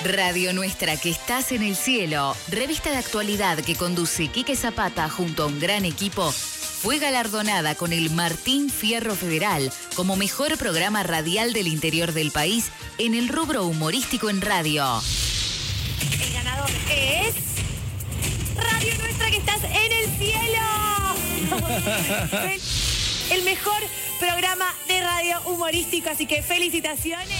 Radio Nuestra que estás en el cielo, revista de actualidad que conduce Quique Zapata junto a un gran equipo, fue galardonada con el Martín Fierro Federal como mejor programa radial del interior del país en el rubro humorístico en radio. El ganador es Radio Nuestra que estás en el cielo. El mejor programa de radio humorístico, así que felicitaciones.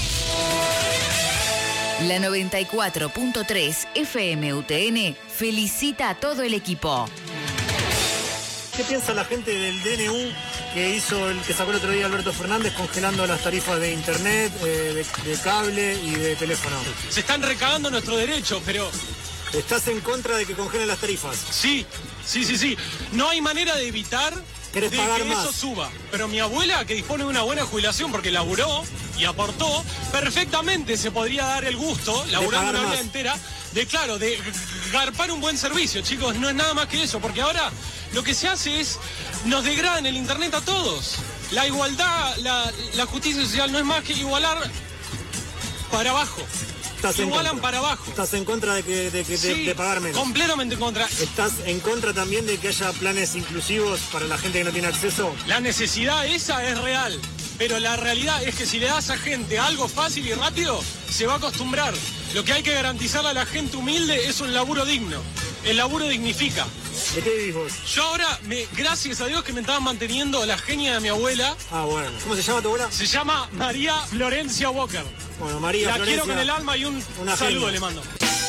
La 94.3 FM UTN felicita a todo el equipo. ¿Qué piensa la gente del DNU que hizo el que sacó el otro día Alberto Fernández congelando las tarifas de internet, de cable y de teléfono? Se están recagando nuestro derecho, pero... ¿Estás en contra de que congelen las tarifas? Sí. No hay manera de evitar de que más? Eso suba. Pero mi abuela, que dispone de una buena jubilación porque laburó y aportó, perfectamente se podría dar el gusto, laburando una vida entera, de garpar un buen servicio, chicos. No es nada más que eso, porque ahora lo que se hace es, nos degradan el internet a todos. La igualdad, la justicia social no es más que igualar para abajo. Igualan para abajo. ¿Estás en contra de pagar menos? Completamente en contra. ¿Estás en contra también de que haya planes inclusivos para la gente que no tiene acceso? La necesidad esa es real, pero la realidad es que si le das a gente algo fácil y rápido, se va a acostumbrar. Lo que hay que garantizarle a la gente humilde es un laburo digno. El laburo dignifica. ¿De qué vivís vos? Yo ahora, gracias a Dios que me estaban manteniendo la genia de mi abuela. Ah, bueno. ¿Cómo se llama tu abuela? Se llama María Florencia Walker. Bueno, María La Florencia, quiero con el alma y un saludo le mando.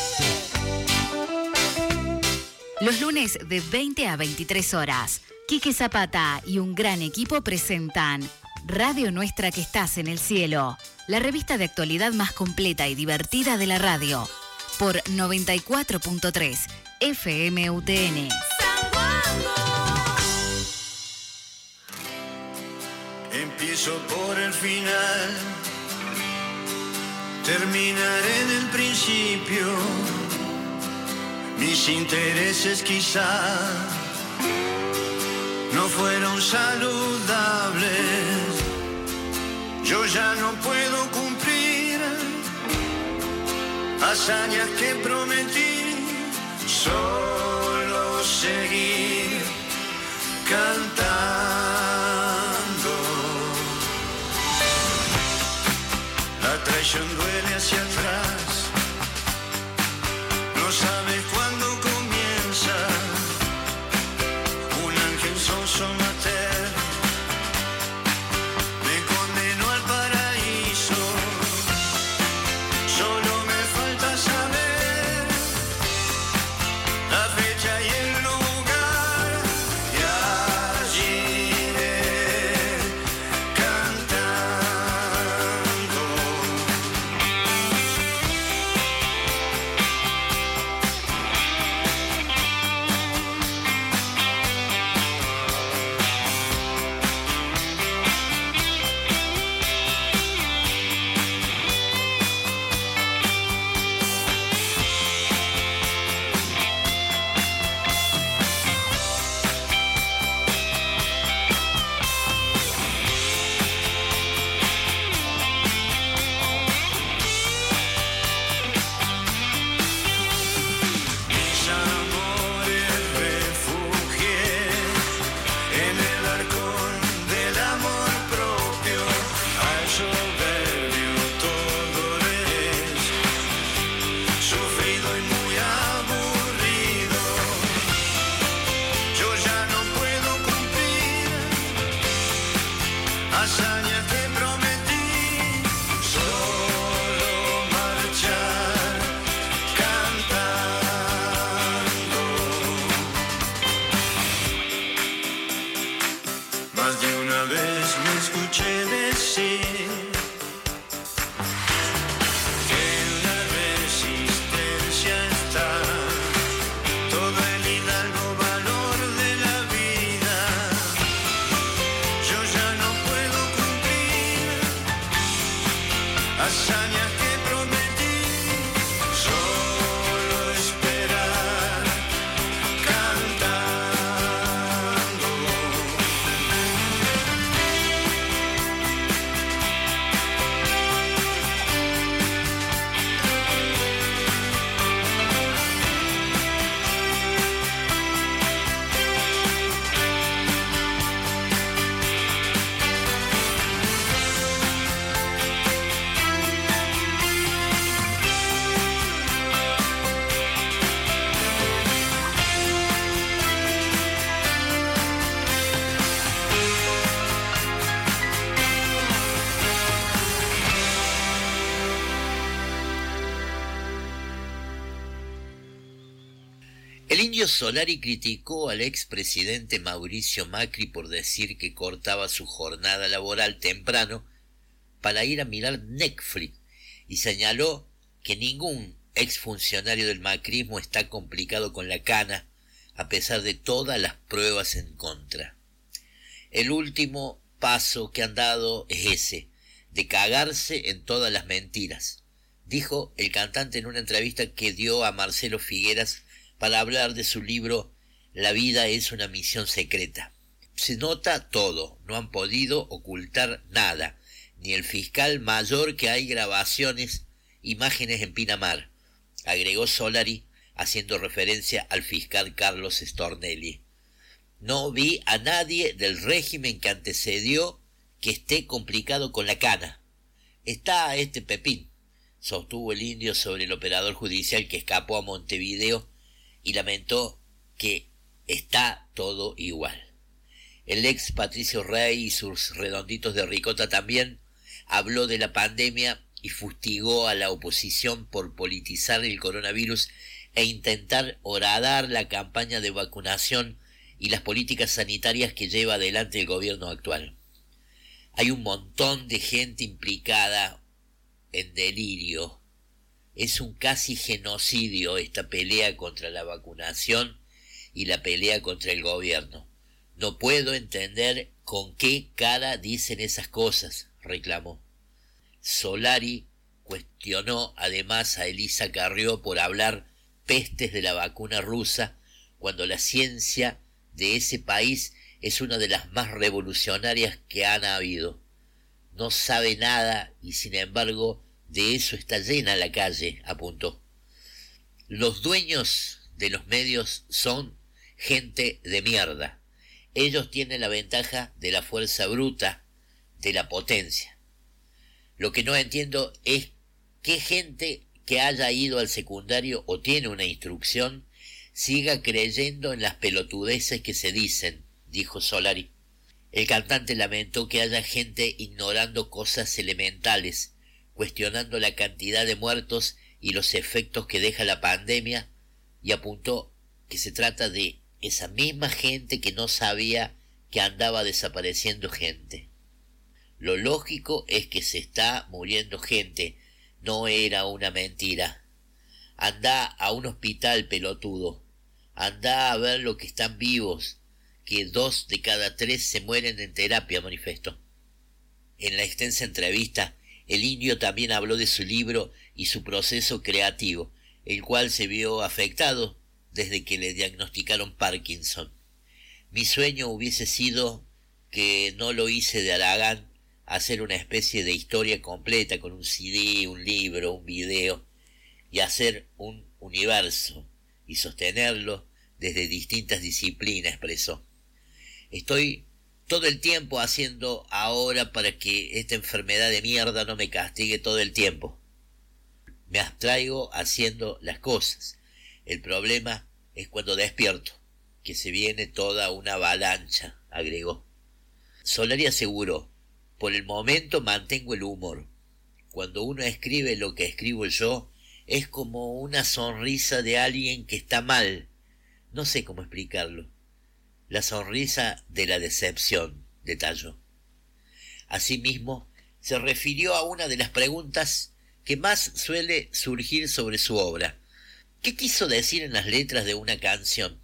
Los lunes de 20 a 23 horas, Quique Zapata y un gran equipo presentan Radio Nuestra que estás en el cielo, la revista de actualidad más completa y divertida de la radio, por 94.3 FM UTN. Empiezo por el final, terminaré en el principio. Mis intereses quizá no fueron saludables. Yo ya no puedo cumplir hazañas que prometí, solo seguir cantando. La traición duele hacia atrás, no sabes cuándo comienza. Un ángel sonso mater me condenó al paraíso. Solo me falta saber la fecha y el lugar, y allí El Indio Solari criticó al expresidente Mauricio Macri por decir que cortaba su jornada laboral temprano para ir a mirar Netflix y señaló que ningún exfuncionario del macrismo está complicado con la cana a pesar de todas las pruebas en contra. El último paso que han dado es ese, de cagarse en todas las mentiras, dijo el cantante en una entrevista que dio a Marcelo Figueras para hablar de su libro La vida es una misión secreta. Se nota todo, no han podido ocultar nada, ni el fiscal mayor que hay grabaciones, imágenes en Pinamar, agregó Solari, haciendo referencia al fiscal Carlos Stornelli. No vi a nadie del régimen que antecedió que esté complicado con la cana. Está este Pepín, sostuvo el Indio sobre el operador judicial que escapó a Montevideo y lamentó que está todo igual. El ex Patricio Rey y sus redonditos de ricota también habló de la pandemia y fustigó a la oposición por politizar el coronavirus e intentar horadar la campaña de vacunación y las políticas sanitarias que lleva adelante el gobierno actual. Hay un montón de gente implicada en delirio. Es un casi genocidio esta pelea contra la vacunación y la pelea contra el gobierno. No puedo entender con qué cara dicen esas cosas, reclamó. Solari cuestionó además a Elisa Carrió por hablar pestes de la vacuna rusa cuando la ciencia de ese país es una de las más revolucionarias que han habido. No sabe nada y sin embargo de eso está llena la calle, apuntó. Los dueños de los medios son gente de mierda. Ellos tienen la ventaja de la fuerza bruta, de la potencia. Lo que no entiendo es qué gente que haya ido al secundario o tiene una instrucción siga creyendo en las pelotudeces que se dicen, dijo Solari. El cantante lamentó que haya gente ignorando cosas elementales, cuestionando la cantidad de muertos y los efectos que deja la pandemia, y apuntó que se trata de esa misma gente que no sabía que andaba desapareciendo gente. Lo lógico es que se está muriendo gente, no era una mentira. Andá a un hospital, pelotudo. Andá a ver lo que están vivos, que 2 de cada 3 se mueren en terapia, manifestó. En la extensa entrevista, el Indio también habló de su libro y su proceso creativo, el cual se vio afectado desde que le diagnosticaron Parkinson. Mi sueño hubiese sido, que no lo hice de Aragán, hacer una especie de historia completa con un CD, un libro, un video, y hacer un universo y sostenerlo desde distintas disciplinas, expresó. Estoy todo el tiempo haciendo ahora para que esta enfermedad de mierda no me castigue todo el tiempo. Me abstraigo haciendo las cosas. El problema es cuando despierto, que se viene toda una avalancha, agregó. Solari aseguró, por el momento mantengo el humor. Cuando uno escribe lo que escribo yo, es como una sonrisa de alguien que está mal. No sé cómo explicarlo. La sonrisa de la decepción, detalló. Asimismo, se refirió a una de las preguntas que más suele surgir sobre su obra. ¿Qué quiso decir en las letras de una canción?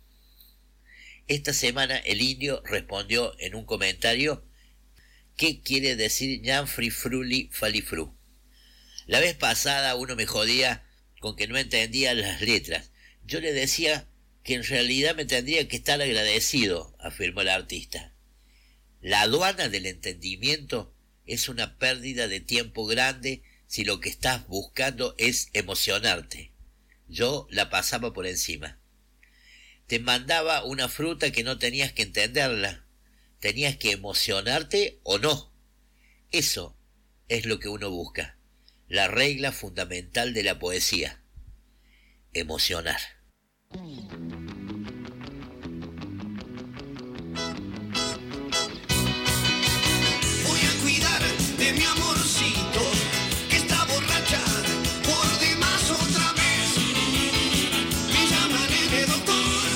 Esta semana el Indio respondió en un comentario ¿qué quiere decir Jan Frifruli Falifru? La vez pasada uno me jodía con que no entendía las letras. Yo le decía que en realidad me tendría que estar agradecido, afirmó el artista. La aduana del entendimiento es una pérdida de tiempo grande si lo que estás buscando es emocionarte. Yo la pasaba por encima. Te mandaba una fruta que no tenías que entenderla. Tenías que emocionarte o no. Eso es lo que uno busca. La regla fundamental de la poesía. Emocionar. Voy a cuidar de mi amorcito, que está borracha por demás otra vez. Me llaman el doctor.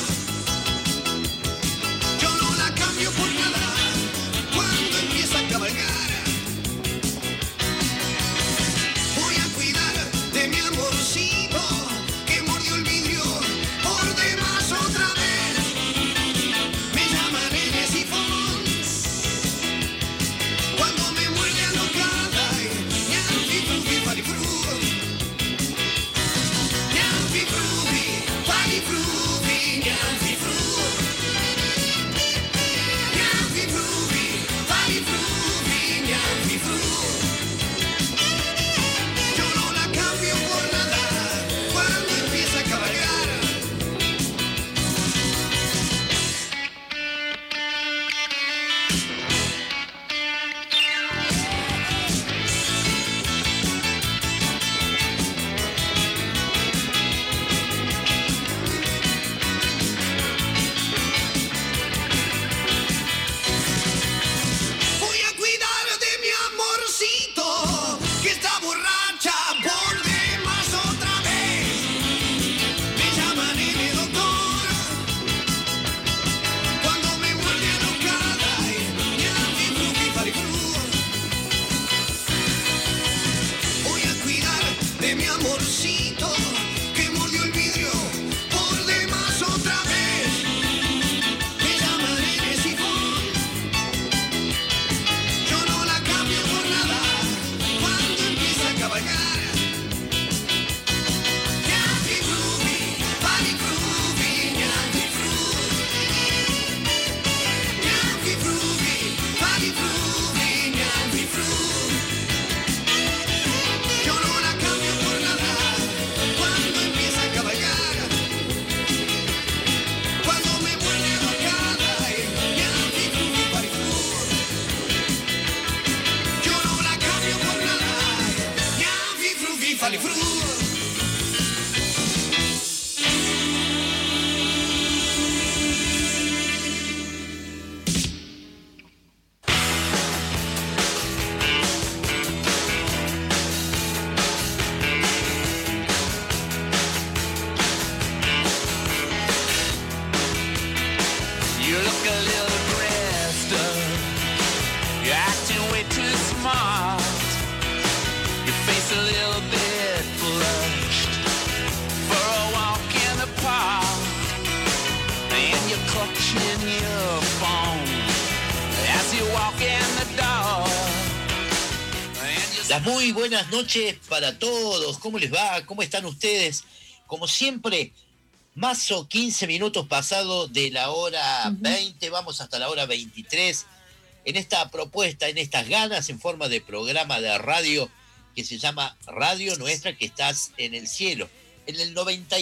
Las muy buenas noches para todos. ¿Cómo les va? ¿Cómo están ustedes? Como siempre, más o 15 minutos pasado de la hora 20, vamos hasta la hora 23, en esta propuesta, en estas ganas, en forma de programa de radio que se llama Radio Nuestra que estás en el cielo, en el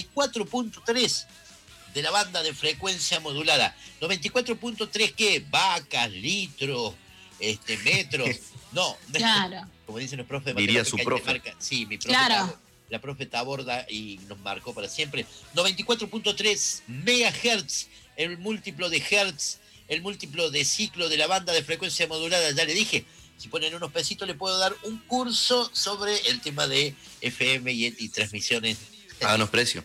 94.3 de la banda de frecuencia modulada. 94.3, ¿qué? Vacas, litros, metros. No, claro. Como dicen los profes de diría su profe. Marca, sí, mi profe, claro. La profe Taborda, y nos marcó para siempre. 94.3 megahertz, el múltiplo de hertz, el múltiplo de ciclo de la banda de frecuencia modulada. Ya le dije, si ponen unos pesitos le puedo dar un curso sobre el tema de FM y transmisiones. Háganos precio.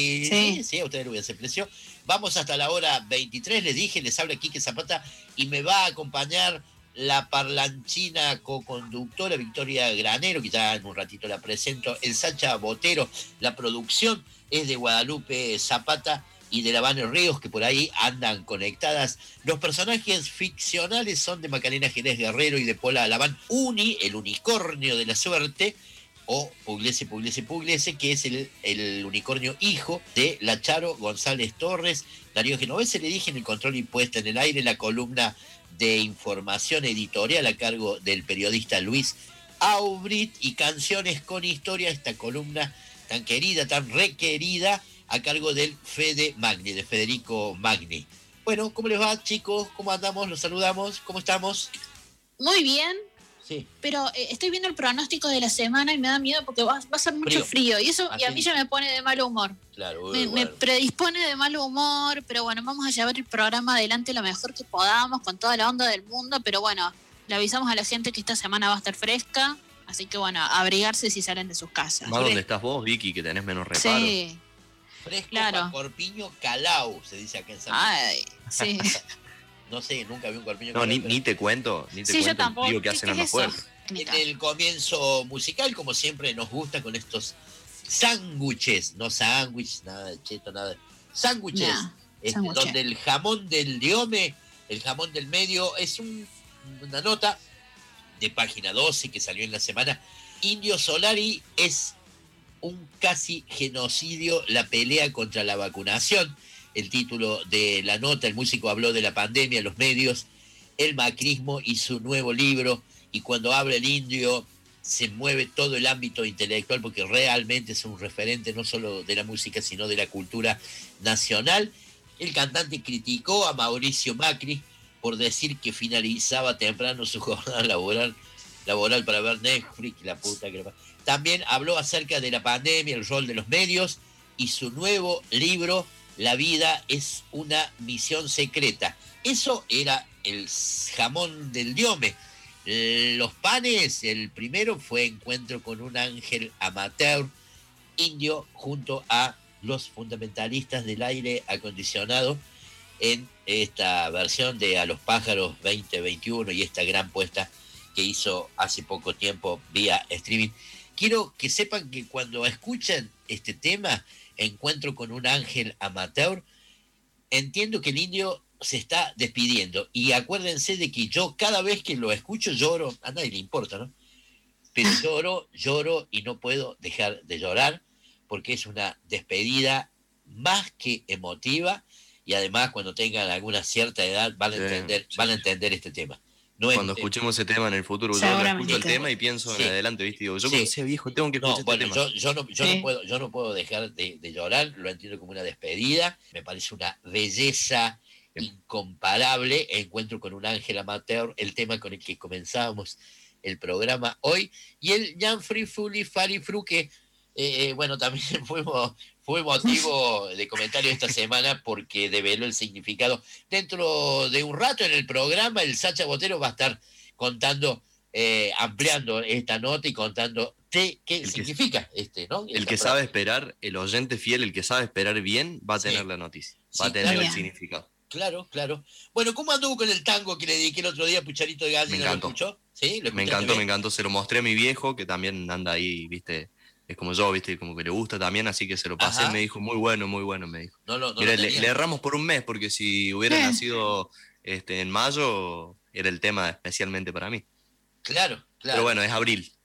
Sí, a ustedes le voy a hacer precio. Vamos hasta la hora 23, les dije, les habla Quique Zapata y me va a acompañar la parlanchina co-conductora Victoria Granero, que ya en un ratito la presento, el Sacha Botero. La producción es de Guadalupe Zapata y de la Vane Ríos, que por ahí andan conectadas. Los personajes ficcionales son de Macarena Jerez Guerrero y de Pola Alamán Uni, el unicornio de la suerte, o Pugliese, que es el unicornio hijo de la Charo González Torres. Darío Genovese, le dije, en el control y puesta en el aire, la columna de información editorial a cargo del periodista Luis Aubrit, y Canciones con Historia, esta columna tan querida, tan requerida, a cargo del Fede Magni, de Federico Magni. Bueno, ¿cómo les va, chicos? ¿Cómo andamos? ¿Los saludamos? ¿Cómo estamos? Muy bien. Sí. Pero estoy viendo el pronóstico de la semana y me da miedo porque va a ser mucho frío y eso y a mí ya me pone de mal humor. Claro, me predispone de mal humor, pero bueno, vamos a llevar el programa adelante lo mejor que podamos con toda la onda del mundo, pero bueno, le avisamos a la gente que esta semana va a estar fresca, así que bueno, abrigarse si salen de sus casas. Más donde estás vos, Vicky, que tenés menos reparo. Sí. Fresco, claro. Corpiño Calau, se dice acá en San Ay, sí. No sé, nunca vi un corpiño. No, ni te cuento, yo tampoco. El frío que hace en más fuerte. En el comienzo musical, como siempre nos gusta con estos sándwiches, no sándwich, nada de cheto, nada. Sándwiches, donde el jamón del diome, el jamón del medio, es una nota de página 12 que salió en la semana. Indio Solari es un casi genocidio, la pelea contra la vacunación. El título de la nota, el músico habló de la pandemia, los medios, el macrismo y su nuevo libro. Y cuando habla el Indio se mueve todo el ámbito intelectual porque realmente es un referente no solo de la música sino de la cultura nacional. El cantante criticó a Mauricio Macri por decir que finalizaba temprano su jornada laboral para ver Netflix, la puta que... También habló acerca de la pandemia, el rol de los medios y su nuevo libro, La vida es una misión secreta. Eso era el jamón del diome. Los panes, el primero fue Encuentro con un ángel amateur, Indio, junto a los fundamentalistas del aire acondicionado, en esta versión de A los pájaros 2021 y esta gran puesta que hizo hace poco tiempo vía streaming. Quiero que sepan que cuando escuchan este tema, Encuentro con un ángel amateur, entiendo que el Indio se está despidiendo. Y acuérdense de que yo cada vez que lo escucho lloro. A nadie le importa, ¿no? Pero lloro y no puedo dejar de llorar porque es una despedida más que emotiva y además cuando tengan alguna cierta edad van a entender este tema. No cuando escuchemos ese tema en el futuro, yo escucho el tema y pienso en adelante, ¿viste? Digo, yo cuando sea viejo tengo que escuchar este tema. Yo no puedo dejar de llorar, lo entiendo como una despedida, me parece una belleza incomparable. Encuentro con un ángel amateur, el tema con el que comenzábamos el programa hoy, y el Jan Free Fully Fari Fru, que bueno, también fue motivo de comentario esta semana porque develó el significado. Dentro de un rato en el programa el Sacha Botero va a estar contando, ampliando esta nota y contando qué significa ¿no? El que sabe esperar, el oyente fiel, el que sabe esperar bien, va a tener la noticia, va a tener el significado. Claro. Bueno, ¿cómo anduvo con el tango que le dediqué el otro día, Pucharito de Gallina? Me encantó. ¿Lo escuchó? ¿Sí? ¿Lo me encantó. Se lo mostré a mi viejo, que también anda ahí, ¿viste? Es como yo, ¿viste? Como que le gusta también, así que se lo pasé. Me dijo, muy bueno, me dijo. Mira, le erramos por un mes, porque si hubiera nacido en mayo, era el tema especialmente para mí. Claro. Pero bueno, es abril.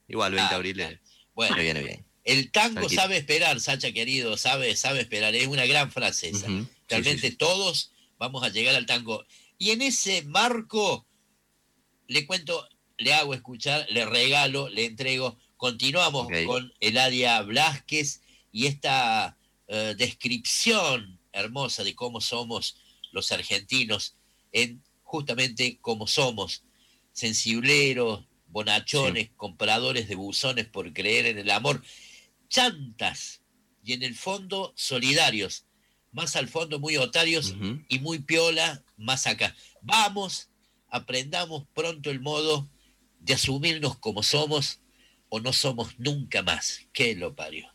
Igual 20 de abril bueno, me viene bien. El tango sabe esperar, Sacha querido, sabe esperar. Es una gran frase esa. Realmente todos vamos a llegar al tango. Y en ese marco, le cuento, le hago escuchar, le regalo, le entrego. Continuamos con Eladia Blázquez y esta descripción hermosa de cómo somos los argentinos, justamente como somos, sensibleros, bonachones, compradores de buzones por creer en el amor, chantas y en el fondo solidarios, más al fondo muy otarios y muy piola más acá. Vamos, aprendamos pronto el modo de asumirnos como somos o no somos nunca más. ¿Qué lo parió?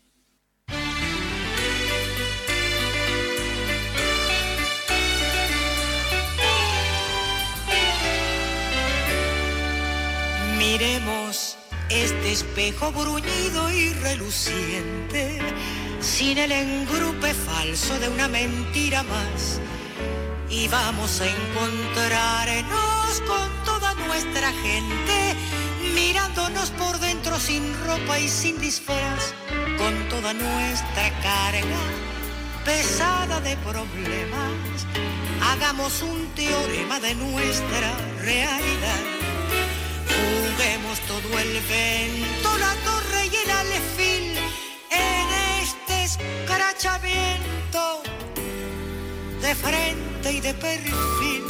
Miremos este espejo bruñido y reluciente, sin el engrupe falso de una mentira más. Y vamos a encontrarnos con toda nuestra gente, mirándonos por dentro sin ropa y sin disfraz, con toda nuestra carga pesada de problemas. Hagamos un teorema de nuestra realidad. Juguemos todo el vento, la torre y el alfil en este escrachamiento de frente y de perfil.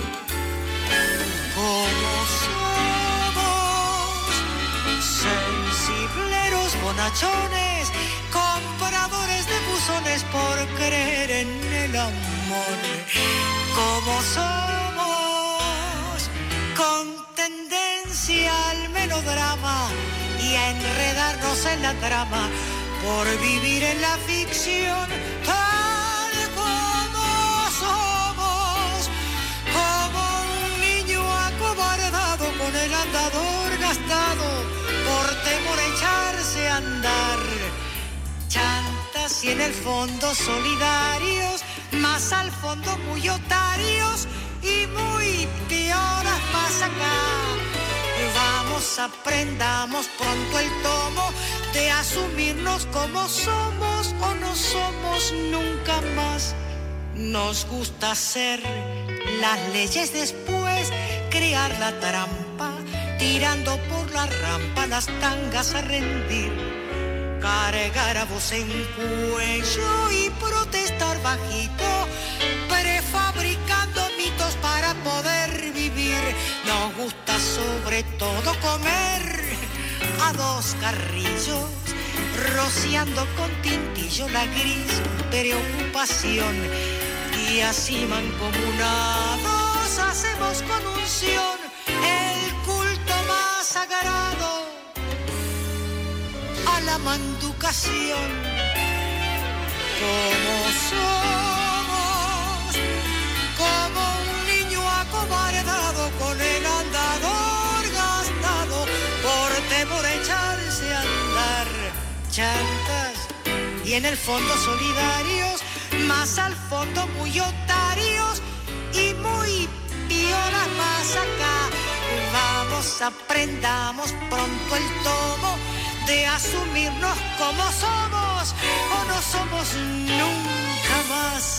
Como somos sensibleros bonachones, compradores de buzones por creer en el amor. Como somos con tendencia al melodrama y a enredarnos en la trama por vivir en la ficción, tal como somos, como un niño acobardado con el andador gastado por temor a echarse a andar. Chantas y en el fondo solidarios, más al fondo muy otarios y muy pioras más acá. Vamos, aprendamos pronto el tomo de asumirnos como somos o no somos nunca más. Nos gusta hacer las leyes después, crear la trampa, tirando por la rampa las tangas a rendir. Cargar a voz en cuello y protestar bajito, prefabricando mitos para poder vivir. Nos gusta sobre todo comer a dos carrillos, rociando con tintillo la gris preocupación. Y así mancomunados hacemos con unción el culto más sagrado a la manducación. Como somos, como un niño acobardado con el andador gastado por temor a echarse a andar. Chantas y en el fondo solidarios, más al fondo muy otarios y muy piolas más acá. Vamos, aprendamos pronto el tomo de asumirnos como somos o no somos nunca más.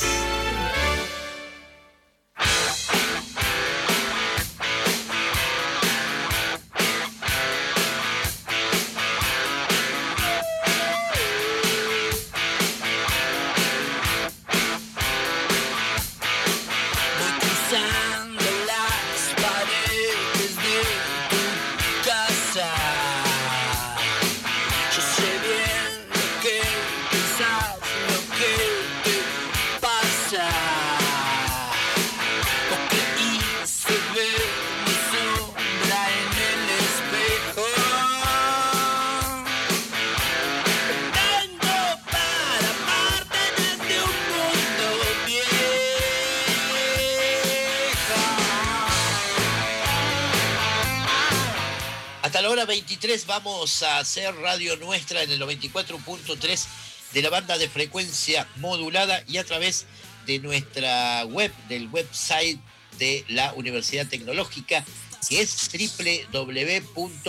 Hasta la hora 23 vamos a hacer Radio Nuestra en el 94.3 de la banda de frecuencia modulada y a través de nuestra web, del website de la Universidad Tecnológica, que es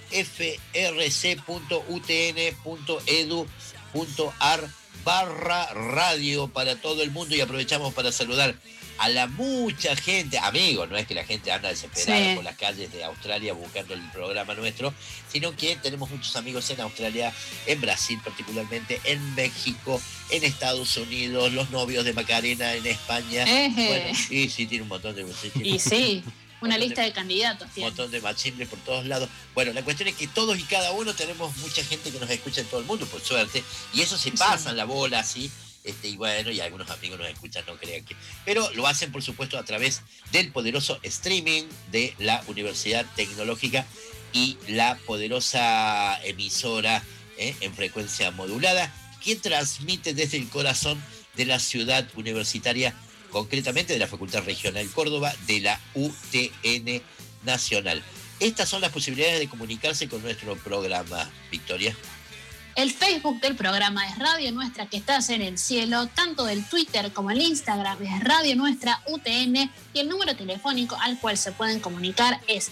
frc.utn.edu.ar/radio para todo el mundo, y aprovechamos para saludar a la mucha gente, amigos, no es que la gente anda desesperada por las calles de Australia buscando el programa nuestro, sino que tenemos muchos amigos en Australia, en Brasil particularmente, en México, en Estados Unidos, los novios de Macarena en España. Bueno, y sí, tiene un montón de... Y sí, una lista de candidatos. Un montón de machimbres por todos lados. Bueno, la cuestión es que todos y cada uno tenemos mucha gente que nos escucha en todo el mundo, por suerte, y eso se pasa la bola así. Y bueno, y algunos amigos nos escuchan, no crean que... Pero lo hacen, por supuesto, a través del poderoso streaming de la Universidad Tecnológica y la poderosa emisora en frecuencia modulada, que transmite desde el corazón de la ciudad universitaria, concretamente de la Facultad Regional Córdoba, de la UTN Nacional. Estas son las posibilidades de comunicarse con nuestro programa, Victoria. El Facebook del programa es Radio Nuestra que estás en el cielo, tanto del Twitter como el Instagram es Radio Nuestra UTN, y el número telefónico al cual se pueden comunicar es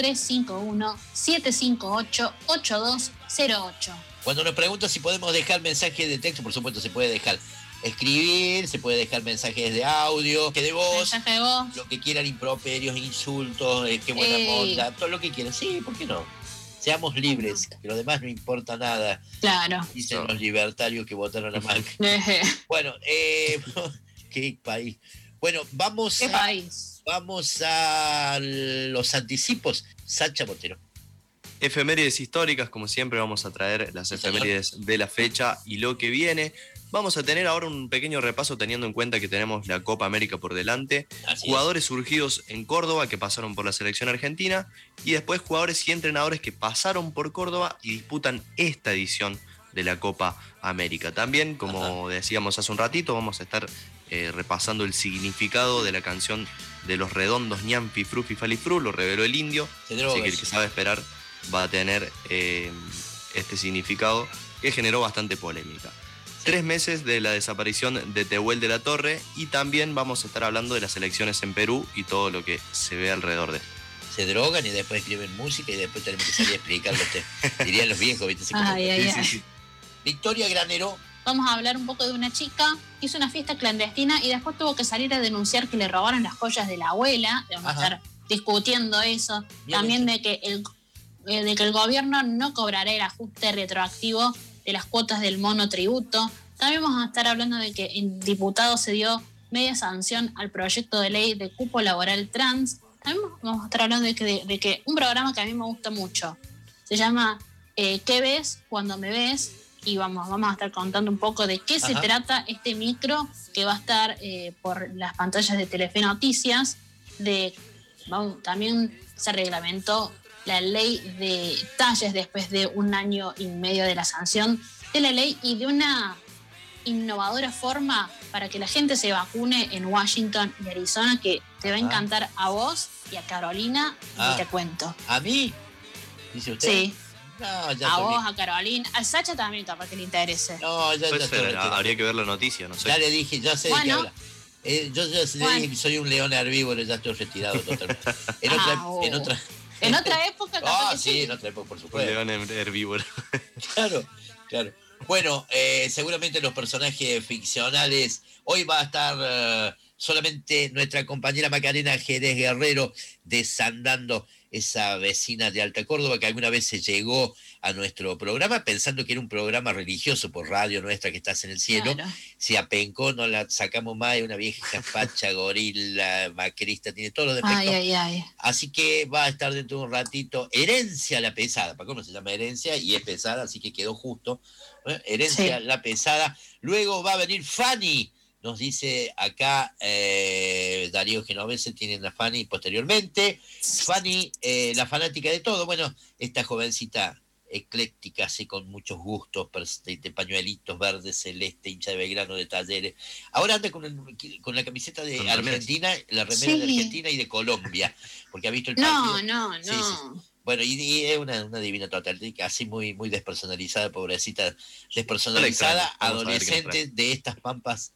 0351-758-8208. Cuando nos preguntan si podemos dejar mensajes de texto, por supuesto se puede dejar escribir, se puede dejar mensajes de audio, que de voz, mensaje de voz, lo que quieran, improperios, insultos, qué buena onda, todo lo que quieran. Sí, ¿por qué no? Seamos libres, que lo demás no importa nada. Claro. Dicen los libertarios que votaron a Macri. Bueno, qué país. Bueno, vamos a los anticipos. Sacha Botero. Efemérides históricas, como siempre vamos a traer las efemérides de la fecha y lo que viene. Vamos a tener ahora un pequeño repaso teniendo en cuenta que tenemos la Copa América por delante. Jugadores surgidos en Córdoba que pasaron por la selección argentina, y después jugadores y entrenadores que pasaron por Córdoba y disputan esta edición de la Copa América. También, como decíamos hace un ratito, vamos a estar repasando el significado de la canción de Los Redondos, Ñampi, Frufi, Falifru, lo reveló el Indio. Así que el que sabe esperar va a tener este significado que generó bastante polémica. 3 meses de la desaparición de Tehuel de la Torre, y también vamos a estar hablando de las elecciones en Perú y todo lo que se ve alrededor de esto. Se drogan y después escriben música y después tenemos que salir a explicarlo. Dirían los viejos, ¿viste? Sí. Victoria Granero. Vamos a hablar un poco de una chica que hizo una fiesta clandestina y después tuvo que salir a denunciar que le robaron las joyas de la abuela. Vamos a estar discutiendo eso. Bien también hecho. de que el gobierno no cobrará el ajuste retroactivo de las cuotas del monotributo. También vamos a estar hablando de que el diputado se dio media sanción al proyecto de ley de cupo laboral trans. También vamos a estar hablando de que un programa que a mí me gusta mucho se llama ¿Qué ves cuando me ves? Y vamos a estar contando un poco de qué se trata este micro que va a estar por las pantallas de Telefe Noticias. También se reglamentó la ley de talles después de 1 año y medio de la sanción de la ley, y de una innovadora forma para que la gente se vacune en Washington y Arizona, que te va a encantar a vos y a Carolina, y te cuento. ¿A mí? ¿Dice usted? Sí. No, ya a vos, a Carolina, a Sacha también, capaz que le interese. No, ya habría que ver la noticia, no sé. Ya le dije, ya sé de qué habla. Yo ya sé, dije que soy un león herbívoro, ya estoy retirado totalmente. En otra época, capaz que sí. En otra época, por supuesto. Un león herbívoro. Claro. Bueno, seguramente los personajes ficcionales. Hoy va a estar solamente nuestra compañera Macarena Jerez Guerrero desandando esa vecina de Alta Córdoba que alguna vez se llegó a nuestro programa pensando que era un programa religioso por Radio Nuestra que estás en el cielo. Claro. Se apencó, no la sacamos más, es una vieja facha, gorila, macrista, tiene todos los defectos. Ay. Así que va a estar dentro de un ratito Herencia la Pesada, ¿para cómo se llama Herencia? Y es pesada, así que quedó justo. Herencia la Pesada. Luego va a venir Fanny. Nos dice acá Darío Genovese, tienen a Fanny posteriormente. Fanny, la fanática de todo. Bueno, esta jovencita ecléctica, así con muchos gustos, de pañuelitos verdes, celeste, hincha de Belgrano, de Talleres. Ahora anda con la camiseta de Argentina, la remera de Argentina y de Colombia, porque ha visto el partido. No. Sí. Bueno, y es una divina total, así muy, muy despersonalizada, pobrecita, despersonalizada, adolescente de estas pampas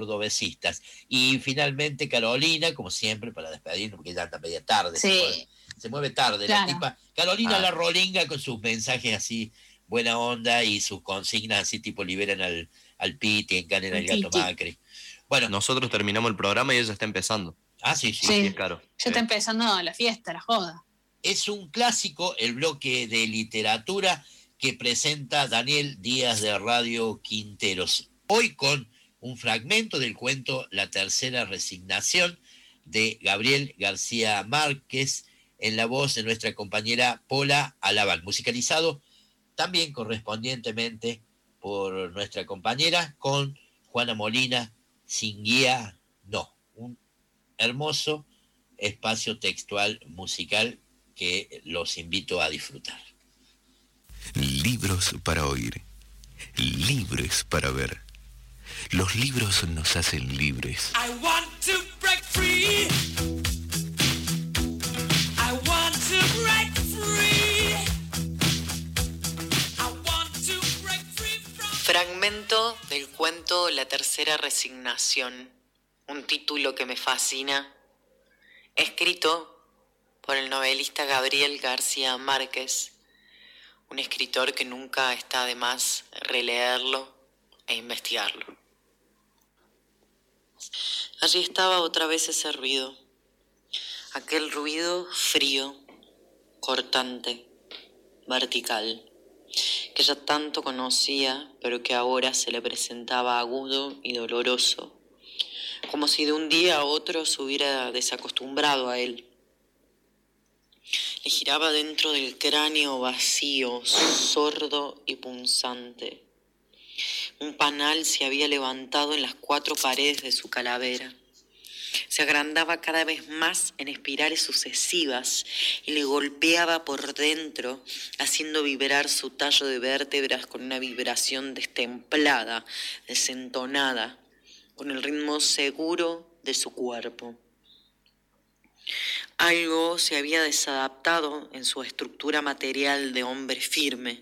cordobesistas. Y finalmente Carolina, como siempre, para despedirnos, porque ya anda media tarde. Sí. se mueve tarde la tipa. Carolina la Rolinga con sus mensajes así, buena onda, y sus consignas así tipo liberan al Piti, enganen al gato Macri. Bueno. Nosotros terminamos el programa y ella está empezando. Sí, es claro. Ya está empezando la fiesta, la joda. Es un clásico el bloque de literatura que presenta Daniel Díaz de Radio Quinteros. Hoy con un fragmento del cuento La tercera resignación de Gabriel García Márquez en la voz de nuestra compañera Pola Alabal, musicalizado también correspondientemente por nuestra compañera con Juana Molina, Sin guía, no. Un hermoso espacio textual musical que los invito a disfrutar. Libros para oír, libres para ver. Los libros nos hacen libres. I want to break free. I want to break free. I want to break free from... Fragmento del cuento La tercera resignación, un título que me fascina, escrito por el novelista Gabriel García Márquez, un escritor que nunca está de más releerlo e investigarlo. Allí estaba otra vez ese ruido, aquel ruido frío, cortante, vertical, que ya tanto conocía, pero que ahora se le presentaba agudo y doloroso, como si de un día a otro se hubiera desacostumbrado a él. Le giraba dentro del cráneo vacío, sordo y punzante. Un panal se había levantado en las 4 paredes de su calavera. Se agrandaba cada vez más en espirales sucesivas y le golpeaba por dentro, haciendo vibrar su tallo de vértebras con una vibración destemplada, desentonada, con el ritmo seguro de su cuerpo. Algo se había desadaptado en su estructura material de hombre firme.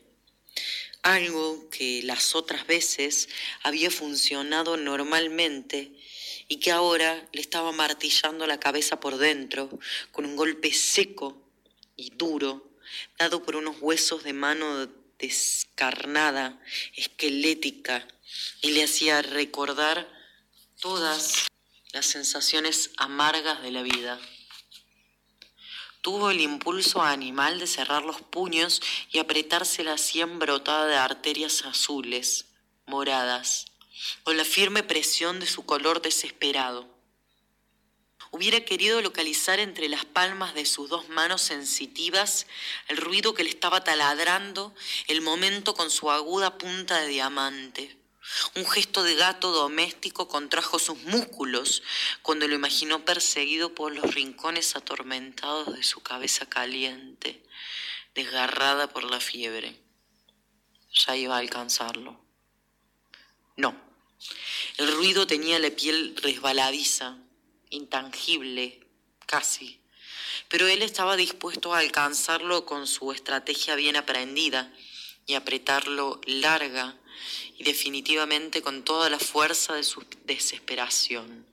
Algo que las otras veces había funcionado normalmente y que ahora le estaba martillando la cabeza por dentro con un golpe seco y duro, dado por unos huesos de mano descarnada, esquelética, y le hacía recordar todas las sensaciones amargas de la vida. Tuvo el impulso animal de cerrar los puños y apretarse la sien brotada de arterias azules, moradas, con la firme presión de su color desesperado. Hubiera querido localizar entre las palmas de sus 2 manos sensitivas el ruido que le estaba taladrando el momento con su aguda punta de diamante. Un gesto de gato doméstico contrajo sus músculos cuando lo imaginó perseguido por los rincones atormentados de su cabeza caliente, desgarrada por la fiebre. Ya iba a alcanzarlo. No, el ruido tenía la piel resbaladiza, intangible, casi, pero él estaba dispuesto a alcanzarlo con su estrategia bien aprendida y apretarlo larga y definitivamente con toda la fuerza de su desesperación.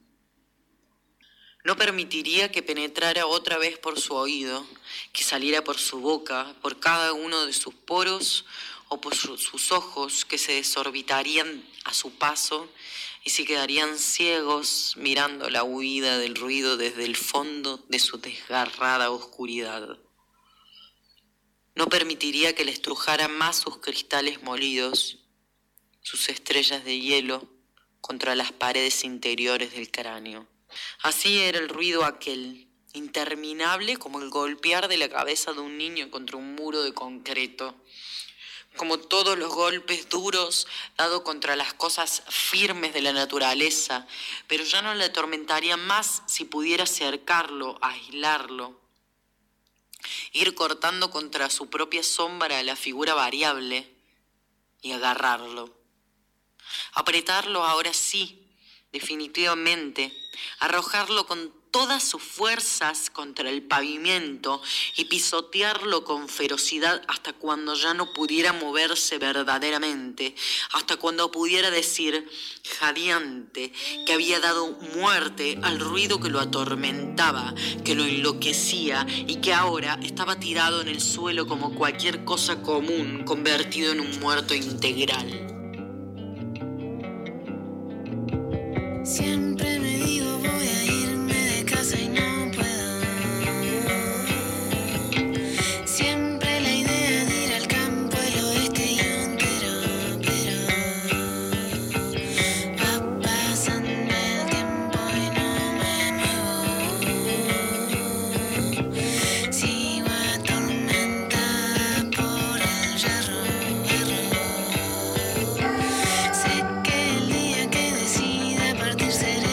No permitiría que penetrara otra vez por su oído, que saliera por su boca, por cada uno de sus poros o por sus ojos que se desorbitarían a su paso y se quedarían ciegos mirando la huida del ruido desde el fondo de su desgarrada oscuridad. No permitiría que le estrujara más sus cristales molidos, sus estrellas de hielo contra las paredes interiores del cráneo. Así era el ruido aquel, interminable como el golpear de la cabeza de un niño contra un muro de concreto, como todos los golpes duros dados contra las cosas firmes de la naturaleza, pero ya no le atormentaría más si pudiera cercarlo, aislarlo, ir cortando contra su propia sombra la figura variable y agarrarlo. Apretarlo ahora sí, definitivamente, arrojarlo con todas sus fuerzas contra el pavimento y pisotearlo con ferocidad hasta cuando ya no pudiera moverse verdaderamente, hasta cuando pudiera decir, jadeante, que había dado muerte al ruido que lo atormentaba, que lo enloquecía y que ahora estaba tirado en el suelo como cualquier cosa común, convertido en un muerto integral. Siempre me digo voy a irme de casa y no puedo. Siempre la idea de ir al campo, el oeste y entero, pero va pasando el tiempo y no me muevo. Sigo atormentada por el yerro. Sé que el día que decida partir seré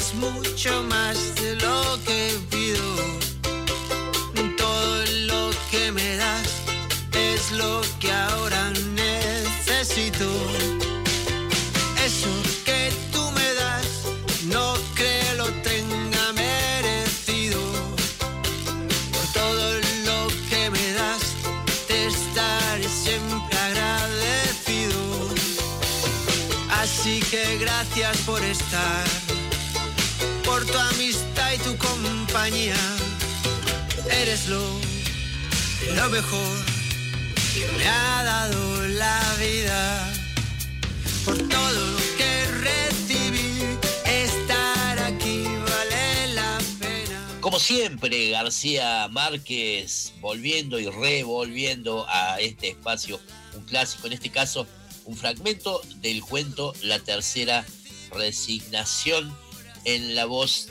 es mucho más de lo que pido. Todo lo que me das es lo que ahora necesito. Eso que tú me das no creo lo tenga merecido. Por todo lo que me das te estaré siempre agradecido. Así que gracias por estar, por tu amistad y tu compañía. Eres lo mejor que me ha dado la vida. Por todo lo que recibí, estar aquí vale la pena. Como siempre, García Márquez volviendo y revolviendo a este espacio un clásico, en este caso un fragmento del cuento La Tercera Resignación, en la voz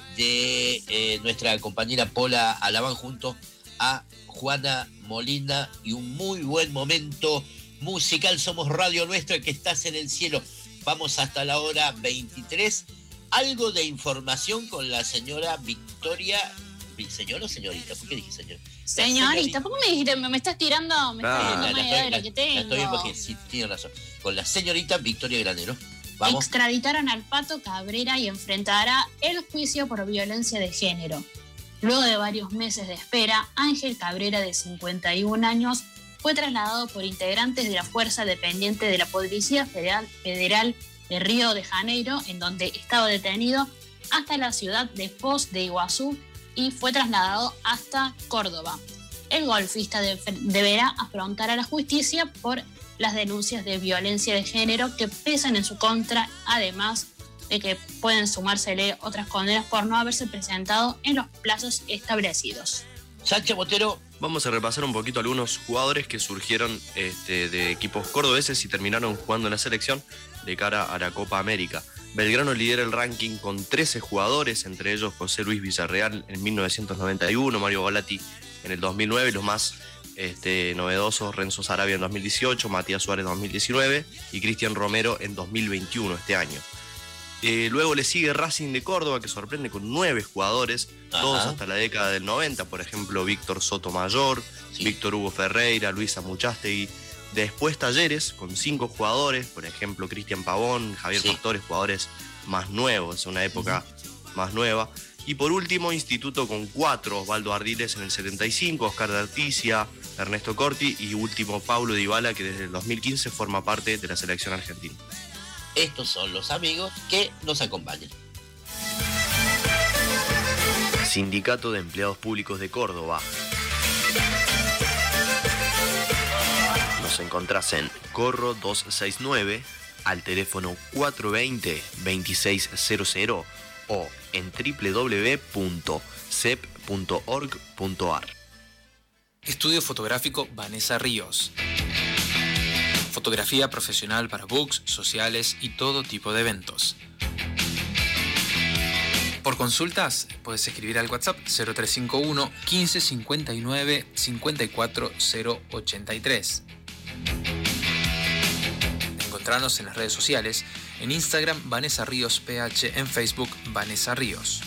de nuestra compañera Pola Alamán junto a Juana Molina, y un muy buen momento musical. Somos Radio Nuestra, que estás en el cielo. Vamos hasta la hora 23. Algo de información con la señora Victoria. ¿Señor o señorita? ¿Por qué dije señor? Señorita, ¿por qué me dijiste? Me estás tirando, me estás tirando una idea de lo que tengo. Estoy bien porque sí, tiene razón. Con la señorita Victoria Granero. Vamos. Extraditaron al Pato Cabrera y enfrentará el juicio por violencia de género. Luego de varios meses de espera, Ángel Cabrera, de 51 años, fue trasladado por integrantes de la Fuerza Dependiente de la Policía Federal de Río de Janeiro, en donde estaba detenido, hasta la ciudad de Foz de Iguazú, y fue trasladado hasta Córdoba. El golfista deberá afrontar a la justicia por las denuncias de violencia de género que pesan en su contra, además de que pueden sumársele otras condenas por no haberse presentado en los plazos establecidos. Sánchez Botero. Vamos a repasar un poquito algunos jugadores que surgieron de equipos cordobeses y terminaron jugando en la selección de cara a la Copa América. Belgrano lidera el ranking con 13 jugadores, entre ellos José Luis Villarreal en 1991, Mario Volati en el 2009, los más novedosos, Renzo Sarabia en 2018, Matías Suárez en 2019 y Cristian Romero en 2021, este año. Luego le sigue Racing de Córdoba, que sorprende con 9 jugadores, todos hasta la década del 90, por ejemplo, Víctor Sotomayor, sí, Víctor Hugo Ferreira, Luisa Muchastegui. Después Talleres, con 5 jugadores, por ejemplo, Cristian Pavón, Javier Pastores, jugadores más nuevos, una época más nueva. Y por último, Instituto con 4, Osvaldo Ardiles en el 75, Oscar de Articia, Ernesto Corti y último Paulo Dybala, que desde el 2015 forma parte de la selección argentina. Estos son los amigos que nos acompañan. Sindicato de Empleados Públicos de Córdoba. Nos encontrás en Corro 269, al teléfono 420-2600 o en www.cep.org.ar. Estudio fotográfico Vanessa Ríos. Fotografía profesional para books, sociales y todo tipo de eventos. Por consultas, puedes escribir al WhatsApp 0351 1559 54083. Encontrarnos en las redes sociales, en Instagram Vanessa Ríos PH, en Facebook Vanessa Ríos.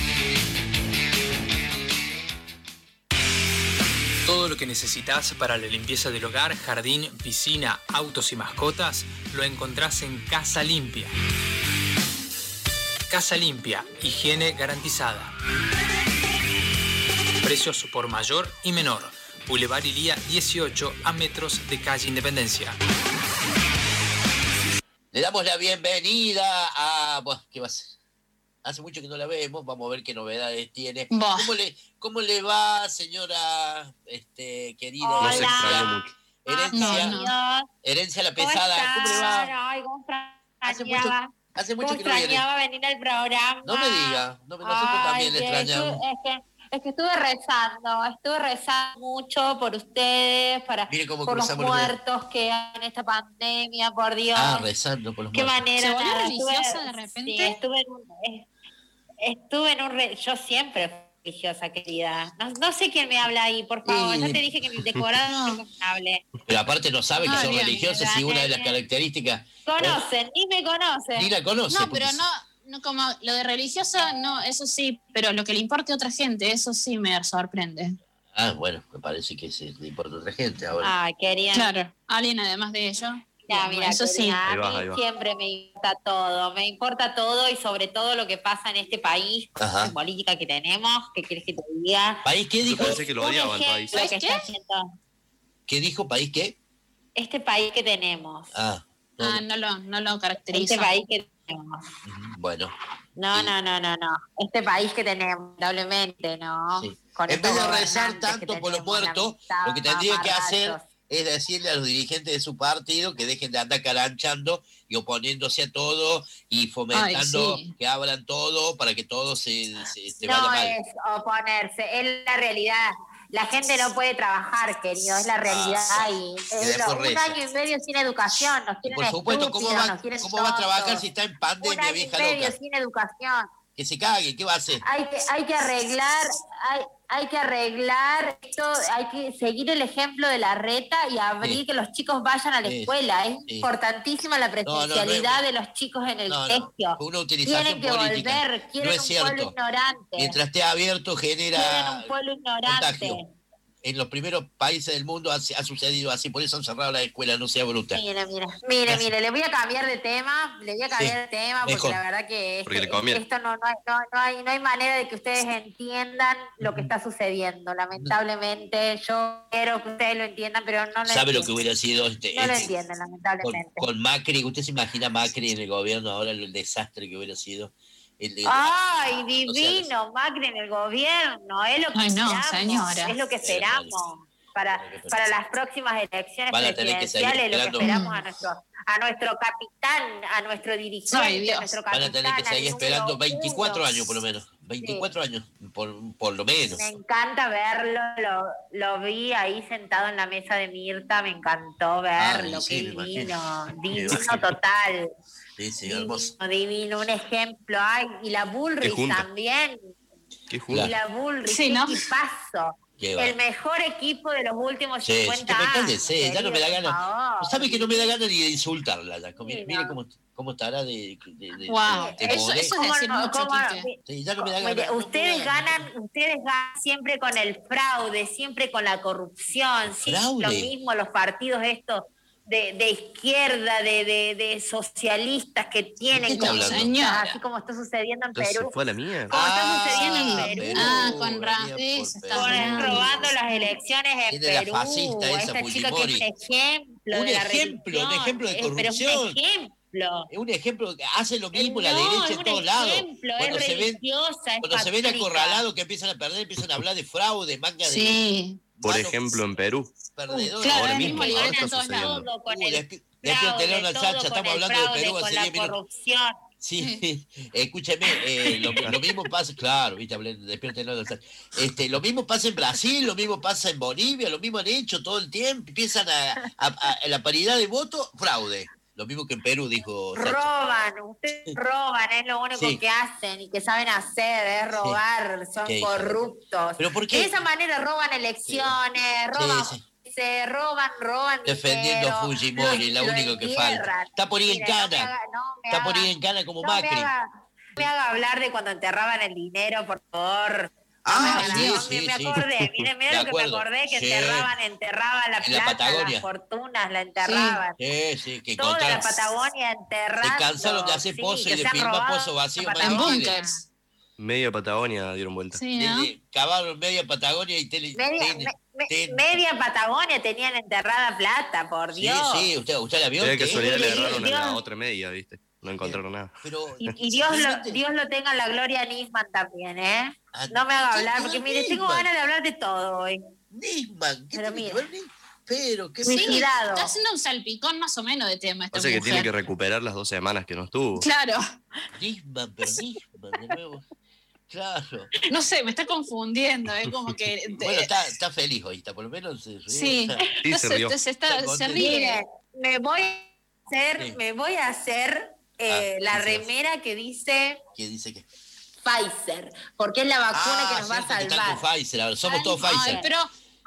Todo lo que necesitas para la limpieza del hogar, jardín, piscina, autos y mascotas, lo encontrás en Casa Limpia. Casa Limpia, higiene garantizada. Precios por mayor y menor. Boulevard Ilía 18, a metros de calle Independencia. Le damos la bienvenida a... ¿Qué va a ser? Hace mucho que no la vemos, vamos a ver qué novedades tiene. ¿Cómo le va, señora querida? Hola. Nos extrañó mucho. Herencia la pesada. ¿Cómo le va? Ay, ¿cómo Hace mucho que no viene. extrañaba venir al programa. No me diga, nosotros también le extrañamos. Es que estuve rezando mucho por ustedes, por los muertos que hay en esta pandemia, por Dios. Rezando por los Qué muertos. manera. ¿Se volvió religiosa de repente? Sí, estuve en un... Yo siempre fui religiosa, querida. No sé quién me habla ahí, por favor. Ya te dije que mi decorado no me hable. Pero aparte no sabe que son religiosas y una de las características... Conocen, ni me conocen. Ni la conoce. No, pero No, como lo de religiosa, no, eso sí, pero lo que le importe a otra gente, eso sí me sorprende. Ah, bueno, me parece que sí le importa a otra gente ahora. Ay, querían. Claro, alguien además de ello. Ya, mira, eso sí. a mí siempre me importa todo y sobre todo lo que pasa en este país, Ajá. la política que tenemos, ¿qué quieres que te diga? ¿País qué dijo? Parece que lo odiaba el país. Lo que está haciendo ¿Qué dijo? ¿País qué? este país que tenemos. No lo caracteriza. Este país que tenemos. Bueno. No. Este país que tenemos, lamentablemente, ¿no? Sí. Con En estos vez de rezar gobernantes que tanto por los tenemos, muertos, lo que tendría que hacer es decirle a los dirigentes de su partido que dejen de andar caranchando y oponiéndose a todo y fomentando que abran todo para que todo se vaya No mal. es oponerse, es la realidad. La gente no puede trabajar, querido, es la realidad. Y después un reza. año y medio sin educación, nos quieren Por supuesto, ¿cómo estúpidos, nos quieren va a trabajar tontos. si está en Un pandemia, año y vieja medio loca? sin educación. Que se cague, ¿qué va a hacer? Hay que arreglar, hay que arreglar esto, hay que seguir el ejemplo de la reta y abrir que los chicos vayan a la escuela. Es importantísima la presencialidad de los chicos en el colegio. Una utilización Tienen que política. volver, quieren No es un cierto. pueblo ignorante. Mientras esté abierto genera Quieren un pueblo ignorante. contagio. En los primeros países del mundo ha sucedido así, por eso han cerrado las escuelas, no sea bruta. Mire, le voy a cambiar de tema, porque mejor. la verdad que Porque le conviene. esto no hay manera de que ustedes entiendan lo que está sucediendo. Lamentablemente, yo quiero que ustedes lo entiendan, pero no lo ¿Sabe lo que entienden. hubiera sido No lo entienden, lamentablemente. con Macri? ¿Usted se imagina Macri en el gobierno ahora, el desastre que hubiera sido? Ay, divino, Macri en el gobierno, es lo que esperamos, señora. es lo que esperamos para las próximas elecciones Van a tener que seguir presidenciales, lo que esperando. esperamos a nuestro capitán, a nuestro dirigente, a nuestro capitán. Van a tener que seguir al esperando número 24 uno. años por lo menos. 24 años, por lo menos. Me encanta verlo, lo vi ahí sentado en la mesa de Mirta, me encantó verlo, sí, qué me divino, imagino. divino total. Sí, hermoso. Divino, un ejemplo. Ay, y la Bullrich junta. también. Qué Y la Bullrich, Sí, ¿no? qué equipazo. Qué va. El mejor equipo de los últimos Sí, 50 que me años. cállese, ya no me da querido, por gana. favor. ¿Sabe que no me da gana ni de insultarla? Ya? Mire no. cómo estará de Wow, de eso es modesta. decir mucho, Quique. Sí, ya no me da Mire, gana. no ustedes me da gana. ganan siempre con el fraude, siempre con la corrupción, siempre ¿Fraude? lo mismo los partidos estos de izquierda, de socialistas que tienen, ¿De qué está como- hablando? así como está sucediendo en Entonces Perú. se fue a la mierda. Como está sucediendo en Ah, Perú. Perú, con venía Ramírez, por está Perú. bien. Robando las elecciones en Tiene la Perú. fascista esa, Esta chica que es Fujimori. un ejemplo Un de la ejemplo, un religión. ejemplo de Pero corrupción. un ejemplo. Es un ejemplo que hace lo mismo la No, derecha es en un todos lados. ejemplo, Cuando es se ven, religiosa, es cuando se ven católica. acorralados que empiezan a perder, empiezan a hablar de fraude, manga de Sí. Por manos ejemplo, en Perú. perdedoras. Claro, Ahora el mismo, mismo ahora libreto está en todos lados. sucediendo. Todo con el Despiértelo fraude, en la todo salsa, con estamos el hablando de fraude, Perú con hace la 10 minutos. corrupción. Sí, escúcheme, lo mismo pasa, claro, viste, hablé, despiértelo en la salsa. Lo mismo pasa en Brasil, lo mismo pasa en Bolivia, lo mismo han hecho todo el tiempo, empiezan a la paridad de voto, fraude. Lo mismo que en Perú, dijo Sacha. Roban, ustedes roban, es lo único Sí. que hacen y que saben hacer, es robar, son Qué hija de- corruptos. ¿Pero por qué? De esa manera roban elecciones, roban, Sí. se roban Defendiendo dinero, a Fujimori, la lo única que entierran. falta. Está por ir en Mire, no me cana. haga- no me Está por haga- ir en cana como no Macri. me haga hablar de cuando enterraban el dinero, por favor. Ah, No, sí, no, sí, me sí. acordé, mire De lo que me acuerdo. acordé, que Sí. enterraban la En la plata, Patagonia. las fortunas, la enterraban. Sí, que Toda la encontraron. Patagonia enterrada. Se cansaron de hacer pozos y de filmar pozos vacíos. En más bunkers. Media Patagonia dieron vuelta. Sí, ¿no? Cavaron media Patagonia y Media Patagonia tenían enterrada plata, por Dios. Sí, usted la vio. De que- casualidad le Dios. agarraron en la otra media, ¿viste? No encontraron nada. Pero, Y Dios lo tenga en la gloria a Nisman también, ¿eh? No me haga hablar, porque mire, tengo Nisman. ganas de hablar de todo hoy. Nisman, ¿qué Pero tiene que mira. ver? Pero, ¿qué Sí, Cuidado. está haciendo un salpicón más o menos de tema esta O sea que mujer. tiene que recuperar las 2 semanas que no estuvo. Claro, Nisman, pero Nisman, de nuevo. Claro. no sé, me está confundiendo, es como que... Bueno, está feliz hoy, por lo menos. Sí, Sí, no se sé, rió. se Está ríe. Mire, me voy Sí. a hacer la sí, remera que dice ¿Quién dice que? Pfizer, porque es la vacuna que nos va a cierto, que están salvar. con Pfizer, ahora somos todos Ay, Pfizer. pero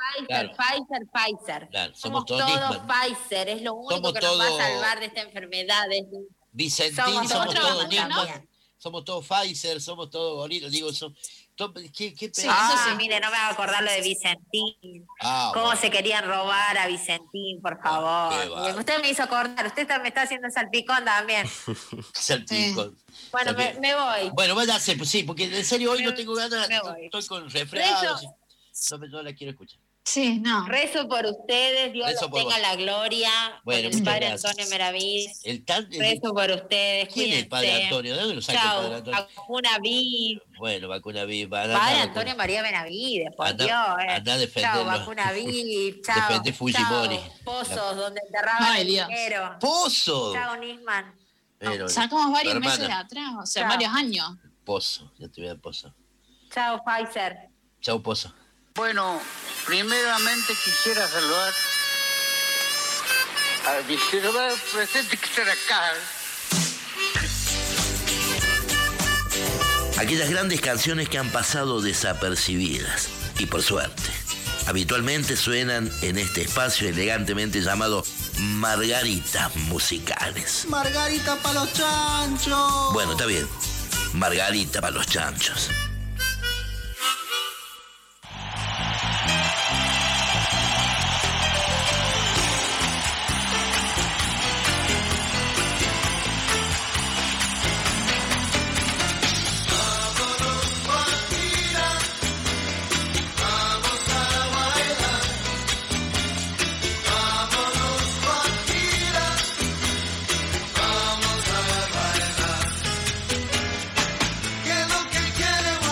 Pfizer. Claro, Somos todos todos Nisman. Pfizer, es lo único Somos que nos va a todos salvar de esta enfermedad. Vicentín, Somos somos otra todos vacuna, Nisman. somos todos Pfizer, somos todos gorilas, digo, ¿qué Sí, mire, no me va a acordar lo de Vicentín. Cómo se querían robar a Vicentín, por favor. Usted me hizo acordar, usted me está haciendo salpicón también. Salpicón. Bueno, me voy. Bueno, váyase, pues sí, porque en serio hoy no tengo ganas, estoy con resfriados. No la quiero escuchar. Sí, no. Rezo por ustedes, Dios los tenga la gloria. Bueno, por el Padre Antonio Meraviz. Rezo por ustedes, ¿Quién es el Padre Antonio? ¿De dónde lo saca el Padre Antonio? Vacuna Vid. Bueno, Vacuna Vid. Padre Antonio María Benavides, por Dios. Andá a defenderlo. Chao, Vacuna Vid. Chao. Defende Fujimori. Pozos, donde enterraban el dinero. ¡Pozo! Chao, Nisman. Sacamos varios meses de atrás, o sea, varios años. Pozo, ya te voy a dar Pozo. Chao, Pfizer. Chao, Pozo. Bueno, primeramente quisiera saludar a mi ciudadano presente que está acá. Aquellas grandes canciones que han pasado desapercibidas, y por suerte, habitualmente suenan en este espacio elegantemente llamado Margaritas Musicales. Margarita para los chanchos. Bueno, está bien. Margarita para los chanchos. Que lo que quiere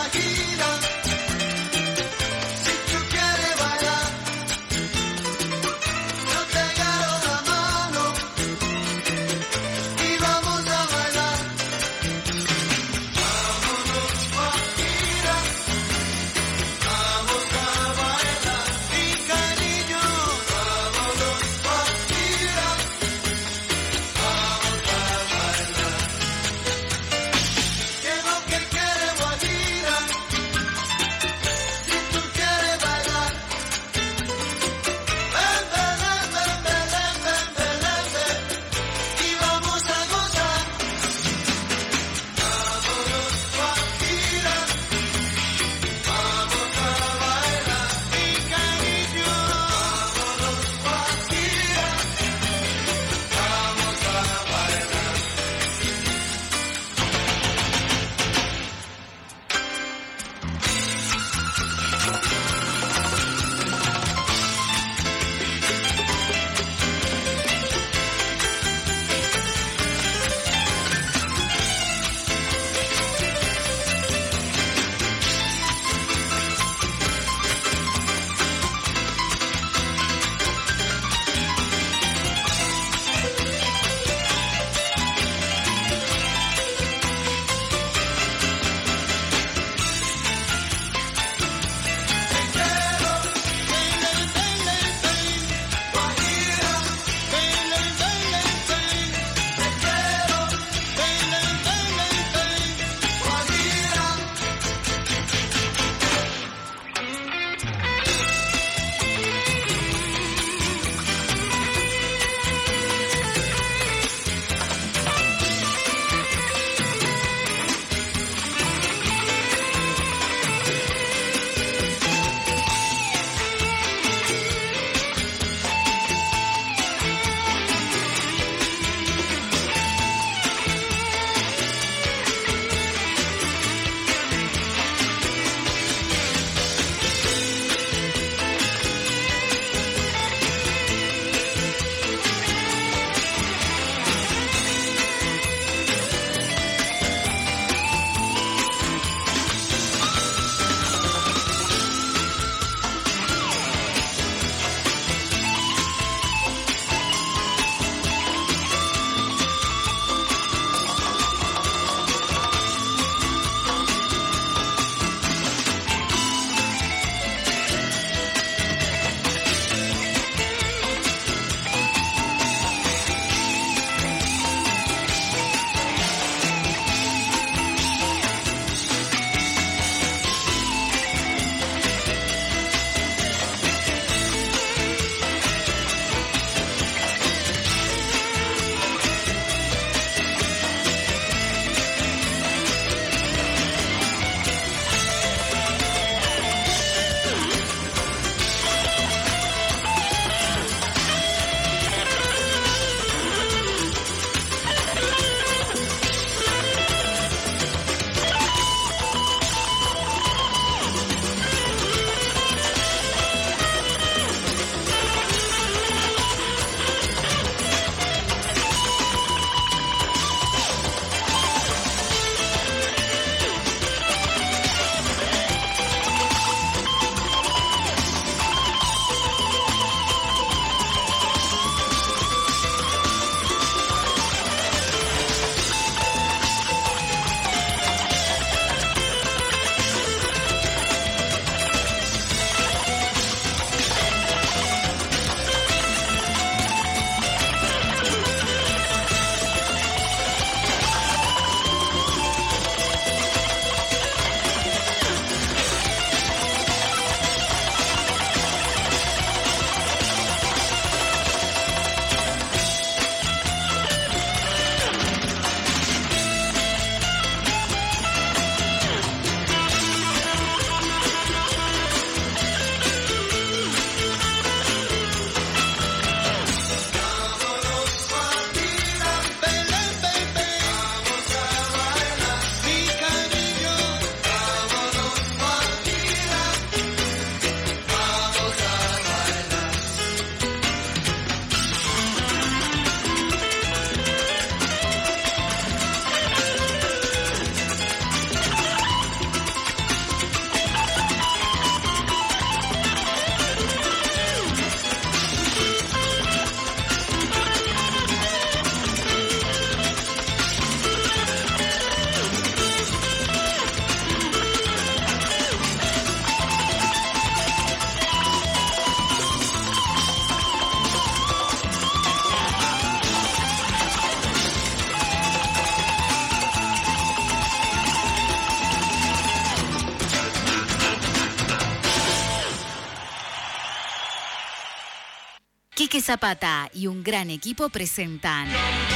Quique Zapata y un gran equipo presentan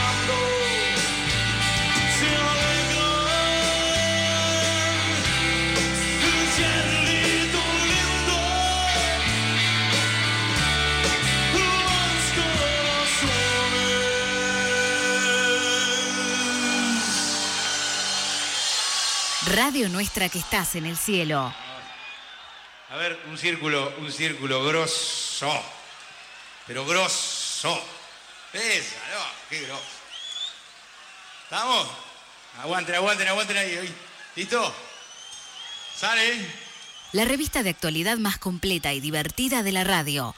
Radio Nuestra que estás en el cielo. A ver, un círculo grosso. Pero grosso. Esa, no, qué grosso. ¿Estamos? Aguanten ahí. ¿Listo? ¿Sale? La revista de actualidad más completa y divertida de la radio.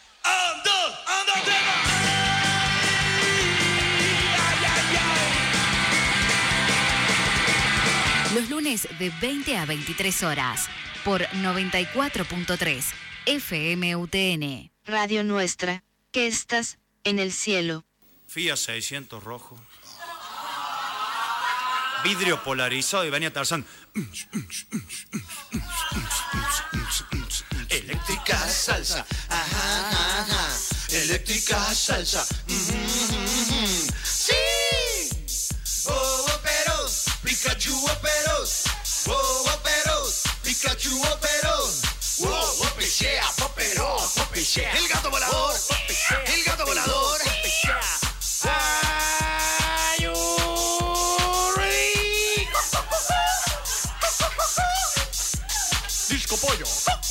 Los lunes de 20 a 23 horas por 94.3 FM UTN. Radio Nuestra, que estás en el cielo. Fiat 600 rojo. Vidrio polarizado y venía Tarzán. Eléctrica salsa, ajá. Eléctrica salsa. Sí. Oh, operos, Pikachu operos. Oh, operos, Pikachu operos. Oh, popechea, popero, popechea. El gato volador, el gato volador. Are you ready? Disco pollo.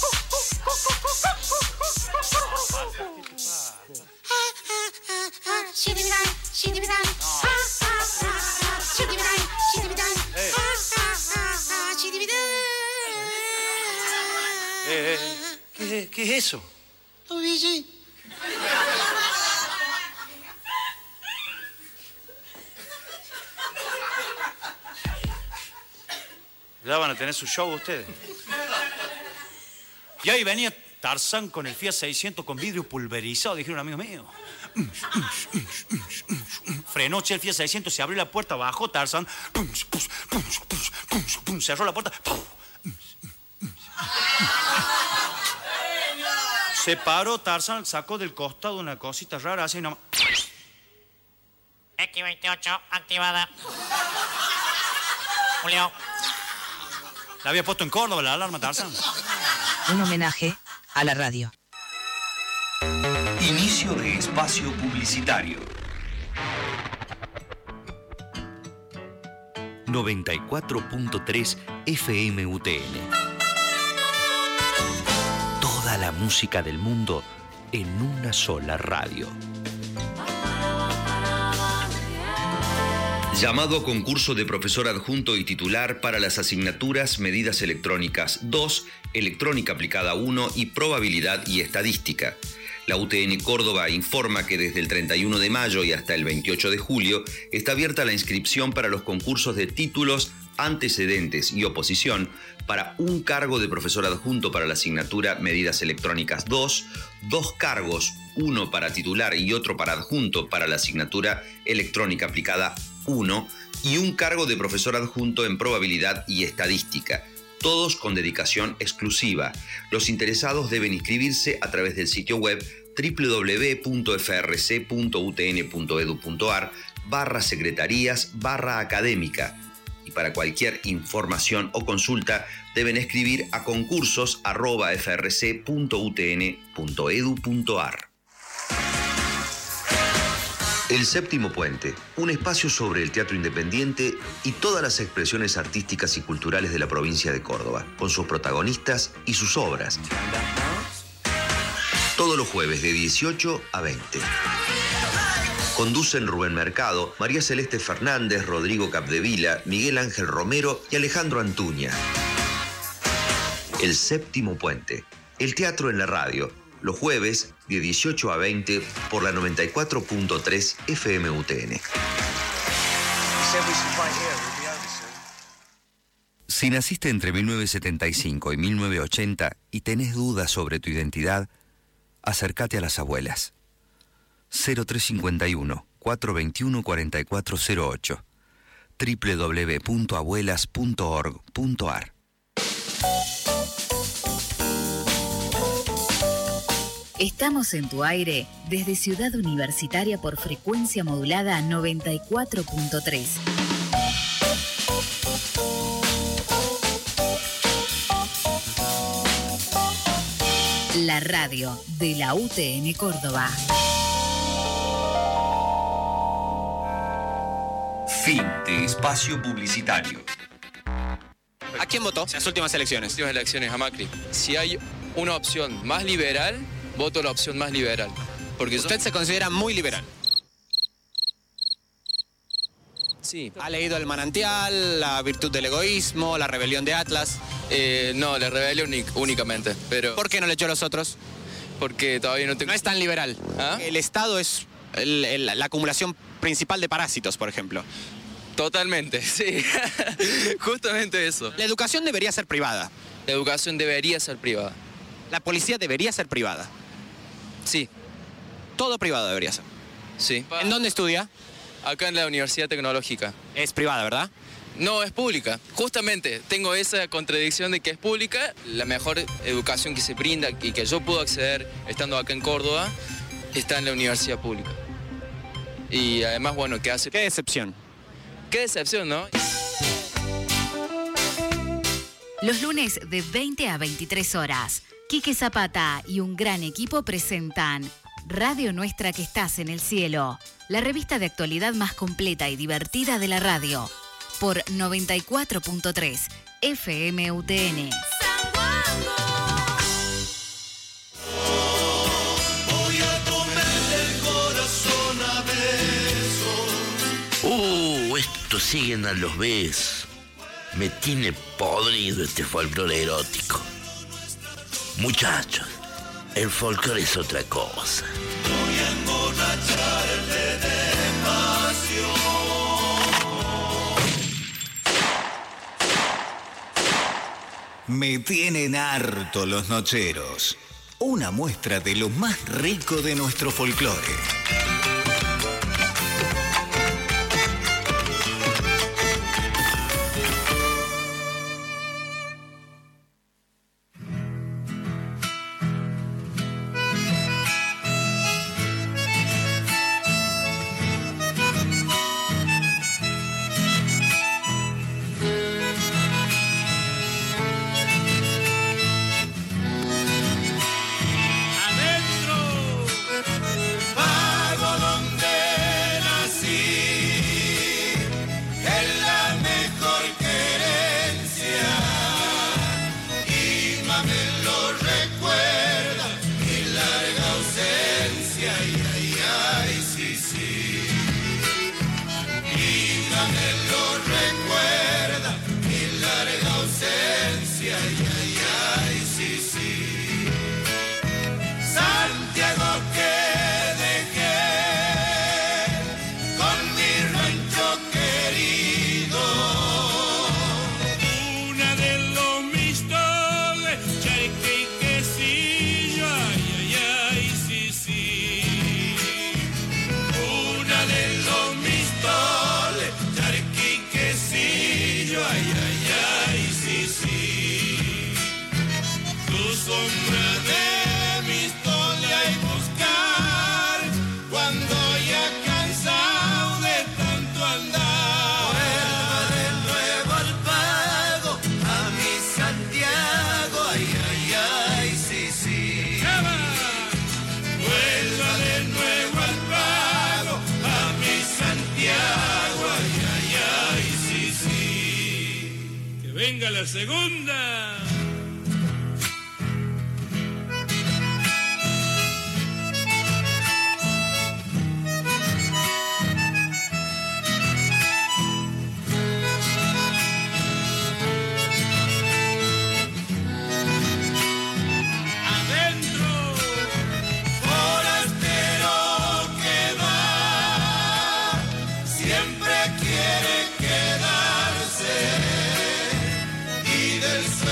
¿Qué es eso? Luigi. Ya van a tener su show ustedes. Y ahí venía Tarzán con el Fiat 600 con vidrio pulverizado, dijeron amigos míos. Frenó el Fiat 600, se abrió la puerta, bajó Tarzán. Cerró la puerta. Se paró Tarzán, sacó del costado una cosita rara, así nomás. X28 activada. Julio. La había puesto en Córdoba la alarma, Tarzán. Un homenaje a la radio. Inicio de espacio publicitario. 94.3 FM UTN. Toda la música del mundo en una sola radio. Llamado a concurso de profesor adjunto y titular para las asignaturas Medidas Electrónicas 2, Electrónica Aplicada 1 y Probabilidad y Estadística. La UTN Córdoba informa que desde el 31 de mayo y hasta el 28 de julio está abierta la inscripción para los concursos de títulos, antecedentes y oposición para un cargo de profesor adjunto para la asignatura Medidas Electrónicas 2, 2 cargos, uno para titular y otro para adjunto para la asignatura Electrónica Aplicada 1 y un cargo de profesor adjunto en Probabilidad y Estadística, todos con dedicación exclusiva. Los interesados deben inscribirse a través del sitio web www.frc.utn.edu.ar/secretarías/académica. Y para cualquier información o consulta deben escribir a concursos@frc.utn.edu.ar. El Séptimo Puente, un espacio sobre el teatro independiente y todas las expresiones artísticas y culturales de la provincia de Córdoba, con sus protagonistas y sus obras. Todos los jueves de 18 a 20. Conducen Rubén Mercado, María Celeste Fernández, Rodrigo Capdevila, Miguel Ángel Romero y Alejandro Antuña. El Séptimo Puente, el teatro en la radio, los jueves de 18 a 20 por la 94.3 FM UTN. Si naciste entre 1975 y 1980 y tenés dudas sobre tu identidad, acércate a las abuelas. 0351 421 4408 www.abuelas.org.ar. Estamos en tu aire desde Ciudad Universitaria por frecuencia modulada 94.3. La radio de la UTN Córdoba. Fin de espacio publicitario. ¿A quién votó en las últimas elecciones? Últimas elecciones a Macri. Si hay una opción más liberal, voto la opción más liberal. Porque ¿Usted se considera muy liberal? Sí. ¿Ha leído El Manantial, La Virtud del Egoísmo, La Rebelión de Atlas? No, La Rebelión únicamente. Pero ¿Por qué no leyó los otros? Porque todavía no tengo... No es tan liberal. ¿Ah? El Estado es la acumulación principal de parásitos, por ejemplo. Totalmente, sí. Justamente eso. La educación debería ser privada. La educación debería ser privada. La policía debería ser privada. Sí. Todo privado debería ser. Sí. ¿En dónde estudia? Acá en la Universidad Tecnológica. Es privada, ¿verdad? No, es pública. Justamente tengo esa contradicción de que es pública. La mejor educación que se brinda y que yo puedo acceder estando acá en Córdoba está en la universidad pública. Y además, bueno, ¿qué hace? Qué decepción. Qué decepción, ¿no? Los lunes de 20 a 23 horas, Quique Zapata y un gran equipo presentan Radio Nuestra que estás en el cielo, la revista de actualidad más completa y divertida de la radio, por 94.3 FM UTN. Voy a comerle el corazón a besos. Esto siguen a los besos. Me tiene podrido este folclore erótico. Muchachos, el folclore es otra cosa. Voy a emborracharte de pasión. Me tienen harto los nocheros. Una muestra de lo más rico de nuestro folclore. La segunda. Del sueño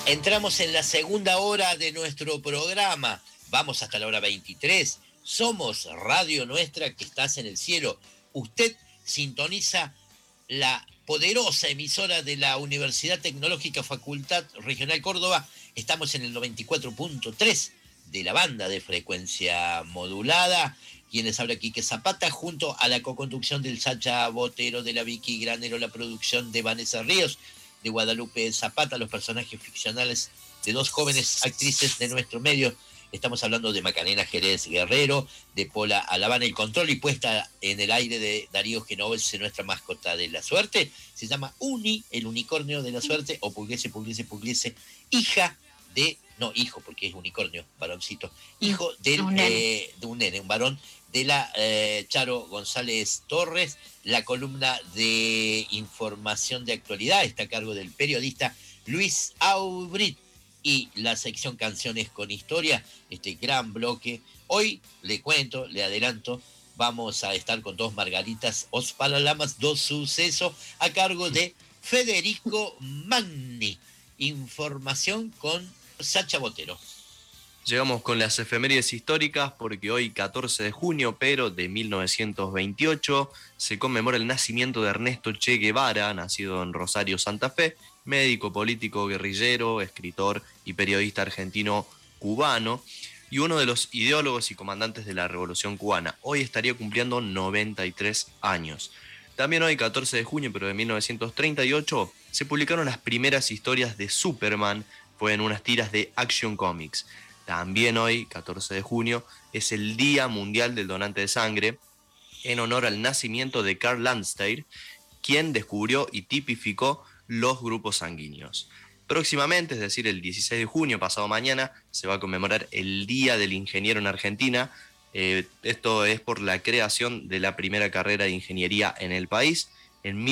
Entramos en la segunda hora de nuestro programa. Vamos hasta la hora 23. Somos Radio Nuestra que estás en el cielo. Usted sintoniza la poderosa emisora de la Universidad Tecnológica Facultad Regional Córdoba. Estamos en el 94.3 de la banda de frecuencia modulada. Quienes habla Quique Zapata, junto a la coconducción del Sacha Botero, de la Vicky Granero, la producción de Vanessa Ríos, de Guadalupe Zapata, los personajes ficcionales de dos jóvenes actrices de nuestro medio. Estamos hablando de Macarena Jerez Guerrero, de Pola Alavana, el control y puesta en el aire de Darío Genovese, nuestra mascota de la suerte. Se llama Uni, el unicornio de la suerte, o Pugliese, hija de, no, hijo, porque es unicornio, varoncito, hijo de un nene, un varón, de la Charo González Torres. La columna de información de actualidad está a cargo del periodista Luis Aubrit, y la sección Canciones con Historia, este gran bloque. Hoy le cuento, le adelanto, vamos a estar con dos Margaritas Ospalalamas, dos sucesos, a cargo de Federico Magni. Información con Sacha Botero. Llegamos con las efemérides históricas porque hoy, 14 de junio, pero de 1928, se conmemora el nacimiento de Ernesto Che Guevara, nacido en Rosario, Santa Fe, médico, político, guerrillero, escritor y periodista argentino-cubano, y uno de los ideólogos y comandantes de la Revolución Cubana. Hoy estaría cumpliendo 93 años. También hoy, 14 de junio, pero de 1938, se publicaron las primeras historias de Superman, fue en unas tiras de Action Comics. También hoy, 14 de junio, es el Día Mundial del Donante de Sangre, en honor al nacimiento de Karl Landsteiner, quien descubrió y tipificó los grupos sanguíneos. Próximamente, es decir, el 16 de junio, pasado mañana, se va a conmemorar el Día del Ingeniero en Argentina. Esto es por la creación de la primera carrera de ingeniería en el país, en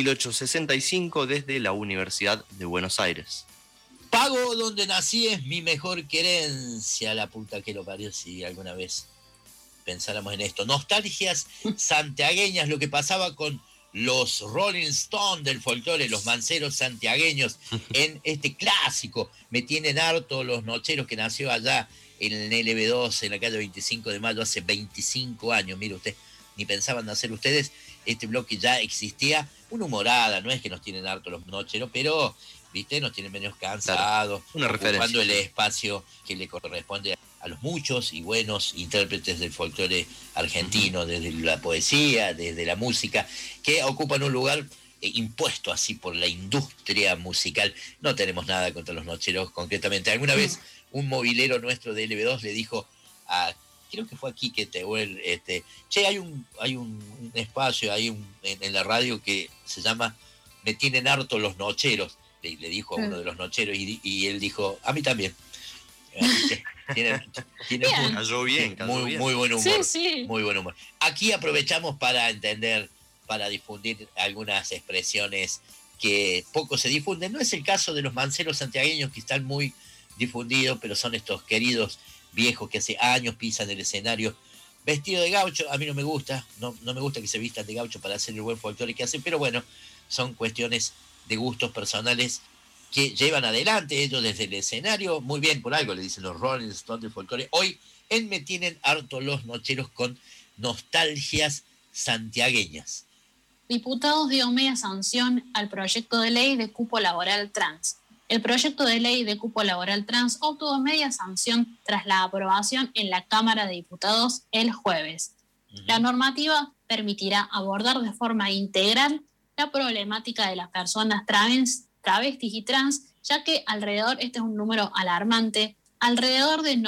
1865, desde la Universidad de Buenos Aires. Pago donde nací es mi mejor querencia, la puta que lo parió, si alguna vez pensáramos en esto. Nostalgias santiagueñas, lo que pasaba con los Rolling Stones del folclore, los manceros santiagueños, en este clásico. Me tienen harto los nocheros, que nació allá en el LB2, en la calle 25 de Mayo, hace 25 años. Mire usted, ni pensaban nacer ustedes. Este bloque ya existía. Una humorada, no es que nos tienen harto los nocheros, pero, viste, nos tienen menos cansados, claro, una referencia, ocupando el espacio que le corresponde a los muchos y buenos intérpretes del folclore argentino, desde la poesía, desde la música, que ocupan un lugar impuesto así por la industria musical. No tenemos nada contra los nocheros, concretamente. Alguna vez un movilero nuestro de LB2 le dijo a, creo que fue aquí que che, hay un espacio ahí en la radio que se llama Me tienen harto los nocheros. Le dijo a uno de los nocheros y él dijo, a mí también. Tiene cayó bien. Muy buen humor. Sí. Muy buen humor. Aquí aprovechamos para entender, para difundir algunas expresiones que poco se difunden. No es el caso de los manceros santiagueños, que están muy difundidos, pero son estos queridos viejos que hace años pisan el escenario vestido de gaucho. A mí no me gusta, no me gusta que se vistan de gaucho para hacer el buen folclore que hacen, pero bueno, son cuestiones de gustos personales que llevan adelante ellos desde el escenario. Muy bien, por algo le dicen los Rolling Stones del folclore. Hoy en Me tienen harto los nocheros con nostalgias santiagueñas. Diputados dio media sanción al proyecto de ley de cupo laboral trans. El proyecto de ley de cupo laboral trans obtuvo media sanción tras la aprobación en la Cámara de Diputados el jueves. La normativa permitirá abordar de forma integral la problemática de las personas travestis y trans, ya que este es un número alarmante, alrededor del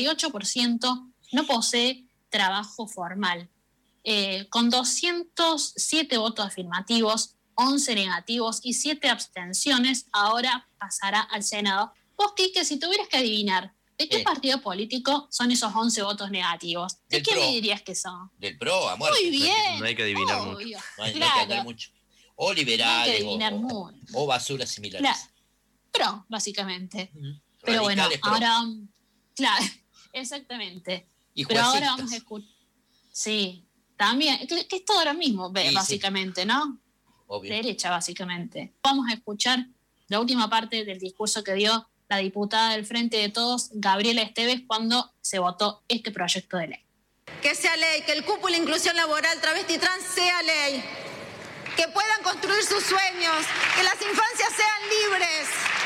98% no posee trabajo formal. Con 207 votos afirmativos, 11 negativos y 7 abstenciones, ahora pasará al Senado. Vos, Quique, si tuvieras que adivinar, ¿de qué partido político son esos 11 votos negativos? ¿De qué me dirías que son? Del PRO, a muerte. Muy bien. No hay que adivinar mucho. No hay que adivinar mucho. O liberales, o basuras similares. Claro. PRO, básicamente. Pero bueno, ahora... Claro, exactamente. Y pero ahora vamos a escuchar... Sí, también, que es todo lo mismo, básicamente, ¿no? Obvio. Derecha, básicamente. Vamos a escuchar la última parte del discurso que dio la diputada del Frente de Todos, Gabriela Esteves, cuando se votó este proyecto de ley. Que sea ley, que el cupo y la inclusión laboral travesti trans sea ley, que puedan construir sus sueños, que las infancias sean libres.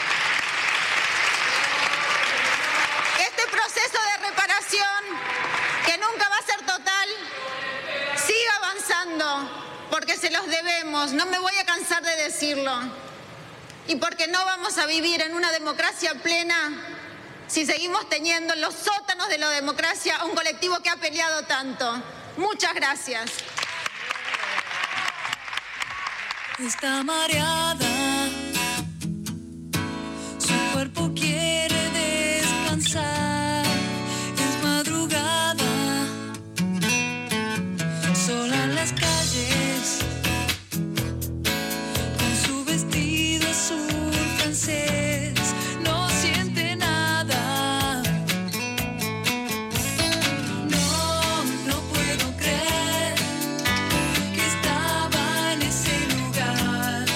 Que este proceso de reparación, que nunca va a ser total, siga avanzando, porque se los debemos, no me voy a cansar de decirlo. Y porque no vamos a vivir en una democracia plena si seguimos teniendo en los sótanos de la democracia a un colectivo que ha peleado tanto. Muchas gracias. Está mareada, su cuerpo quiere descansar, es madrugada, sola en las calles, con su vestido azul francés, no siente nada. No puedo creer que estaba en ese lugar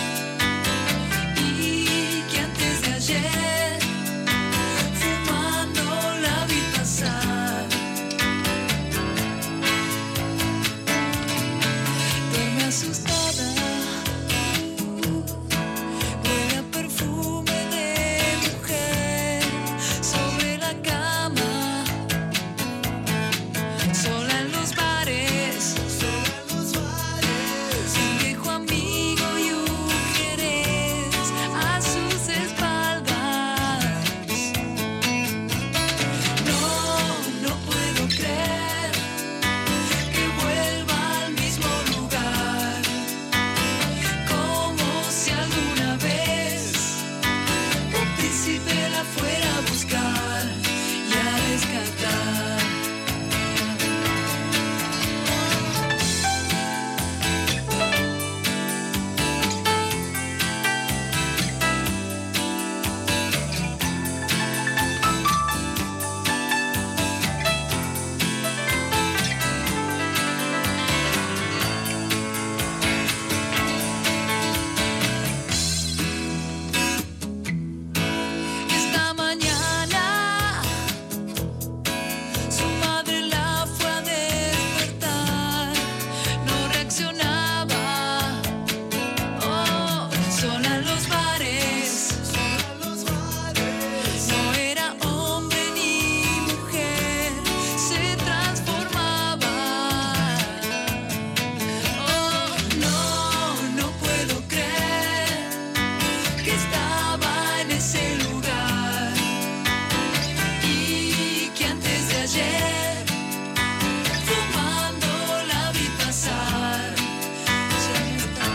y que antes de ayer fumando la vi pasar. Duerme asustada, huele a perfume de mujer sobre la cama, sola en los bares, un viejo amigo y un jerez a sus espaldas. No puedo creer que vuelva al mismo lugar, como si alguna vez un príncipe la fuera a buscar y a rescatar. Esta mañana su madre la fue a despertar, no reaccionaba. Sola en los bares, no era hombre ni mujer, se transformaba. No puedo creer que estaba en ese lugar y que antes de ayer fumando la vi pasar. Ya no está.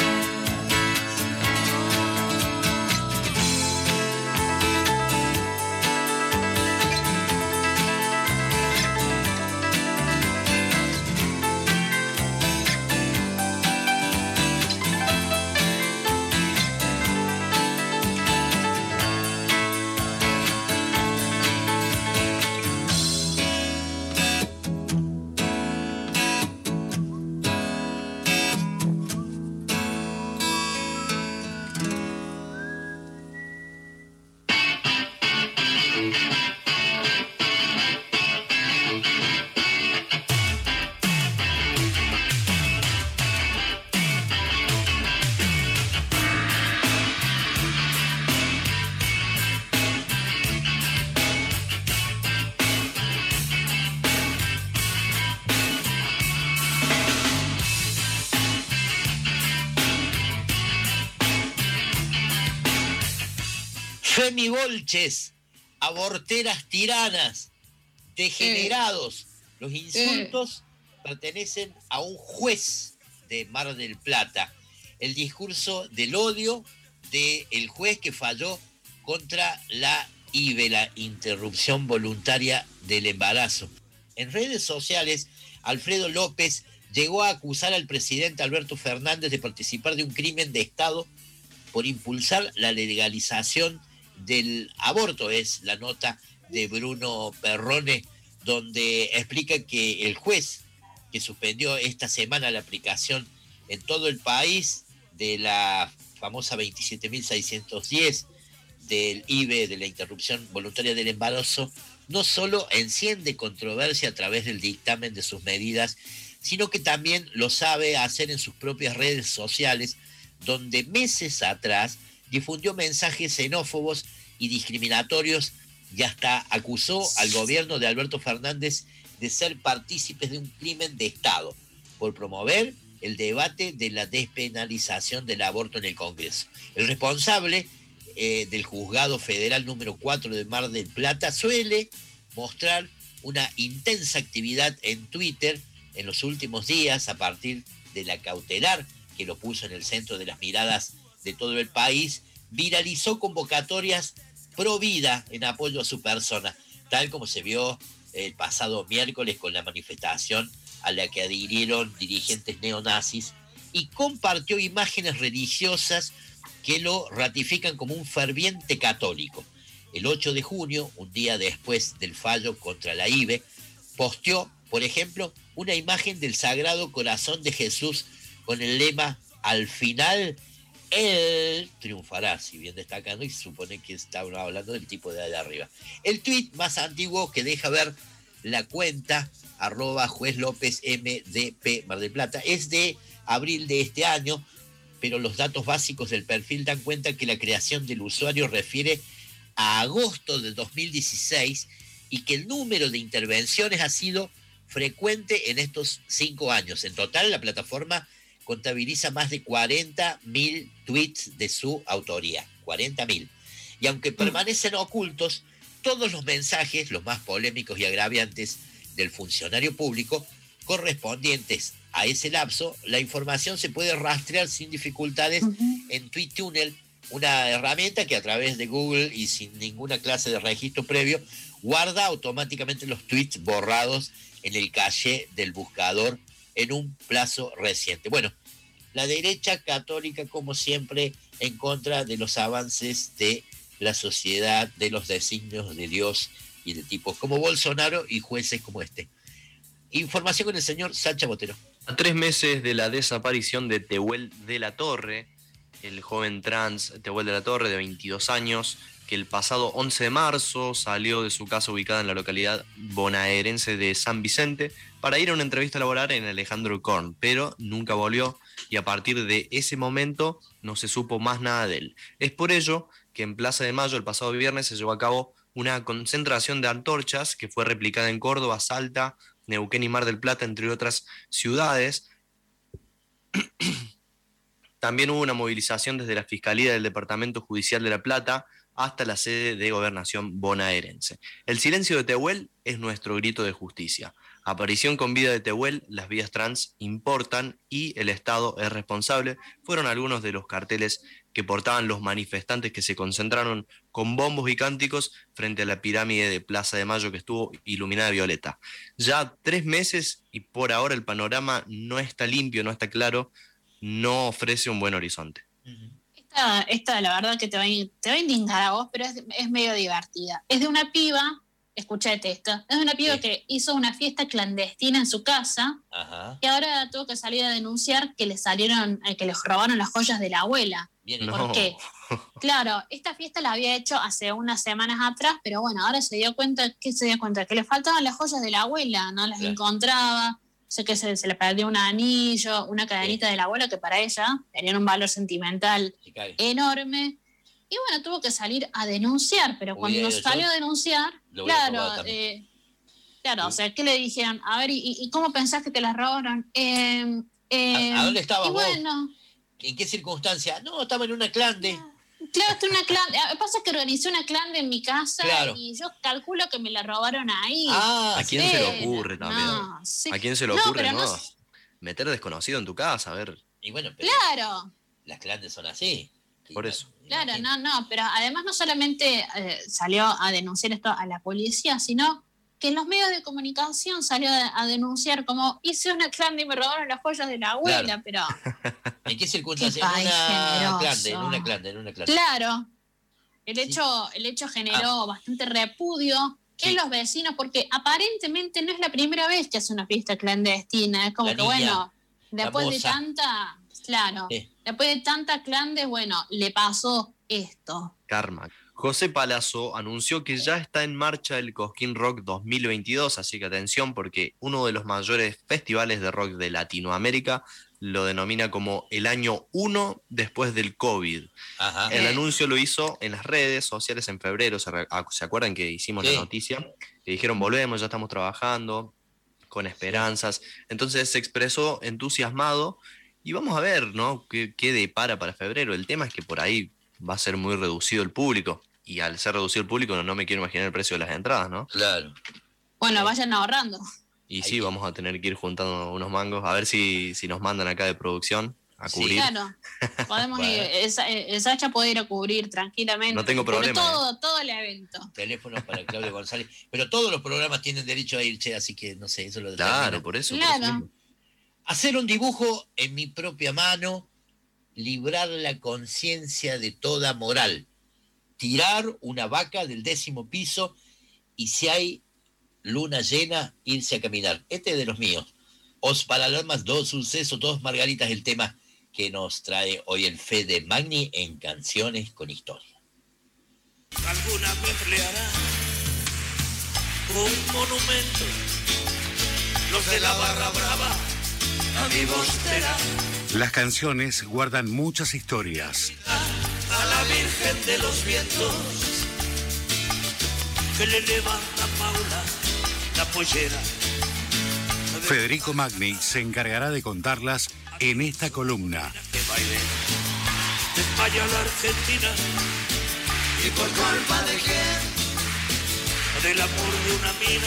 Femibolches, aborteras tiranas, degenerados. Los insultos pertenecen a un juez de Mar del Plata. El discurso del odio del juez que falló contra la IVE, la interrupción voluntaria del embarazo. En redes sociales, Alfredo López llegó a acusar al presidente Alberto Fernández de participar de un crimen de Estado por impulsar la legalización del aborto. Es la nota de Bruno Perrone, donde explica que el juez que suspendió esta semana la aplicación en todo el país de la famosa 27.610 del IVE, de la interrupción voluntaria del embarazo, no solo enciende controversia a través del dictamen de sus medidas, sino que también lo sabe hacer en sus propias redes sociales, donde meses atrás difundió mensajes xenófobos y discriminatorios y hasta acusó al gobierno de Alberto Fernández de ser partícipes de un crimen de Estado por promover el debate de la despenalización del aborto en el Congreso. El responsable del Juzgado Federal número 4 de Mar del Plata suele mostrar una intensa actividad en Twitter en los últimos días a partir de la cautelar que lo puso en el centro de las miradas de todo el país. Viralizó convocatorias pro vida en apoyo a su persona, tal como se vio el pasado miércoles con la manifestación a la que adhirieron dirigentes neonazis, y compartió imágenes religiosas que lo ratifican como un ferviente católico. El 8 de junio, un día después del fallo contra la IVE, posteó, por ejemplo, una imagen del Sagrado Corazón de Jesús con el lema "Al final, Él triunfará", si bien destacando, y se supone que estaba hablando del tipo de allá arriba. El tuit más antiguo que deja ver la cuenta @juezlopezmdp Mar del Plata es de abril de este año, pero los datos básicos del perfil dan cuenta que la creación del usuario refiere a agosto de 2016 y que el número de intervenciones ha sido frecuente en estos 5 años. En total, la plataforma contabiliza más de 40.000 tweets de su autoría, 40.000. Y aunque permanecen ocultos, todos los mensajes, los más polémicos y agraviantes del funcionario público, correspondientes a ese lapso, la información se puede rastrear sin dificultades en TweetTunnel, una herramienta que a través de Google y sin ninguna clase de registro previo, guarda automáticamente los tweets borrados en el caché del buscador en un plazo reciente. Bueno, la derecha católica, como siempre, en contra de los avances de la sociedad, de los designios de Dios y de tipos como Bolsonaro y jueces como este. Información con el señor Sacha Botero. A 3 meses de la desaparición de Tehuel de la Torre, el joven trans Tehuel de la Torre, de 22 años, que el pasado 11 de marzo salió de su casa ubicada en la localidad bonaerense de San Vicente para ir a una entrevista laboral en Alejandro Korn, pero nunca volvió, y a partir de ese momento no se supo más nada de él. Es por ello que en Plaza de Mayo el pasado viernes se llevó a cabo una concentración de antorchas que fue replicada en Córdoba, Salta, Neuquén y Mar del Plata, entre otras ciudades. También hubo una movilización desde la Fiscalía del Departamento Judicial de La Plata hasta la sede de Gobernación bonaerense. El silencio de Tehuel es nuestro grito de justicia. Aparición con vida de Tehuel, las vidas trans importan y el Estado es responsable, fueron algunos de los carteles que portaban los manifestantes que se concentraron con bombos y cánticos frente a la pirámide de Plaza de Mayo, que estuvo iluminada de violeta. Ya 3 meses y por ahora el panorama no está limpio, no está claro, no ofrece un buen horizonte. Esta la verdad que te va a indignar a vos, pero es medio divertida. Es de una piba, escuchate esto, es de una piba que hizo una fiesta clandestina en su casa. Ajá. Y ahora tuvo que salir a denunciar que les robaron las joyas de la abuela. ¿Por qué? Claro, esta fiesta la había hecho hace unas semanas atrás, pero bueno, ahora se dio cuenta que le faltaban las joyas de la abuela, no las encontraba. Sé que se le perdió un anillo, una cadenita de la abuela que para ella tenían un valor sentimental enorme. Y bueno, tuvo que salir a denunciar, pero cuando salió a denunciar, claro, o sea, ¿qué le dijeron? A ver, ¿y cómo pensás que te las robaron? ¿A dónde estabas vos? Bueno, ¿en qué circunstancia? No, estaba en una clande. Claro, está una clande. Pasa que organizé una clande en mi casa y yo calculo que me la robaron ahí. ¿A quién se le ocurre también? No, sí. ¿A quién se le ocurre, pero no? Meter desconocido en tu casa, a ver. Y bueno, pero claro. Las clandes son así. Por eso. Claro, no, pero además no solamente salió a denunciar esto a la policía, sino que en los medios de comunicación salió a denunciar como hice una clande y me robaron las joyas de la abuela, pero... ¿En qué circunstancia? En una clande. Claro. El hecho generó bastante repudio en los vecinos, porque aparentemente no es la primera vez que hace una fiesta clandestina. Es como que, bueno, después de tanta... Claro. Después de tanta clande, bueno, le pasó esto. Karma. José Palazzo anunció que ya está en marcha el Cosquín Rock 2022, así que atención porque uno de los mayores festivales de rock de Latinoamérica lo denomina como el año 1 después del COVID. Ajá. El anuncio lo hizo en las redes sociales en febrero, ¿se acuerdan que hicimos la noticia? Que dijeron volvemos, ya estamos trabajando, con esperanzas. Entonces se expresó entusiasmado y vamos a ver, ¿no? qué depara para febrero. El tema es que por ahí va a ser muy reducido el público. Y al ser reducido el público, no me quiero imaginar el precio de las entradas, ¿no? Claro. Bueno, vayan ahorrando. Y sí, vamos a tener que ir juntando unos mangos. A ver si nos mandan acá de producción a cubrir. Claro. Podemos ir. Sacha puede ir a cubrir tranquilamente. No tengo problema. Todo el evento. Teléfono para Claudio González. Pero todos los programas tienen derecho a ir, che, así que no sé, eso lo determina. Claro, por eso. Claro. Hacer un dibujo en mi propia mano, librar la conciencia de toda moral, tirar una vaca del 10º piso y si hay luna llena, irse a caminar. Este es de los míos. Os Paralamas, 2 sucesos, 2 margaritas, el tema que nos trae hoy el Fede Magni en Canciones con Historia. Alguna vez le hará un monumento los de la barra brava a mi Bostera. Las canciones guardan muchas historias. A la Virgen de los Vientos que le levanta Paula la pollera. Federico Magni se encargará de contarlas en esta columna. Que baile desmaya la Argentina y por culpa de quién, del amor de una mina.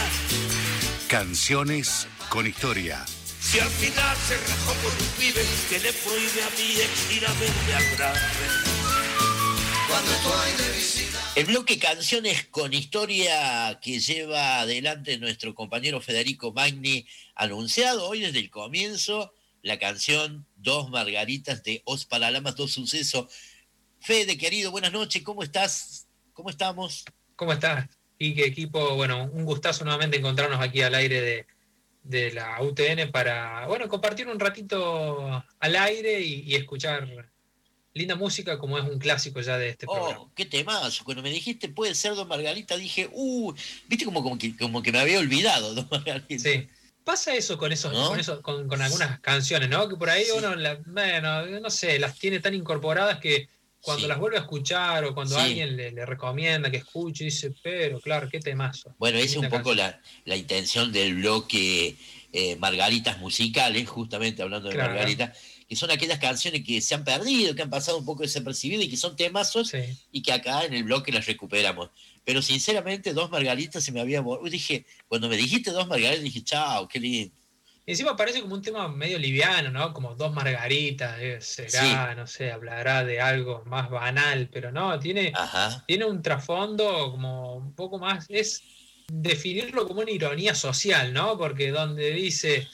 Canciones con Historia. Si al final se rajó por un pibe que le prohíbe a mi ex ir a verme al grande. Cuando estoy de visita. El bloque Canciones con Historia que lleva adelante nuestro compañero Federico Magni, anunciado hoy desde el comienzo, la canción 2 margaritas de Os Paralamas, 2 sucesos. Fede, querido, buenas noches, ¿cómo estás? ¿Cómo estamos? ¿Cómo estás? Y qué equipo, bueno, un gustazo nuevamente encontrarnos aquí al aire de la UTN para, bueno, compartir un ratito al aire y escuchar linda música como es un clásico ya de este programa. Qué temazo. Cuando me dijiste puede ser 2 margaritas, dije, viste como que me había olvidado 2 margaritas. Sí. Pasa eso con esos, ¿no? con algunas canciones, ¿no? Que por ahí uno, no sé, las tiene tan incorporadas que cuando las vuelve a escuchar o cuando alguien le recomienda que escuche, dice, pero claro, qué temazo. Bueno, esa es un poco la intención del bloque Margaritas Musicales, justamente hablando de Margaritas, que son aquellas canciones que se han perdido, que han pasado un poco desapercibidas y que son temazos y que acá en el bloque las recuperamos. Pero sinceramente 2 margaritas se me había... Dije, cuando me dijiste 2 margaritas, dije, chao, qué lindo. Y encima parece como un tema medio liviano, ¿no? Como 2 margaritas, será, no sé, hablará de algo más banal, pero no, tiene un trasfondo como un poco más, es definirlo como una ironía social, ¿no? Porque donde dice...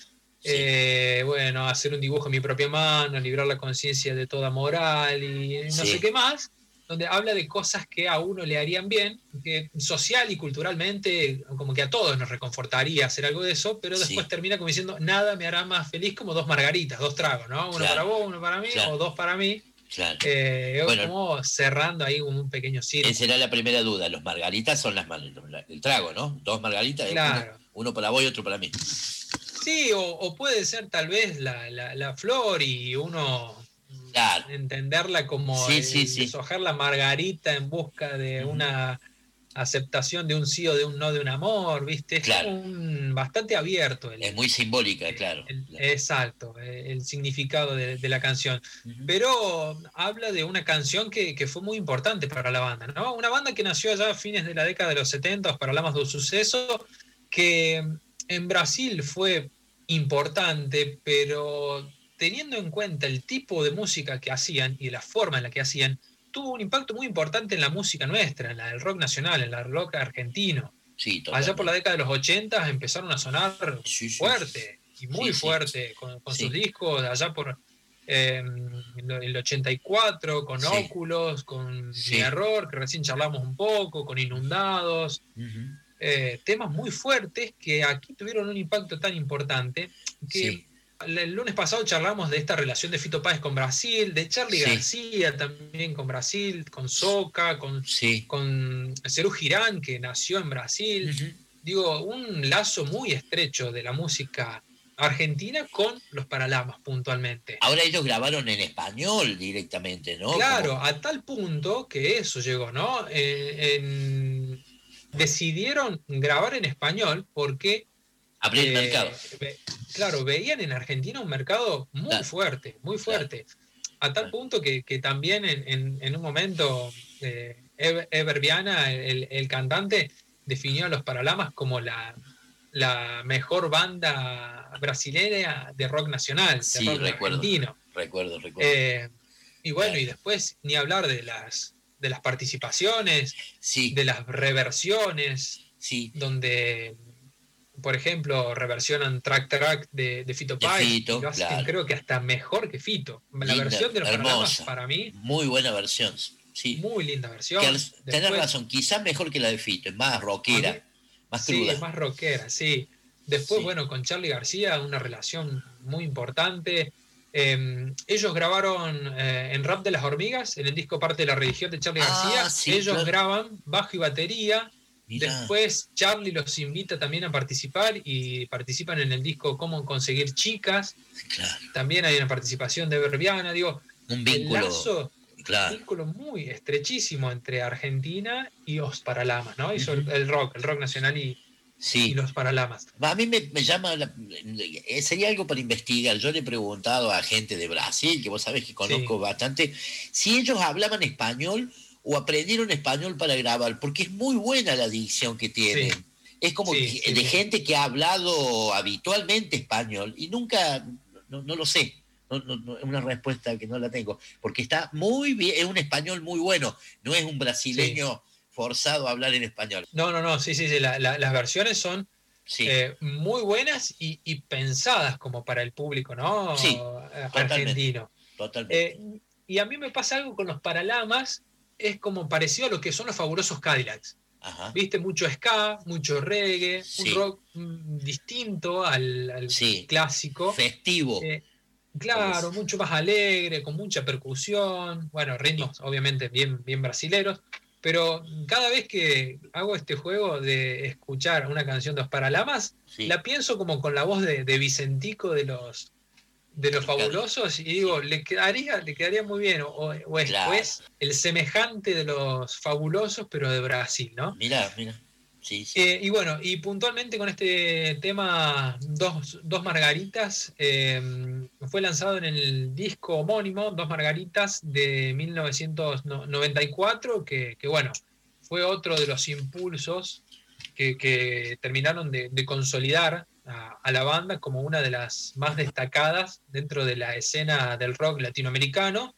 bueno, hacer un dibujo en mi propia mano, librar la conciencia de toda moral y no sé qué más, donde habla de cosas que a uno le harían bien, que social y culturalmente como que a todos nos reconfortaría hacer algo de eso, pero después termina como diciendo, nada me hará más feliz como 2 margaritas, 2 tragos, ¿no? Uno para vos, uno para mí, o 2 para mí. Claro. Bueno, como cerrando ahí un pequeño círculo. Esa era la primera duda, los margaritas son el trago, ¿no? 2 margaritas, uno para vos y otro para mí. Sí, o puede ser tal vez la flor y uno entenderla como deshojar la margarita en busca de una aceptación de un sí o de un no de un amor, ¿viste? Es bastante abierto. Es muy simbólica, claro. Exacto, el significado de la canción. Pero habla de una canción que fue muy importante para la banda, ¿no? Una banda que nació allá a fines de la década de los 70, Os Paralamas, 2 sucesos, que... en Brasil fue importante, pero teniendo en cuenta el tipo de música que hacían y la forma en la que hacían, tuvo un impacto muy importante en la música nuestra, en la del rock nacional, en el rock argentino. Allá por la década de los 80 empezaron a sonar fuerte, y muy fuerte, con sus discos, allá por el 84, con Óculos, con Mi Error, que recién charlamos un poco, con Inundados. Temas muy fuertes que aquí tuvieron un impacto tan importante que El lunes pasado charlamos de esta relación de Fito Páez con Brasil, de Charly García también con Brasil, con Soca, con Serú Girán, que nació en Brasil. Digo, un lazo muy estrecho de la música argentina con los Paralamas puntualmente. Ahora ellos grabaron en español directamente, ¿no? Claro, a tal punto que eso llegó, ¿no? Decidieron grabar en español porque... Abrir el mercado. Claro, veían en Argentina un mercado muy fuerte, muy fuerte. A tal punto que también en un momento Ever Viana, el cantante, definió a los Paralamas como la mejor banda brasileña de rock nacional, de rock argentino. Recuerdo. Y bueno, y después ni hablar de las participaciones, de las reversiones, donde, por ejemplo, reversionan Track de Fito Páez, y lo hacen, creo que hasta mejor que Fito. La versión de los Paralamas, para mí... Muy buena versión, sí. Muy linda versión. Tenés razón, quizás mejor que la de Fito, es más rockera, más cruda. Sí, es más rockera, sí. Después, bueno, con Charly García, una relación muy importante. Ellos grabaron en Rap de las Hormigas, en el disco Parte de la Religión de Charly García. Ellos graban bajo y batería. Mirá. Después Charly los invita también a participar y participan en el disco Cómo conseguir chicas. También hay una participación de Ever Viana. Digo, un vínculo, un vínculo muy estrechísimo entre Argentina y los Paralamas, ¿no? Y sobre el rock nacional y los Paralamas. A mí me llama, sería algo para investigar. Yo le he preguntado a gente de Brasil, que vos sabés que conozco bastante, si ellos hablaban español o aprendieron español para grabar, porque es muy buena la dicción que tienen. Es como de gente que ha hablado habitualmente español y nunca, no lo sé. No, es una respuesta que no la tengo, porque está muy bien, es un español muy bueno, no es un brasileño forzado a hablar en español. No, las versiones son muy buenas y pensadas como para el público, ¿no? Argentino. Totalmente. Y a mí me pasa algo con los Paralamas, es como parecido a lo que son los Fabulosos Cadillacs. Viste, mucho ska, mucho reggae, un rock distinto al clásico. Festivo. Claro, mucho más alegre, con mucha percusión, bueno, ritmos obviamente bien brasileros, pero cada vez que hago este juego de escuchar una canción de los Paralamas, la pienso como con la voz de Vicentico de los Fabulosos y digo, le quedaría muy bien, o es el semejante de los Fabulosos, pero de Brasil, ¿no? Mira. Y bueno, y puntualmente con este tema, Dos Margaritas, fue lanzado en el disco homónimo, Dos Margaritas, de 1994, que bueno, fue otro de los impulsos que terminaron de consolidar a la banda como una de las más destacadas dentro de la escena del rock latinoamericano.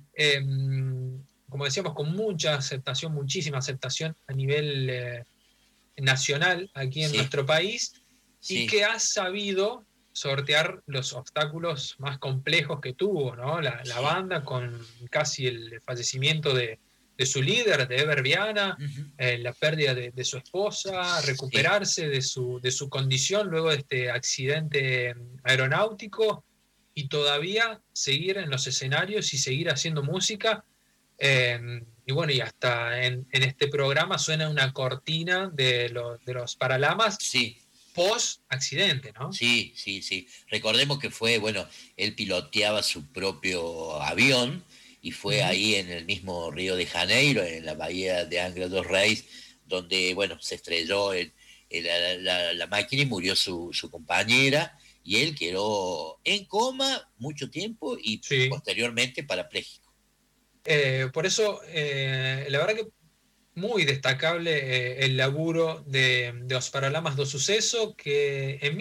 Como decíamos, con muchísima aceptación a nivel nacional aquí en nuestro país, y que ha sabido sortear los obstáculos más complejos que tuvo, ¿no? La banda, con casi el fallecimiento de su líder, de Ever Viana, la pérdida de su esposa, recuperarse de su condición luego de este accidente aeronáutico, y todavía seguir en los escenarios y seguir haciendo música. Y bueno, y hasta en este programa suena una cortina de los Paralamas post accidente, ¿no? Sí. Recordemos que fue, él piloteaba su propio avión y fue ahí en el mismo Río de Janeiro, en la bahía de Angra dos Reis, donde, se estrelló la máquina y murió su compañera, y él quedó en coma mucho tiempo y posteriormente parapléjico. Por eso, la verdad que muy destacable el laburo de los Paralamas do Suceso, que en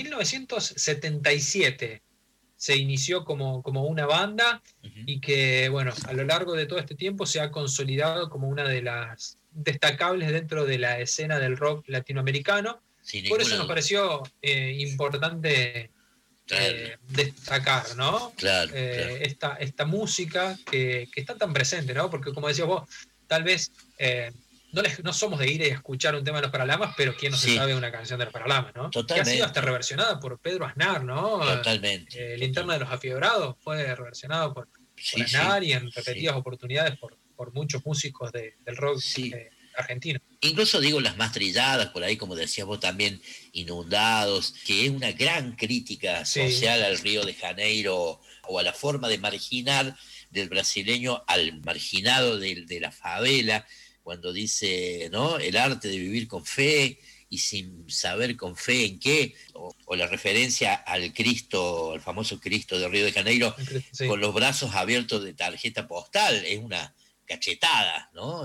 1977 se inició como una banda, y que, a lo largo de todo este tiempo se ha consolidado como una de las destacables dentro de la escena del rock latinoamericano. Por eso nos pareció importante destacar, ¿no? Claro. Esta música que está tan presente, ¿no? Porque, como decías vos, tal vez no somos de ir a escuchar un tema de los Paralamas, pero ¿quién no se sabe una canción de los Paralamas, ¿no? Totalmente. Que ha sido hasta reversionada por Pedro Aznar, ¿no? Totalmente. Linterna de los Afiebrados fue reversionado por Aznar y en repetidas oportunidades por muchos músicos del rock argentino. Incluso digo las más trilladas, por ahí como decías vos también, Inundados, que es una gran crítica social al Río de Janeiro o a la forma de marginar del brasileño al marginado de la favela, cuando dice, ¿no?, el arte de vivir con fe y sin saber con fe en qué, o la referencia al Cristo, al famoso Cristo de Río de Janeiro, con los brazos abiertos de tarjeta postal, es una cachetada, ¿no?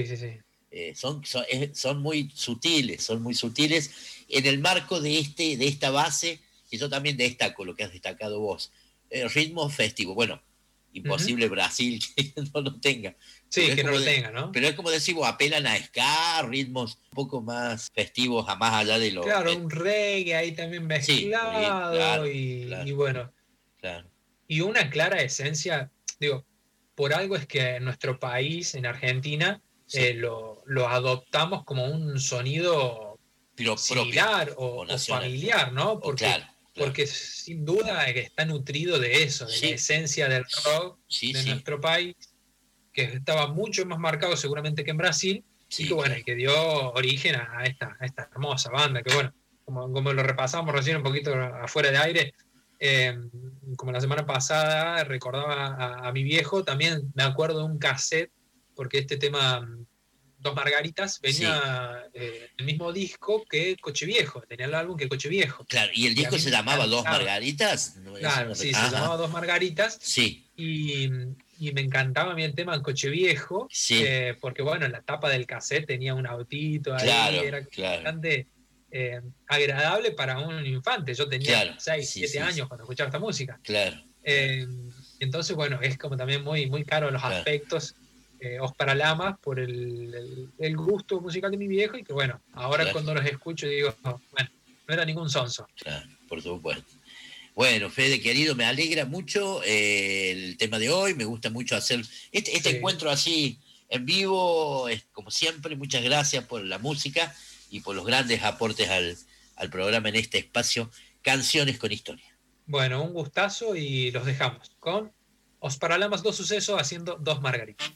Son muy sutiles en el marco de esta base, y yo también destaco lo que has destacado vos, ritmo festivo. Bueno, imposible Brasil que no lo tenga. Sí, que no lo tenga, ¿no? Pero es como decimos, apelan a ska, ritmos un poco más festivos, a más allá de lo... Claro, un reggae ahí también mezclado, y bueno. Claro. Y una clara esencia, digo, por algo es que en nuestro país, en Argentina, lo adoptamos como un sonido similar o familiar, ¿no? Porque sin duda está nutrido de eso, de la esencia del rock de nuestro país, que estaba mucho más marcado seguramente que en Brasil, y que bueno, y que dio origen a esta hermosa banda, que bueno, como lo repasamos recién un poquito afuera de aire, como la semana pasada recordaba a mi viejo, también me acuerdo de un cassette, porque este tema Dos Margaritas venía el mismo disco que Coche Viejo, tenía el álbum que Coche Viejo. Claro, y el disco se llamaba Dos Margaritas. Claro, se llamaba Dos Margaritas. Sí. Y me encantaba a mí el tema en Coche Viejo, porque bueno, en la tapa del cassette tenía un autito ahí, era bastante agradable para un infante. Yo tenía 6, 7 años cuando escuchaba esta música. Claro. Entonces, bueno, es como también muy, muy caro los aspectos. Os Paralamas por el gusto musical de mi viejo, y que bueno, ahora cuando los escucho digo, bueno, no era ningún sonso. Claro, por supuesto. Bueno, Fede, querido, me alegra mucho el tema de hoy, me gusta mucho hacer este encuentro así en vivo, como siempre. Muchas gracias por la música y por los grandes aportes al programa en este espacio, Canciones con Historia. Bueno, un gustazo, y los dejamos con Os Paralamas, Dos Sucesos, haciendo Dos Margaritas.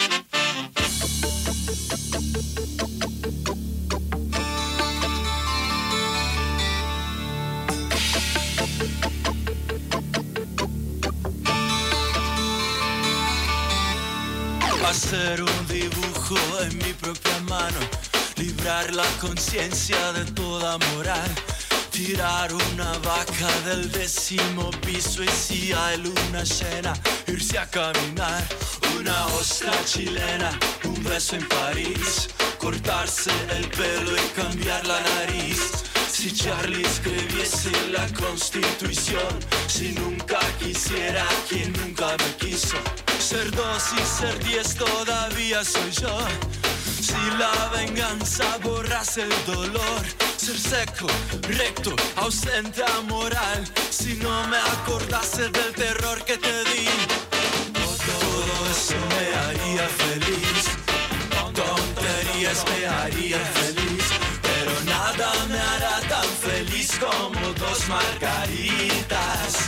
Hacer un dibujo en mi propia mano, librar la conciencia de toda moral, tirar una vaca del 10º piso y si hay luna llena, irse a caminar, una ostra chilena, un beso en París, cortarse el pelo y cambiar la nariz. Si Charlie escribiese la Constitución, si nunca quisiera quien nunca me quiso, ser 2 y ser 10 todavía soy yo. Si la venganza borrase el dolor, ser seco, recto, ausente amoral, si no me acordase del terror que te di, todo eso me haría feliz, tonterías me harían feliz, pero nada me hará tan feliz como 2 margaritas.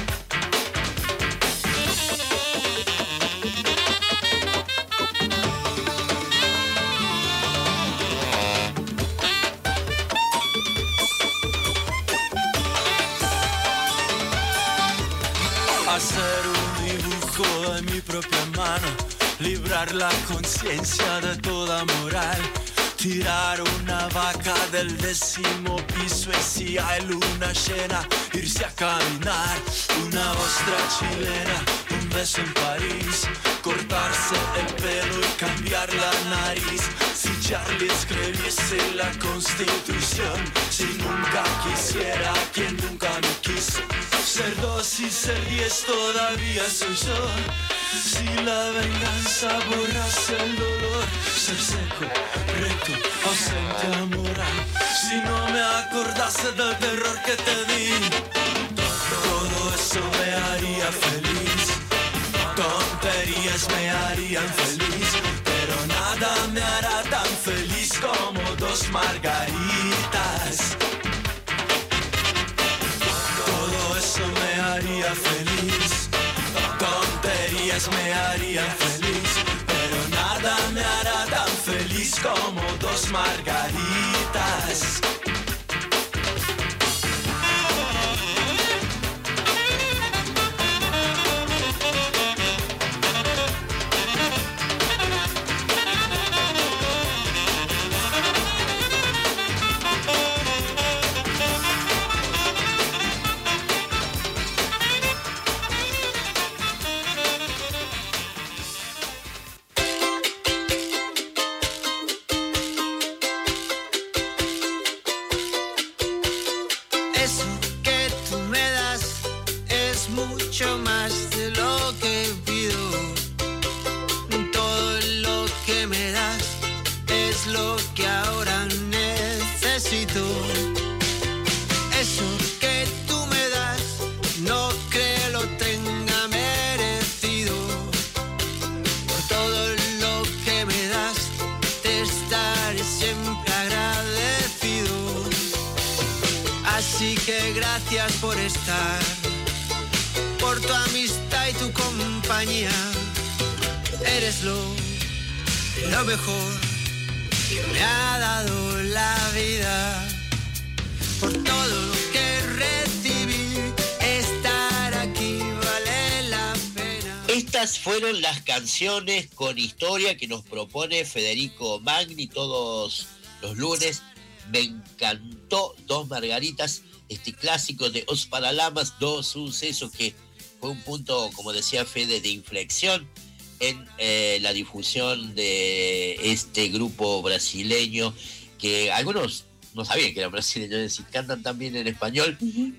Hacer un dibujo en mi propia mano, librar la conciencia de toda moral, tirar una vaca del 10º piso y si hay luna llena, irse a caminar, una ostra chilena, un beso en París, cortarse el pelo y cambiar la nariz. Si Charlie escribiese la Constitución, si nunca quisiera quien nunca me quiso, ser 2 y ser 10 todavía soy yo. Si la venganza borrase el dolor, ser seco, recto, ausente amoral, si no me acordase del terror que te di, todo eso me haría feliz, tonterías me harían feliz, pero pero nada me hará tan feliz como 2 margaritas. Todo eso me haría feliz, tonterías me harían feliz, pero nada me hará tan feliz como 2 margaritas. Gracias por estar, por tu amistad y tu compañía. Eres lo mejor que me ha dado la vida. Por todo lo que recibí, estar aquí vale la pena. Estas fueron las canciones con historia que nos propone Federico Magni todos los lunes. Me encantó 2 margaritas. Este clásico de Os Paralamas do Sucesso, que fue un punto, como decía Fede, de inflexión en la difusión de este grupo brasileño, que algunos no sabían que eran brasileños, y cantan también en español,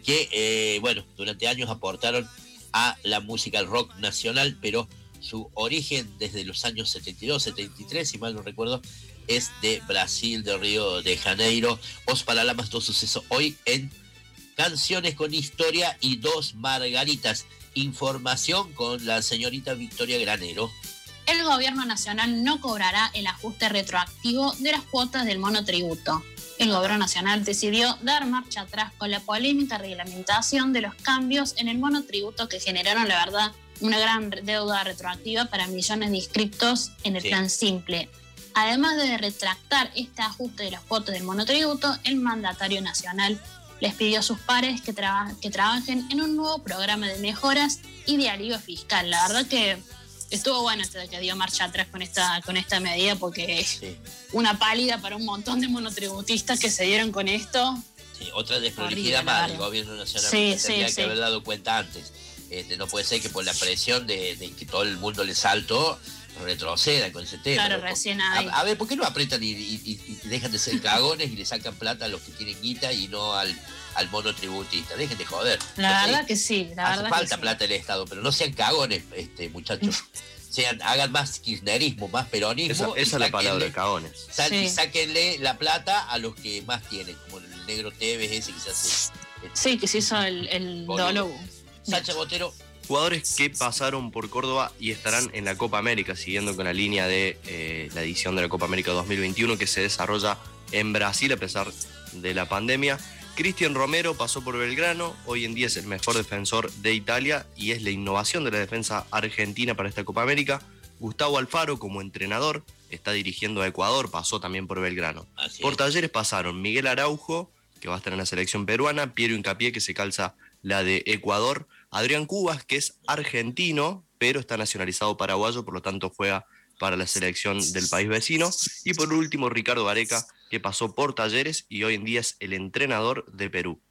que, bueno, durante años aportaron a la música, al rock nacional, pero su origen desde los años 72, 73, si mal no recuerdo, es de Brasil, de Río de Janeiro. Os Paralamas do Sucesso, hoy en Canciones con Historia y 2 margaritas. Información con la señorita Victoria Granero. El gobierno nacional no cobrará el ajuste retroactivo de las cuotas del monotributo. El gobierno nacional decidió dar marcha atrás con la polémica reglamentación de los cambios en el monotributo que generaron, la verdad, una gran deuda retroactiva para millones de inscriptos en el plan simple. Además de retractar este ajuste de las cuotas del monotributo, el mandatario nacional les pidió a sus pares que trabajen en un nuevo programa de mejoras y de alivio fiscal. La verdad que estuvo bueno esto de que dio marcha atrás con esta medida, porque una pálida para un montón de monotributistas que se dieron con esto. Sí, otra desprolijidad más del gobierno nacional. Tendría que haber dado cuenta antes. No puede ser que por la presión de que todo el mundo le saltó, retroceda con ese tema. Claro, recién ahí. A ver, ¿por qué no apretan y dejan de ser cagones y le sacan plata a los que tienen guita y no al monotributista? Dejen de joder. La verdad que sí. Hace falta plata del Estado, pero no sean cagones, muchachos. Hagan más kirchnerismo, más peronismo. Esa es la palabra, cagones. Y sáquenle la plata a los que más tienen, como el negro Tevez ese que se hace. Sí, que se hizo el dólogo. Sacha Botero. Jugadores que pasaron por Córdoba y estarán en la Copa América, siguiendo con la línea de la edición de la Copa América 2021 que se desarrolla en Brasil a pesar de la pandemia. Cristian Romero pasó por Belgrano, hoy en día es el mejor defensor de Italia y es la innovación de la defensa argentina para esta Copa América. Gustavo Alfaro como entrenador está dirigiendo a Ecuador, pasó también por Belgrano. Por Talleres pasaron Miguel Araujo, que va a estar en la selección peruana, Piero Hincapié, que se calza la de Ecuador, Adrián Cubas, que es argentino, pero está nacionalizado paraguayo, por lo tanto juega para la selección del país vecino. Y por último, Ricardo Gareca, que pasó por Talleres y hoy en día es el entrenador de Perú.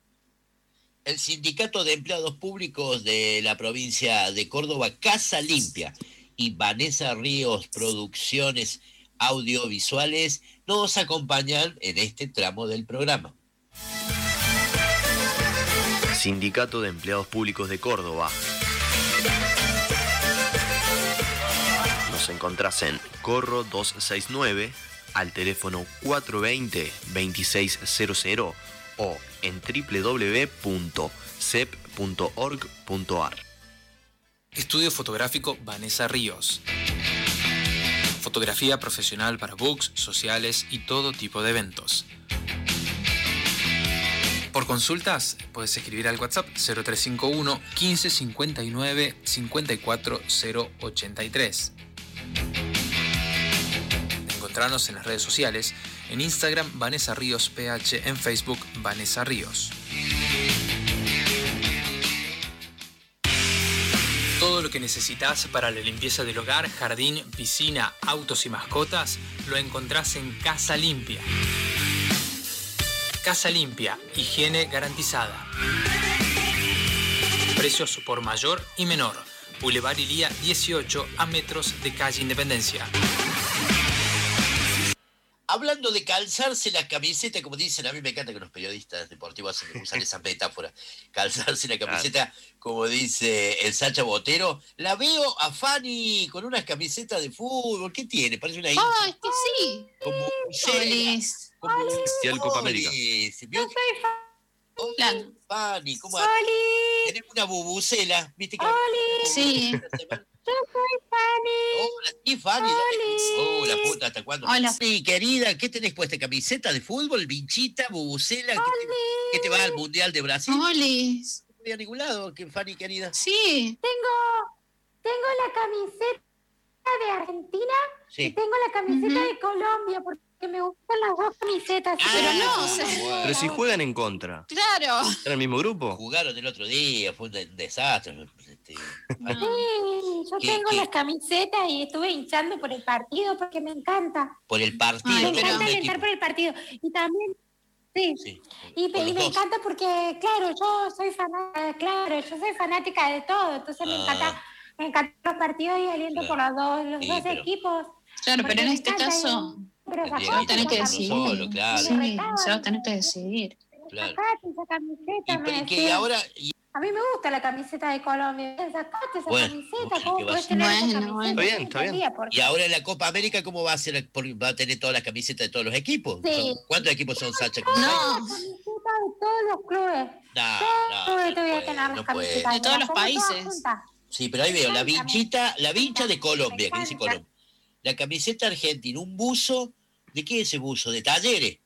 El Sindicato de Empleados Públicos de la provincia de Córdoba, Casa Limpia, y Vanessa Ríos Producciones Audiovisuales nos acompañan en este tramo del programa. Sindicato de Empleados Públicos de Córdoba. Nos encontrás en Corro 269, al teléfono 420-2600 o en www.cep.org.ar. Estudio fotográfico Vanessa Ríos. Fotografía profesional para books, sociales y todo tipo de eventos. Por consultas, puedes escribir al WhatsApp 0351 15 59 54 083. Encontrarnos en las redes sociales, en Instagram Vanessa Ríos PH, en Facebook Vanessa Ríos. Todo lo que necesitas para la limpieza del hogar, jardín, piscina, autos y mascotas, lo encontrás en Casa Limpia. Casa Limpia, higiene garantizada. Precios por mayor y menor. Boulevard Ilía 18, a metros de calle Independencia. Hablando de calzarse la camiseta, como dicen, a mí me encanta que los periodistas deportivos usan esa metáfora. Calzarse la camiseta, como dice el Sacha Botero. La veo a Fanny con unas camisetas de fútbol. ¿Qué tiene? Parece una hincha. Es que sí. Como Especial Copa América. Yo soy Fanny, ¿cómo tenés una bubucela? ¿Viste que Sí. Yo soy Fanny. Hola, sí, Fanny. Hola, puta, ¿hasta cuándo? Hola. Sí, querida, ¿qué tenés puesta? ¿Camiseta de fútbol, vinchita, bubucela? ¿Qué te va al Mundial de Brasil? Olis. No voy a ningún lado, Fanny, querida. Sí. Tengo la camiseta de Argentina y tengo la camiseta de Colombia porque me gustan las dos camisetas. Pero no, bueno. Pero si juegan en contra. Claro. ¿Están en el mismo grupo? Jugaron el otro día, fue un desastre. Sí, yo tengo las camisetas y estuve hinchando por el partido porque me encanta. Por el partido. Me encanta alentar por el partido. Y también, y me encanta porque, claro, yo soy fanática de todo. Entonces me encantan los partidos y aliento por los dos equipos. Claro, pero en este caso se va a tener que decidir. Solo, claro. Sí, se va a tener que decidir. Claro. Sacate esa camiseta, me que decían. ahora... A mí me gusta la camiseta de Colombia. Sacate esa camiseta. ¿Cómo podés a tener esa Está camiseta? bien. Y ahora en la Copa América, ¿cómo va a ser? ¿Va a tener todas las camisetas de todos los equipos? Sí. ¿Cuántos equipos son, Sacha? No. La camiseta de todos los clubes. No, te voy a tener las camisetas. De todos los países. Sí, pero ahí veo la vincha de Colombia, que dice Colombia. La camiseta argentina, un buzo. ¿De qué es ese buzo? ¿De Talleres?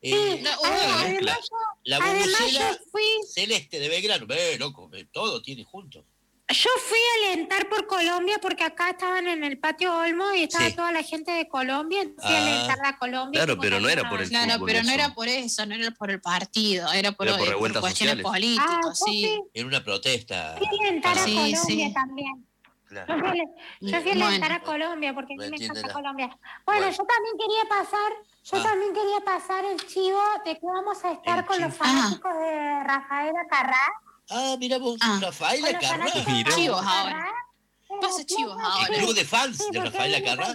La bubucela celeste de Belgrano. Loco, todo tiene junto. Yo fui a alentar por Colombia porque acá estaban en el patio Olmo y estaba toda la gente de Colombia. Fui a alentar a Colombia. Claro, pero no era por el fútbol. Claro, pero no eso. era por eso, no era por el partido, era por revueltas cuestiones sociales. políticas, sí. Era una protesta. Fui a alentar a Colombia también. Claro. Yo fui a alentar a Colombia porque a mí me encanta Colombia. Bueno, yo también quería pasar el chivo de que vamos a estar con los fanáticos de Rafaela Carrá. Mira vos, Rafaela Carrá. Mira. Chivos ahora. Pasa chivos ahora. El club de fans de Rafaela Carrá.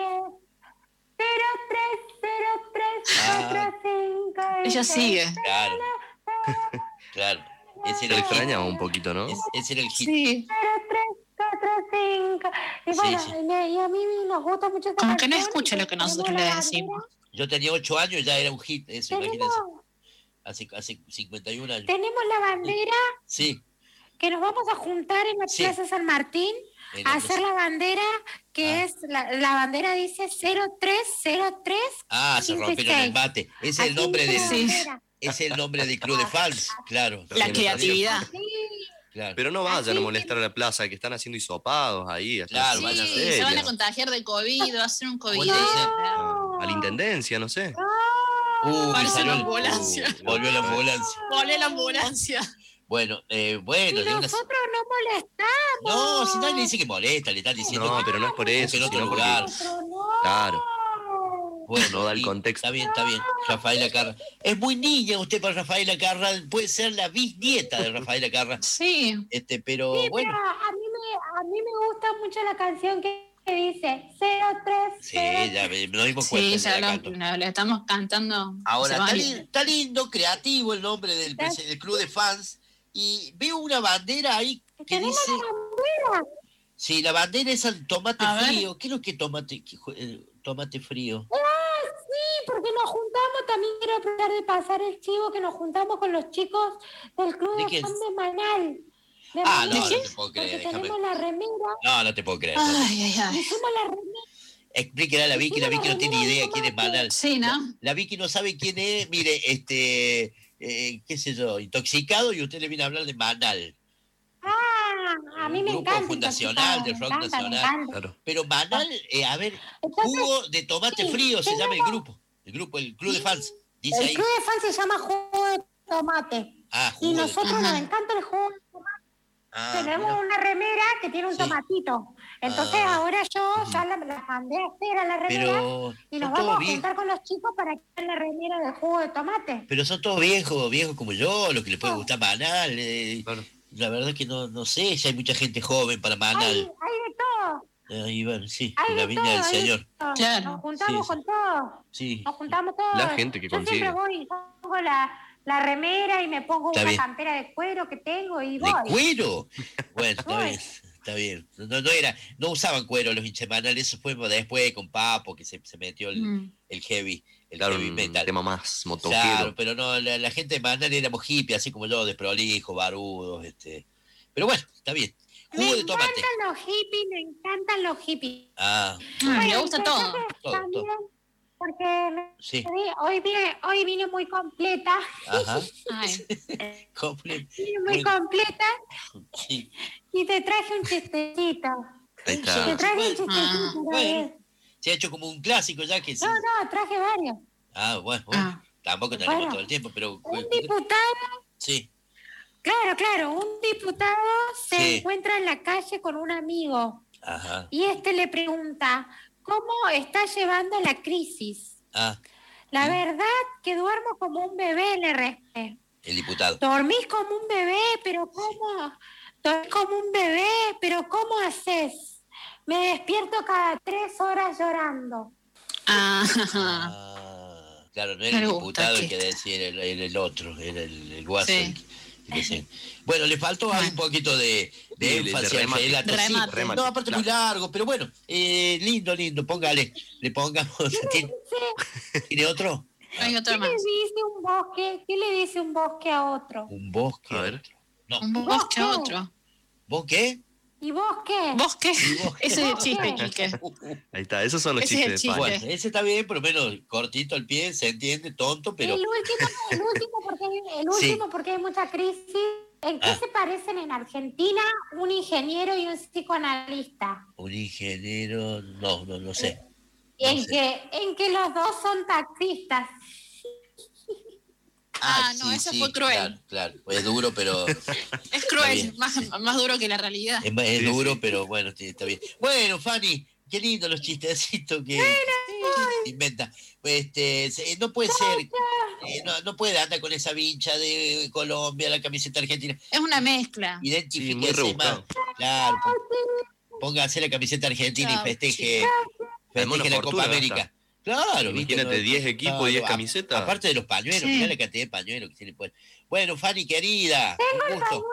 030345. Ella sigue. Claro. Se le extrañaba un poquito, ¿no? Ese era el hit. Sí. 0345. Y bueno, y a mí nos gusta mucho esa Como que no canción, escucha lo que nosotros le decimos. Yo tenía 8 años y ya era un hit, eso, imagínense. Hace 51 años. Tenemos la bandera. Sí. Que nos vamos a juntar en la Plaza San Martín a hacer la bandera, que es, la bandera dice 0303. Se rompieron el mate. Es el nombre es el nombre del club de fans, claro. La creatividad. Claro. Pero no vayan a molestar a la plaza, que están haciendo hisopados ahí. Claro, se van a contagiar de COVID, va a ser un COVID. A la intendencia, no sé. Parece una ambulancia. Volvió la ambulancia. Bueno, Y nosotros no molestamos. No, si nadie dice que molesta, le están diciendo. No, pero no es por eso, en otro sino porque... lugar. Claro. Bueno, no da el contexto. Está bien. Rafaela Carrá. Es muy niña usted para Rafaela Carrá. Puede ser la bisnieta de Rafaela Carrá. Sí. Pero bueno. Pero a mí me gusta mucho la canción que dice 03. Sí, ya nos dimos cuenta. Sí, ya la estamos cantando. Ahora, está lindo, creativo el nombre del club de fans. Y veo una bandera ahí que dice... bandera? Sí, la bandera es el tomate frío. ¿Qué es lo que tomate frío? Sí, porque nos juntamos, también quiero aprovechar de pasar el chivo, que nos juntamos con los chicos del club de fans de Manal. No te puedo creer. Porque tenemos la remera. No te puedo creer. Ay. Hicimos la remera. Explíquela a la Vicky no tiene idea quién es Manal. Sí, ¿no? La Vicky no sabe quién es, mire, qué sé yo, intoxicado, y usted le viene a hablar de Manal. A mí me Grupo encanta. fundacional de rock nacional. Claro. Pero Manal, a ver, jugo de tomate frío se llama el grupo. El club de fans. Dice El ahí. club de fans se llama Jugo de Tomate. Jugo Y de nosotros nos encanta el jugo de tomate. Tenemos una remera que tiene un tomatito. Entonces ahora yo ya la mandé a hacer a la remera. Pero Y nos son todos vamos a juntar con los chicos para que hagan la remera de jugo de tomate. Pero son todos viejos como yo, los que les puede gustar Manal. La verdad es que no sé si hay mucha gente joven para Manal. Hay de todo. Y bueno, sí, Hay en la de viña todo, del hay de Señor. todo. Claro. Nos juntamos Sí, con todos. Sí. Nos juntamos todos. La gente que yo consigue. siempre voy y pongo la remera y me pongo Está una bien. campera de cuero que tengo y ¿De voy. cuero? Bueno, está bien. No usaban cuero los hinchas Manal, eso fue después con Papo, que se metió el heavy, heavy metal. Un tema más motoquero. Claro, pero no, la gente de Manal éramos hippies, así como yo, desprolijo, barudos, Pero bueno, está bien. Jugo de tomate. Me encantan los hippies. Me gusta todo. También, porque Sí. hoy vine muy completa. Ajá. Vine muy completa Sí. y te traje un chistecito. Ahí está. Te traje un chistecito. Bueno. Se ha hecho como un clásico ya que sí. No, traje varios. Bueno. Tampoco tenemos Bueno. todo el tiempo, pero. Un diputado, Sí. claro, un diputado se Sí. encuentra en la calle con un amigo Ajá. y le pregunta, ¿cómo está llevando la crisis? La verdad que duermo como un bebé, le responde. El diputado. Dormís como un bebé, pero ¿cómo? Dormís como un bebé, pero ¿cómo haces? Me despierto cada 3 horas llorando. Claro, no era el diputado el que decía, era el otro, era el guaso. Sí. el que decía. Bueno, le faltó ahí un poquito de énfasis al relato. Sí, Remate. no, aparte muy largo, pero bueno, lindo, póngale, le pongamos. ¿Tiene otro? Hay otro más. ¿Qué le dice un bosque a otro? Un bosque. A ver. No. Un bosque a otro. ¿Vos qué? ¿Y vos qué? ¿Vosque? Ese es el chiste, Quique. Ahí está, esos son los Ese es el chistes de Bueno, pan. ese está bien, por lo menos cortito al pie, se entiende, tonto, pero. El último porque hay mucha crisis. ¿En qué se parecen en Argentina un ingeniero y un psicoanalista? Un ingeniero, no sé. En que los dos son taxistas. Ese fue cruel. Claro, es duro, pero. Es cruel, más duro que la realidad. Es duro, pero bueno, sí, está bien. Bueno, Fanny, qué lindo los chistecitos que inventa. No puede ser, no puede andar con esa vincha de Colombia, la camiseta argentina. Es una mezcla. Identifíquese más. Claro, póngase la camiseta argentina y festeje la Copa América. Claro, imagínate, 10 equipos, 10 camisetas. Aparte de los pañuelos, mirá la cantidad de pañuelos que tiene puesto. Bueno, Fanny, querida, un gusto.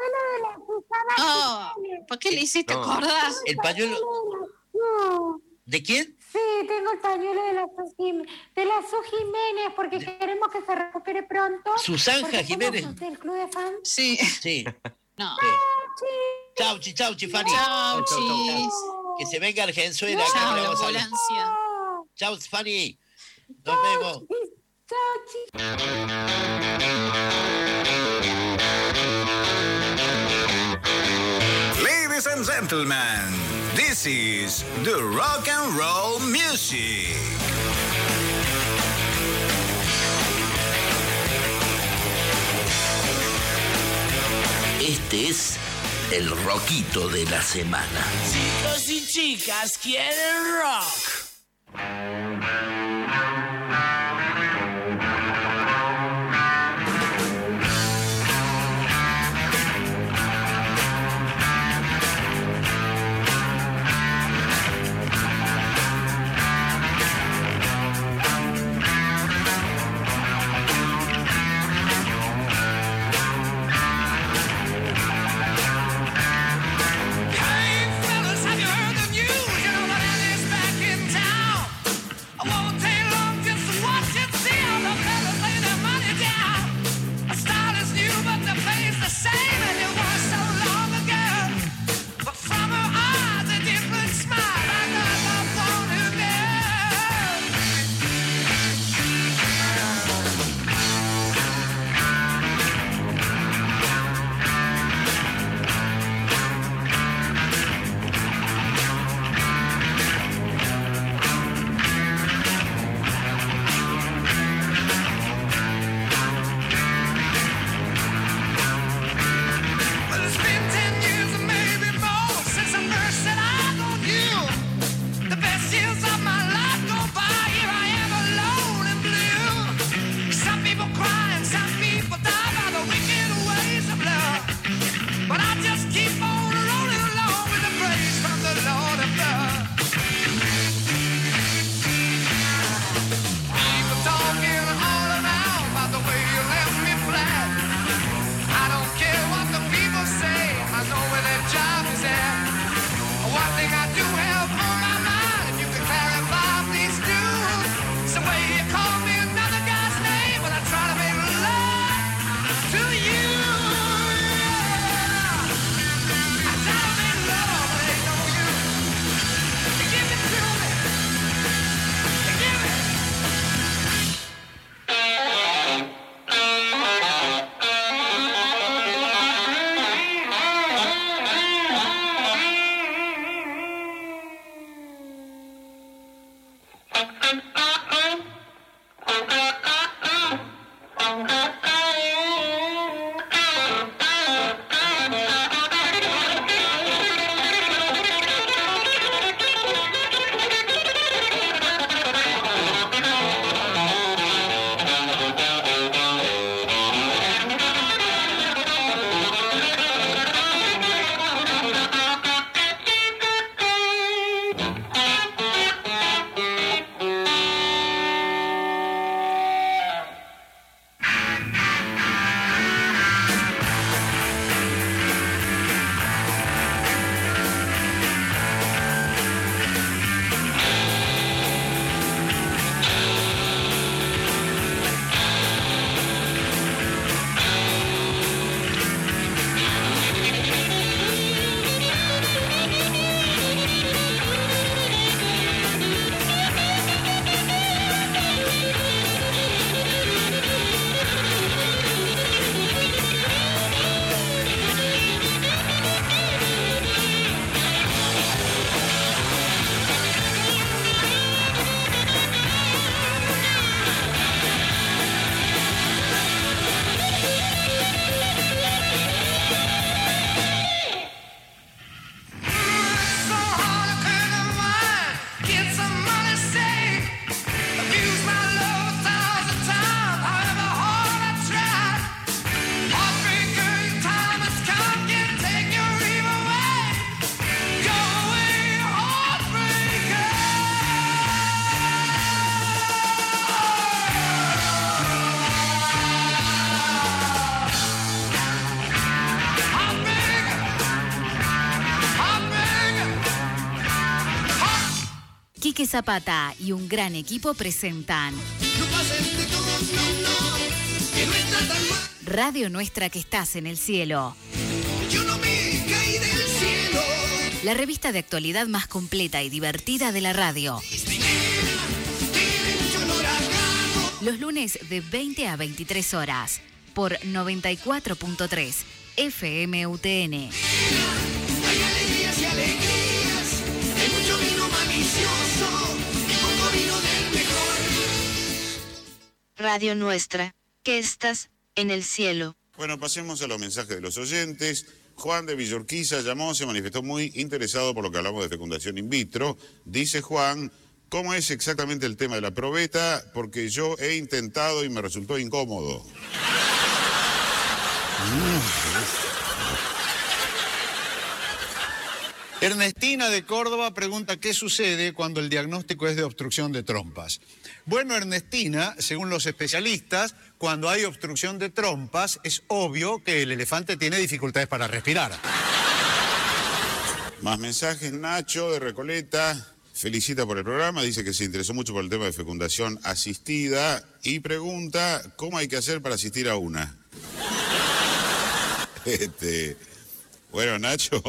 ¿Por qué le hiciste acordar? El pañuelo. ¿De quién? Sí, tengo el pañuelo de la Su Jiménez, porque queremos que se recupere pronto. ¿Susanja Jiménez? ¿Del club de fans? Sí. Sí. No. Chauchi, Fanny. Chauchis. Que se venga Argenzuela. Chau, acá la vamos a hablar. ambulancia. Chau, Fanny. Nos vemos. Ladies and gentlemen, this is the rock and roll music. Este es el rockito de la semana. Chicos y chicas quieren rock. I won't Quique Zapata y un gran equipo presentan Radio Nuestra que estás en el cielo. Yo no me caí del cielo. La revista de actualidad más completa y divertida de la radio. Los lunes de 20 a 23 horas por 94.3 FM UTN. Hay alegrías y alegrías. Hay mucho vino malicioso y poco vino del mejor. Radio Nuestra, que estás en el cielo. Bueno, pasemos a los mensajes de los oyentes. Juan de Villorquiza llamó, se manifestó muy interesado por lo que hablamos de fecundación in vitro. Dice Juan, ¿cómo es exactamente el tema de la probeta? Porque yo he intentado y me resultó incómodo. Ernestina de Córdoba pregunta qué sucede cuando el diagnóstico es de obstrucción de trompas. Bueno, Ernestina, según los especialistas, cuando hay obstrucción de trompas es obvio que el elefante tiene dificultades para respirar. Más mensajes, Nacho de Recoleta felicita por el programa, dice que se interesó mucho por el tema de fecundación asistida y pregunta cómo hay que hacer para asistir a una. Bueno, Nacho...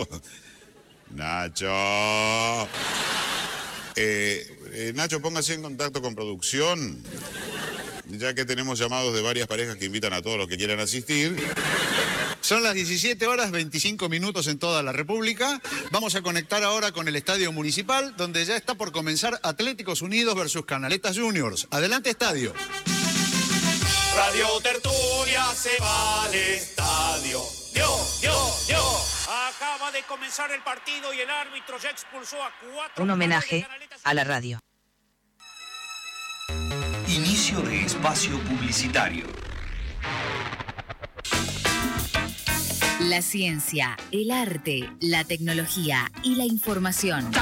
Nacho, póngase en contacto con producción, ya que tenemos llamados de varias parejas que invitan a todos los que quieran asistir. Son las 17 horas 25 minutos en toda la República. Vamos a conectar ahora con el Estadio Municipal, donde ya está por comenzar Atléticos Unidos versus Canaletas Juniors. Adelante, estadio. Radio Tertulia se va al estadio. Acaba de comenzar el partido y el árbitro ya expulsó a 4. Un homenaje a la radio. Inicio de espacio publicitario. La ciencia, el arte, la tecnología y la información.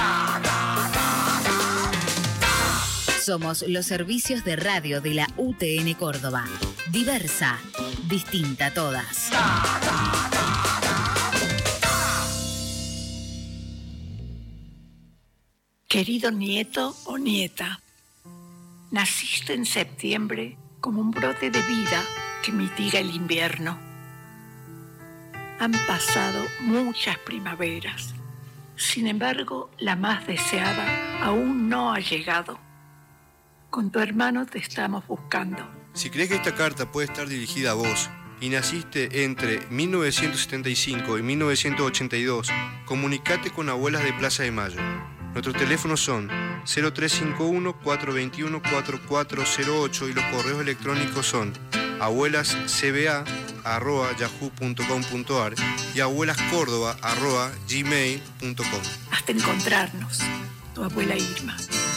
Somos los servicios de radio de la UTN Córdoba. Diversa, distinta todas. Querido nieto o nieta, naciste en septiembre como un brote de vida que mitiga el invierno. Han pasado muchas primaveras. Sin embargo, la más deseada aún no ha llegado. Con tu hermano te estamos buscando. Si crees que esta carta puede estar dirigida a vos y naciste entre 1975 y 1982, comunicate con Abuelas de Plaza de Mayo. Nuestros teléfonos son 0351-421-4408 y los correos electrónicos son abuelascba@yahoo.com.ar y abuelascordoba@gmail.com. Hasta encontrarnos, tu abuela Irma.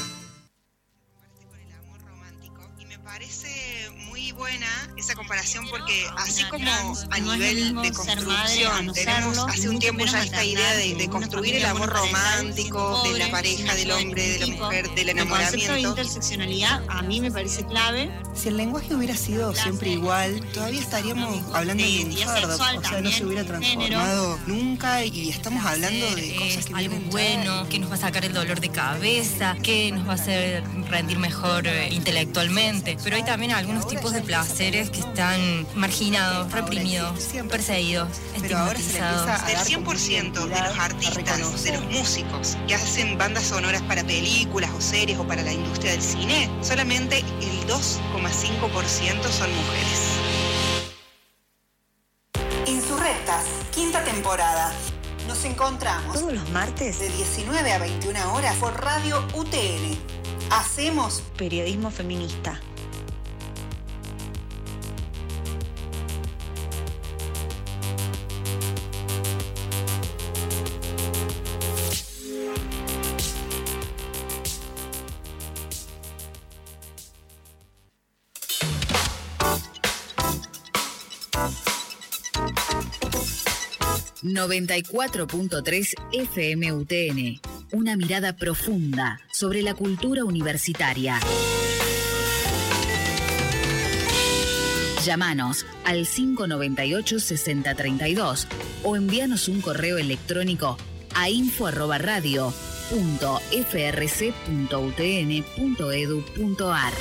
Buena esa comparación porque así como a nivel de construcción tenemos hace un tiempo ya esta idea de construir el amor romántico de la pareja, del hombre, de la mujer, del enamoramiento. El concepto de interseccionalidad a mí me parece clave. Si el lenguaje hubiera sido siempre igual, todavía estaríamos hablando de lunfardo, o sea, no se hubiera transformado nunca y estamos hablando de cosas que algo bueno, que nos va a sacar el dolor de cabeza, que nos va a hacer rendir mejor intelectualmente, pero hay también algunos tipos de placeres que están marginados, reprimidos, perseguidos, estigmatizados. Del 100% de los artistas, de los músicos que hacen bandas sonoras para películas o series o para la industria del cine, solamente el 2,5% son mujeres. Insurrectas, quinta temporada. Nos encontramos todos los martes de 19 a 21 horas por Radio UTN. Hacemos periodismo feminista. ...94.3 FM UTN... una mirada profunda sobre la cultura universitaria. Llámanos al 598-6032 o envíanos un correo electrónico a info@radio.utn.edu.ar. www.frc.utn.edu.ar.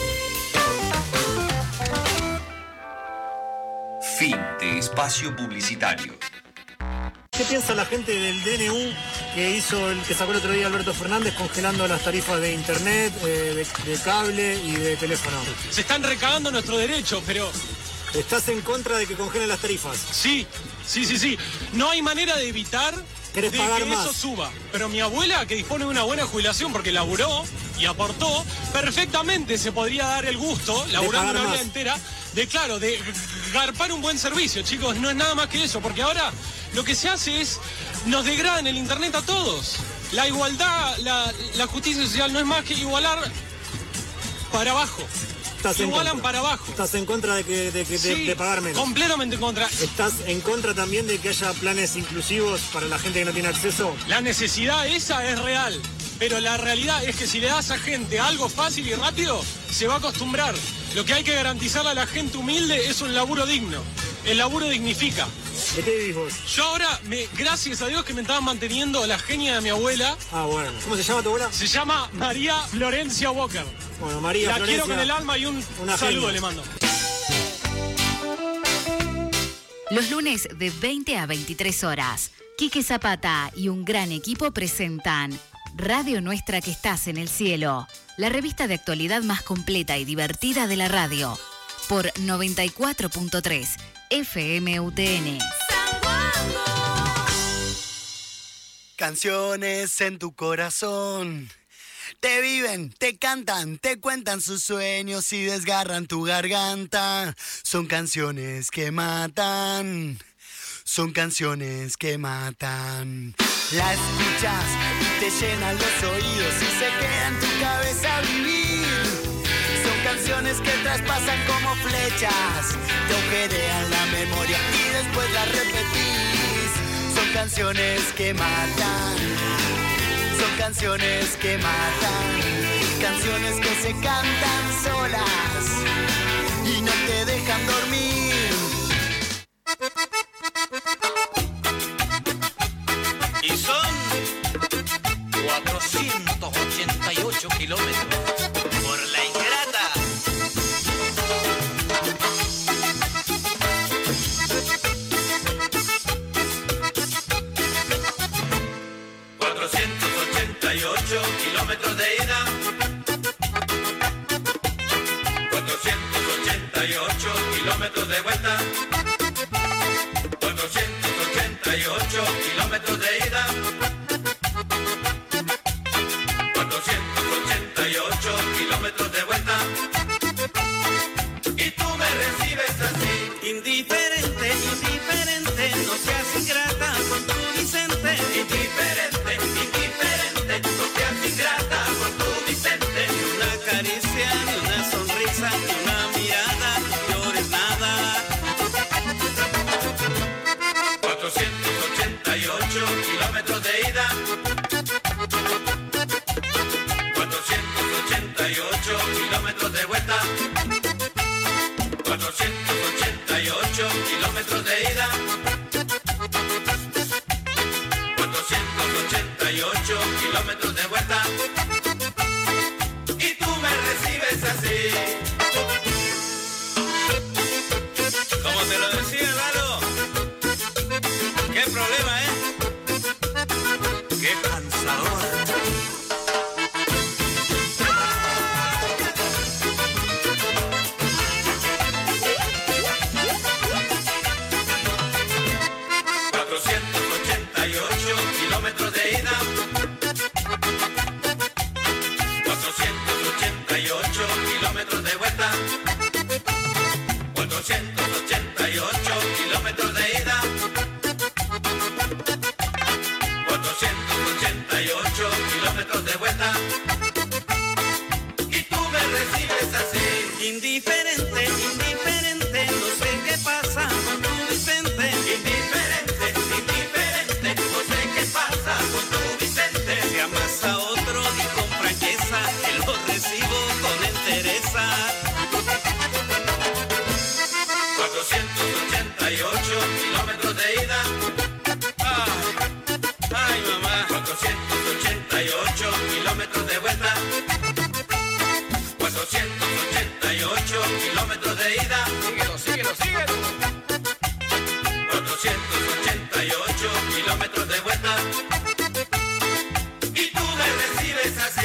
Fin de espacio publicitario. ¿Qué piensa la gente del DNU que sacó el otro día Alberto Fernández congelando las tarifas de internet, de cable y de teléfono? Se están recagando nuestro derecho, pero... ¿Estás en contra de que congelen las tarifas? Sí. No hay manera de evitar de que eso suba. Pero mi abuela, que dispone de una buena jubilación porque laburó y aportó, perfectamente se podría dar el gusto, laburando una vida entera, de garpar un buen servicio, chicos. No es nada más que eso, porque ahora lo que se hace es, nos degradan el internet a todos. La igualdad, la justicia social no es más que igualar para abajo. Igualan para abajo. ¿Estás en contra de pagar menos? Completamente en contra. ¿Estás en contra también de que haya planes inclusivos para la gente que no tiene acceso? La necesidad esa es real, pero la realidad es que si le das a gente algo fácil y rápido, se va a acostumbrar. Lo que hay que garantizarle a la gente humilde es un laburo digno. El laburo dignifica. ¿De qué vivís vos? Yo ahora, gracias a Dios que me estaban manteniendo la genia de mi abuela. Ah, bueno. ¿Cómo se llama tu abuela? Se llama María Florencia Walker. Bueno, María La Florencia, quiero con el alma y un saludo le mando. Los lunes de 20 a 23 horas, Quique Zapata y un gran equipo presentan Radio Nuestra que estás en el cielo, la revista de actualidad más completa y divertida de la radio, por 94.3 FM UTN. Canciones en tu corazón. Te viven, te cantan, te cuentan sus sueños y desgarran tu garganta. Son canciones que matan. Son canciones que matan. La escuchas y te llenan los oídos y se queda en tu cabeza a vivir. Son canciones que traspasan como flechas, te agujerean la memoria y después las repetís. Son canciones que matan. Son canciones que matan. Canciones que se cantan solas y no te dejan dormir. Y son 488 kilómetros por la ingrata. Kilómetros de ida, 488 kilómetros de vuelta, 488 kilómetros de ida, 488 kilómetros de vuelta, y tú me recibes así. Indiferente, indiferente, no seas ingrata con tu Vicente. Indiferente, indiferente, no seas ingrata con tu Vicente. Ni una caricia, ni una sonrisa, ni una mirada, no llores nada. 488 kilómetros de ida, 488 kilómetros de vuelta, 488 kilómetros de ida, 488 kilómetros de vuelta, y tú me recibes así. Como te lo decía, Lalo, qué problema, qué cansador. Kilómetros de ida, 488 kilómetros de vuelta, 488 kilómetros de ida, 488 kilómetros de vuelta, y tú me recibes así. Indiferente, indiferente, no sé qué pasa con tu Vicente. Indiferente, indiferente, no sé qué pasa con tu Vicente. Si amas a otro, di con franqueza, que lo recibo con entereza. 488 kilómetros de ida. Ay, mamá. 488 kilómetros de vuelta. 488 kilómetros de ida. Síguelo, síguelo, síguelo. 488 kilómetros de vuelta. Y tú me recibes así.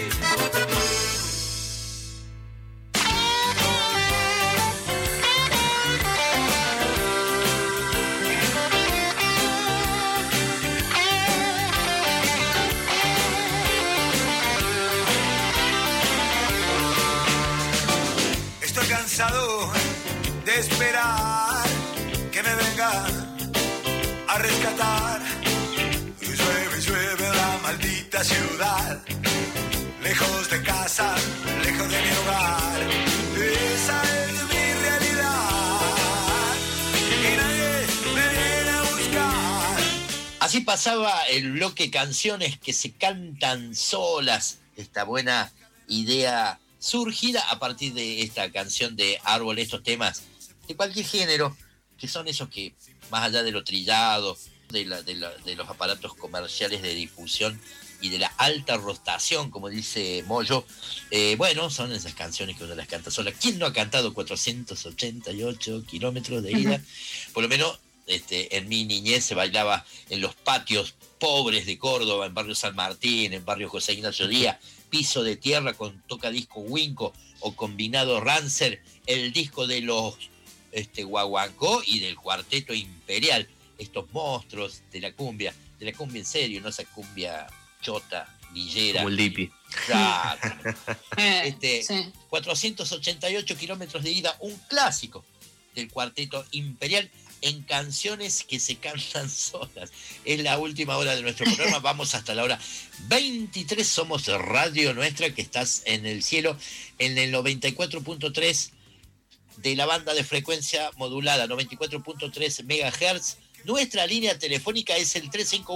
Estoy cansado de esperar que me venga a rescatar. Llueve, llueve en la maldita ciudad, lejos de casa, lejos de mi hogar. Esa es mi realidad y nadie me viene a buscar. Así pasaba el bloque Canciones que se cantan solas, esta buena idea surgida a partir de esta canción de Árbol, estos temas de cualquier género, que son esos que, más allá de lo trillado, de los aparatos comerciales de difusión y de la alta rotación, como dice Moyo, bueno, son esas canciones que uno las canta sola. ¿Quién no ha cantado 488 kilómetros de ida? Por lo menos en mi niñez se bailaba en los patios pobres de Córdoba, en barrio San Martín, en barrio José Ignacio Díaz, piso de tierra con tocadisco Winco o combinado Rancer, el disco de los Guaguancó y del Cuarteto Imperial, estos monstruos de la cumbia en serio, no esa cumbia chota, villera. Como el Dipi. Claro. Sí. 488 kilómetros de ida, un clásico del Cuarteto Imperial en canciones que se cantan solas. Es la última hora de nuestro programa, vamos hasta la hora 23, somos Radio Nuestra, que estás en el cielo, en el 94.3 de la banda de frecuencia modulada, 94.3 MHz. Nuestra línea telefónica es el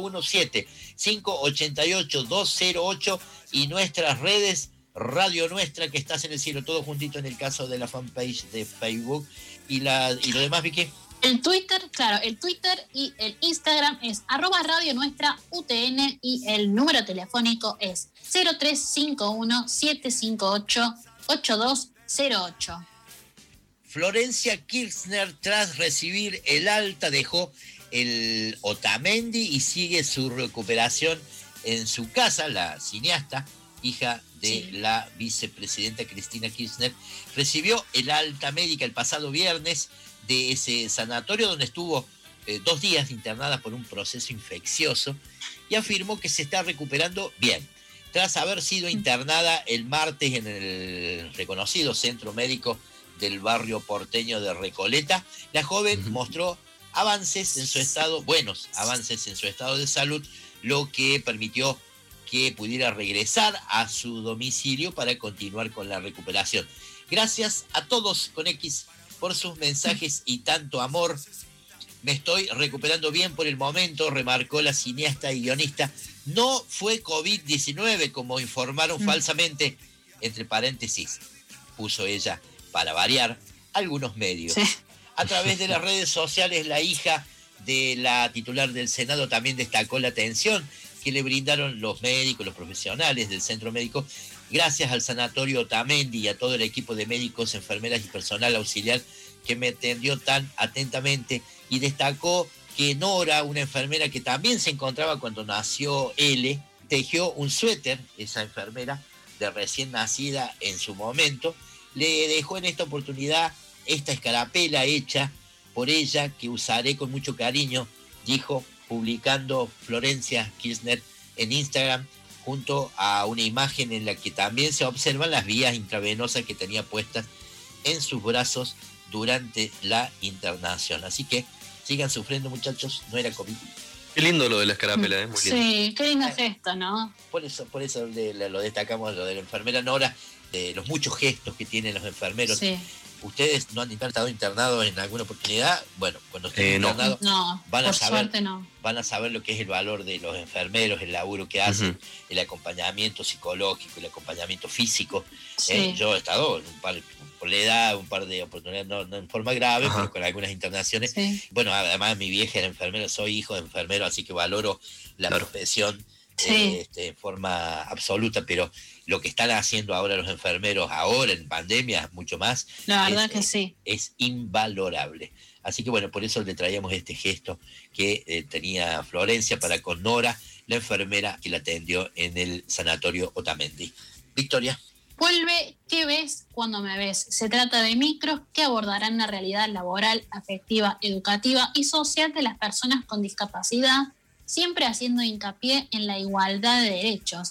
3517-588-208 y nuestras redes Radio Nuestra, que estás en el cielo, todo juntito en el caso de la fanpage de Facebook. ¿Y lo demás, Vicky? El Twitter, claro, el Twitter y el Instagram es @Radio Nuestra UTN y el número telefónico es 0351-758-8208. Florencia Kirchner, tras recibir el alta, dejó el Otamendi y sigue su recuperación en su casa. La cineasta, hija de la vicepresidenta Cristina Kirchner, recibió el alta médica el pasado viernes de ese sanatorio donde estuvo 2 días internada por un proceso infeccioso y afirmó que se está recuperando bien. Tras haber sido internada el martes en el reconocido centro médico del barrio porteño de Recoleta, la joven mostró buenos avances en su estado de salud, lo que permitió que pudiera regresar a su domicilio para continuar con la recuperación. Gracias a todos con X por sus mensajes y tanto amor. Me estoy recuperando bien por el momento, remarcó la cineasta y guionista. No fue COVID-19, como informaron falsamente, entre paréntesis, puso ella, para variar, algunos medios. Sí. A través de las redes sociales, la hija de la titular del Senado también destacó la atención que le brindaron los médicos, los profesionales del centro médico, gracias al sanatorio Otamendi y a todo el equipo de médicos, enfermeras y personal auxiliar que me atendió tan atentamente, y destacó que Nora, una enfermera que también se encontraba cuando nació L, tejió un suéter, esa enfermera, de recién nacida en su momento, le dejó en esta oportunidad esta escarapela hecha por ella que usaré con mucho cariño, dijo, publicando Florencia Kirchner en Instagram, junto a una imagen en la que también se observan las vías intravenosas que tenía puestas en sus brazos durante la internación. Así que sigan sufriendo, muchachos, no era COVID. Qué lindo lo de la escarapela, muy lindo. Sí, qué lindo gesto, ¿no? Por eso lo destacamos, lo de la enfermera Nora, de los muchos gestos que tienen los enfermeros. Sí. ¿Ustedes no han estado internados en alguna oportunidad? Bueno, cuando estén internados van a saber lo que es el valor de los enfermeros, el laburo que hacen, el acompañamiento psicológico, el acompañamiento físico. Sí. Yo he estado por la edad, un par de oportunidades, no en forma grave, pero con algunas internaciones. Sí. Bueno, además mi vieja era enfermera, soy hijo de enfermero, así que valoro la profesión en forma absoluta, pero lo que están haciendo ahora los enfermeros, ahora en pandemia, mucho más, la verdad que sí, es invalorable. Así que bueno, por eso le traíamos este gesto que tenía Florencia para con Nora, la enfermera que la atendió en el sanatorio Otamendi. Victoria. Vuelve, ¿qué ves cuando me ves? Se trata de micros que abordarán la realidad laboral, afectiva, educativa y social de las personas con discapacidad, siempre haciendo hincapié en la igualdad de derechos.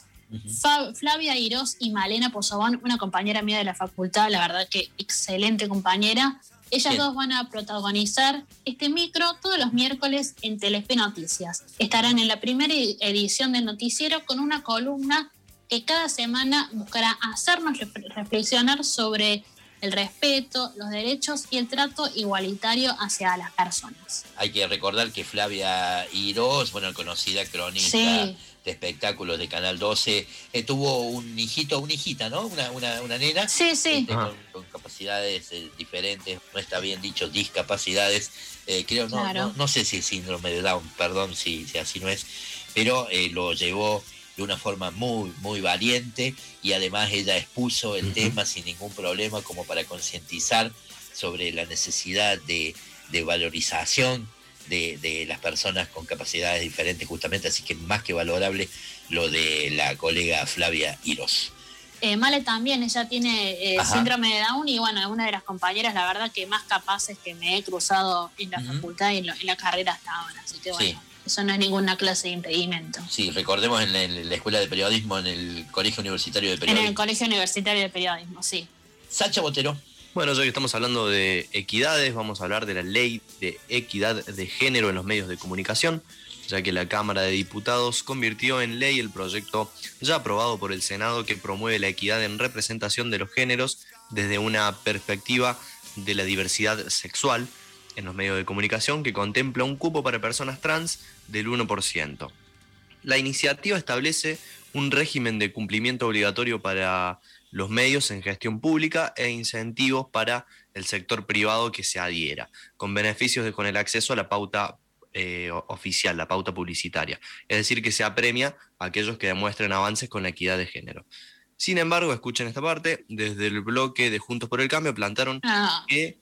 Flavia Irós y Malena Pozobón, una compañera mía de la facultad, la verdad que excelente compañera. Ellas dos van a protagonizar este micro todos los miércoles en Telefe Noticias. Estarán en la primera edición del noticiero con una columna que cada semana buscará hacernos reflexionar sobre el respeto, los derechos y el trato igualitario hacia las personas. Hay que recordar que Flavia Irós, bueno, conocida cronista de espectáculos de Canal 12, tuvo un hijito, una hijita, ¿no? Una nena. Sí. Con capacidades diferentes, no está bien dicho, discapacidades. Creo, no sé si es síndrome de Down, perdón si así no es, pero lo llevó de una forma muy, muy valiente, y además ella expuso el tema sin ningún problema, como para concientizar sobre la necesidad de valorización de las personas con capacidades diferentes, justamente. Así que más que valorable lo de la colega Flavia Irós. Male también, ella tiene síndrome de Down, y bueno, es una de las compañeras, la verdad, que más capaces que me he cruzado en la facultad y en la carrera hasta ahora. Así que bueno. Eso no es ninguna clase de impedimento. Sí, recordemos en la Escuela de Periodismo, en el Colegio Universitario de Periodismo. En el Colegio Universitario de Periodismo, sí. Sacha Botero. Bueno, ya que estamos hablando de equidades, vamos a hablar de la Ley de Equidad de Género en los Medios de Comunicación, ya que la Cámara de Diputados convirtió en ley el proyecto ya aprobado por el Senado que promueve la equidad en representación de los géneros desde una perspectiva de la diversidad sexual en los medios de comunicación, que contempla un cupo para personas trans del 1%. La iniciativa establece un régimen de cumplimiento obligatorio para los medios en gestión pública e incentivos para el sector privado que se adhiera, con beneficios con el acceso a la pauta oficial, la pauta publicitaria. Es decir, que se apremia a aquellos que demuestren avances con la equidad de género. Sin embargo, escuchen esta parte, desde el bloque de Juntos por el Cambio plantearon que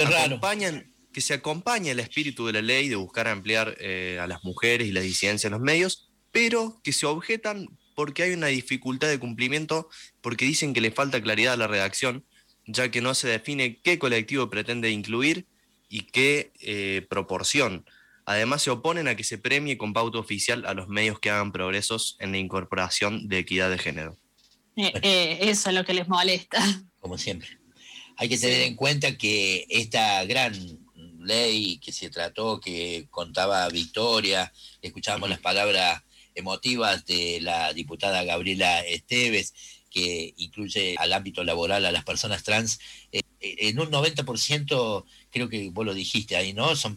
se acompaña el espíritu de la ley de buscar ampliar a las mujeres y la disidencia en los medios, pero que se objetan porque hay una dificultad de cumplimiento, porque dicen que le falta claridad a la redacción, ya que no se define qué colectivo pretende incluir y qué proporción. Además, se oponen a que se premie con pauta oficial a los medios que hagan progresos en la incorporación de equidad de género. Eso es lo que les molesta. Como siempre. Hay que tener en cuenta que esta gran ley que se trató, que contaba Victoria, escuchábamos las palabras emotivas de la diputada Gabriela Esteves, que incluye al ámbito laboral a las personas trans, en un 90%, creo que vos lo dijiste ahí, ¿no? Son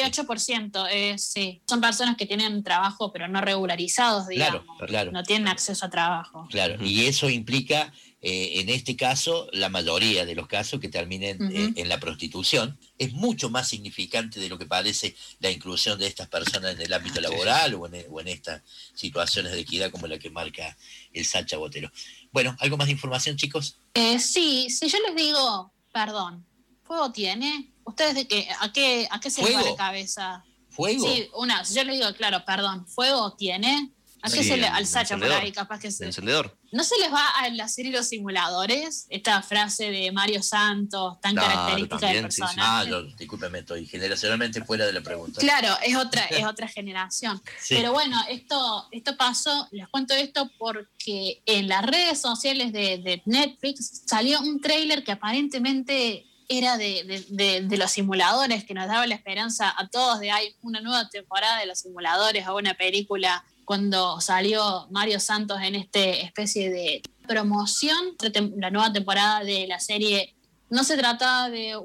98%, sí. Son personas que tienen trabajo pero no regularizados, digamos. Claro. No tienen acceso a trabajo. Claro, y eso implica, en este caso, la mayoría de los casos que terminen en la prostitución. Es mucho más significante de lo que parece la inclusión de estas personas en el ámbito laboral o en estas situaciones de equidad como la que marca el Sacha Botero. Bueno, ¿algo más de información, chicos? Sí, si yo les digo, perdón, ¿fuego tiene? ¿Ustedes a qué se les va la cabeza? ¿Fuego? Sí, si yo les digo, claro, perdón, ¿fuego tiene? ¿A qué se le al Sacha por ahí capaz que se... encendedor. ¿No se les va a la serie Los Simuladores? Esta frase de Mario Santos, tan característica del personaje. Discúlpeme, estoy generacionalmente fuera de la pregunta. Claro, es otra generación. Sí. Pero bueno, esto pasó, les cuento esto porque en las redes sociales de Netflix salió un tráiler que aparentemente era de Los Simuladores, que nos daba la esperanza a todos de hay una nueva temporada de Los Simuladores o una película. Cuando salió Mario Santos en esta especie de promoción, la nueva temporada de la serie, no se trataba de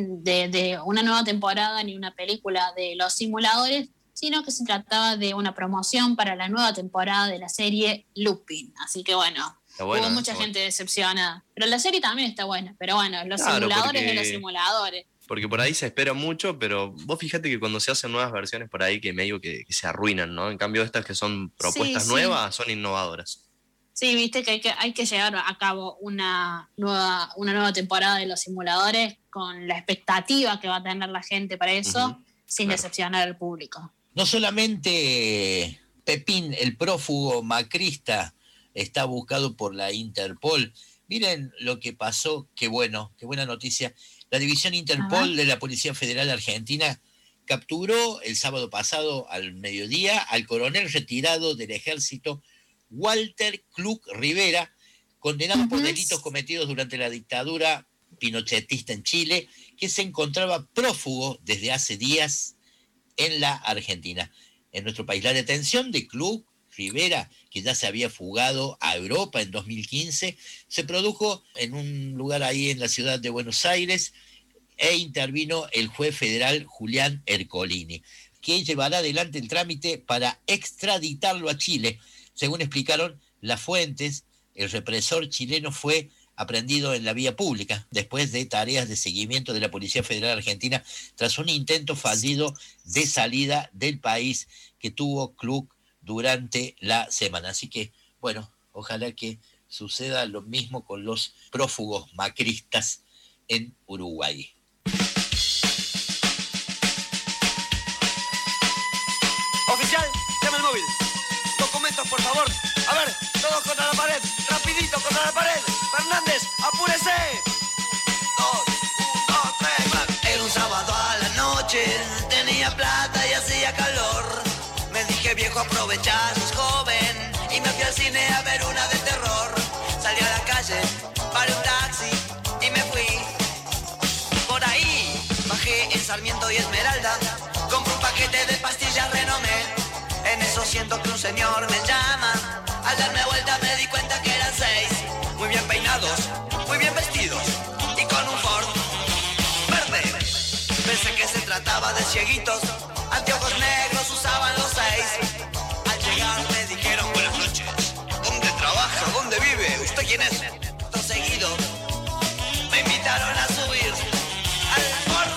una nueva temporada ni una película de Los Simuladores, sino que se trataba de una promoción para la nueva temporada de la serie Lupin. Así que bueno, hubo mucha gente decepcionada. Pero la serie también está buena, pero bueno, Los Simuladores de Los Simuladores. Porque por ahí se espera mucho, pero vos fíjate que cuando se hacen nuevas versiones por ahí que medio que se arruinan, ¿no? En cambio estas que son propuestas nuevas son innovadoras. Sí, viste que hay que llevar a cabo una nueva temporada de los simuladores con la expectativa que va a tener la gente para eso, sin decepcionar al público. No solamente Pepín, el prófugo macrista, está buscado por la Interpol. Miren lo que pasó, qué buena noticia. La División Interpol de la Policía Federal Argentina capturó el sábado pasado al mediodía al coronel retirado del ejército Walter Kluck Rivera, condenado por delitos cometidos durante la dictadura pinochetista en Chile, que se encontraba prófugo desde hace días en la Argentina. En nuestro país, la detención de Kluck Rivera, que ya se había fugado a Europa en 2015, se produjo en un lugar ahí en la ciudad de Buenos Aires e intervino el juez federal Julián Ercolini, que llevará adelante el trámite para extraditarlo a Chile. Según explicaron las fuentes, el represor chileno fue aprehendido en la vía pública después de tareas de seguimiento de la Policía Federal Argentina tras un intento fallido de salida del país que tuvo Kluck durante la semana. Así que, bueno, ojalá que suceda lo mismo con los prófugos macristas en Uruguay. Oficial, llama el móvil. Documentos, por favor. A ver, todos contra la pared. Rapidito contra la pared. Fernández, apúrese. 2, 1, 3. Era un sábado a la noche, tenía plata y hacía calor. Me dije, viejo, aprovechar, sos joven, y me fui al cine a ver una de terror. Salí a la calle, paré un taxi y me fui. Por ahí bajé en Sarmiento y Esmeralda, compré un paquete de pastillas Renomé. En eso siento que un señor me llama. Al darme vuelta me di cuenta que eran 6. Muy bien peinados, muy bien vestidos y con un Ford verde. Pensé que se trataba de cieguitos, anteojos negros usaban los 6. Al llegar me dijeron, buenas noches, ¿dónde trabaja? ¿Dónde vive? ¿Usted quién es? Todo seguido me invitaron a subir al Ford.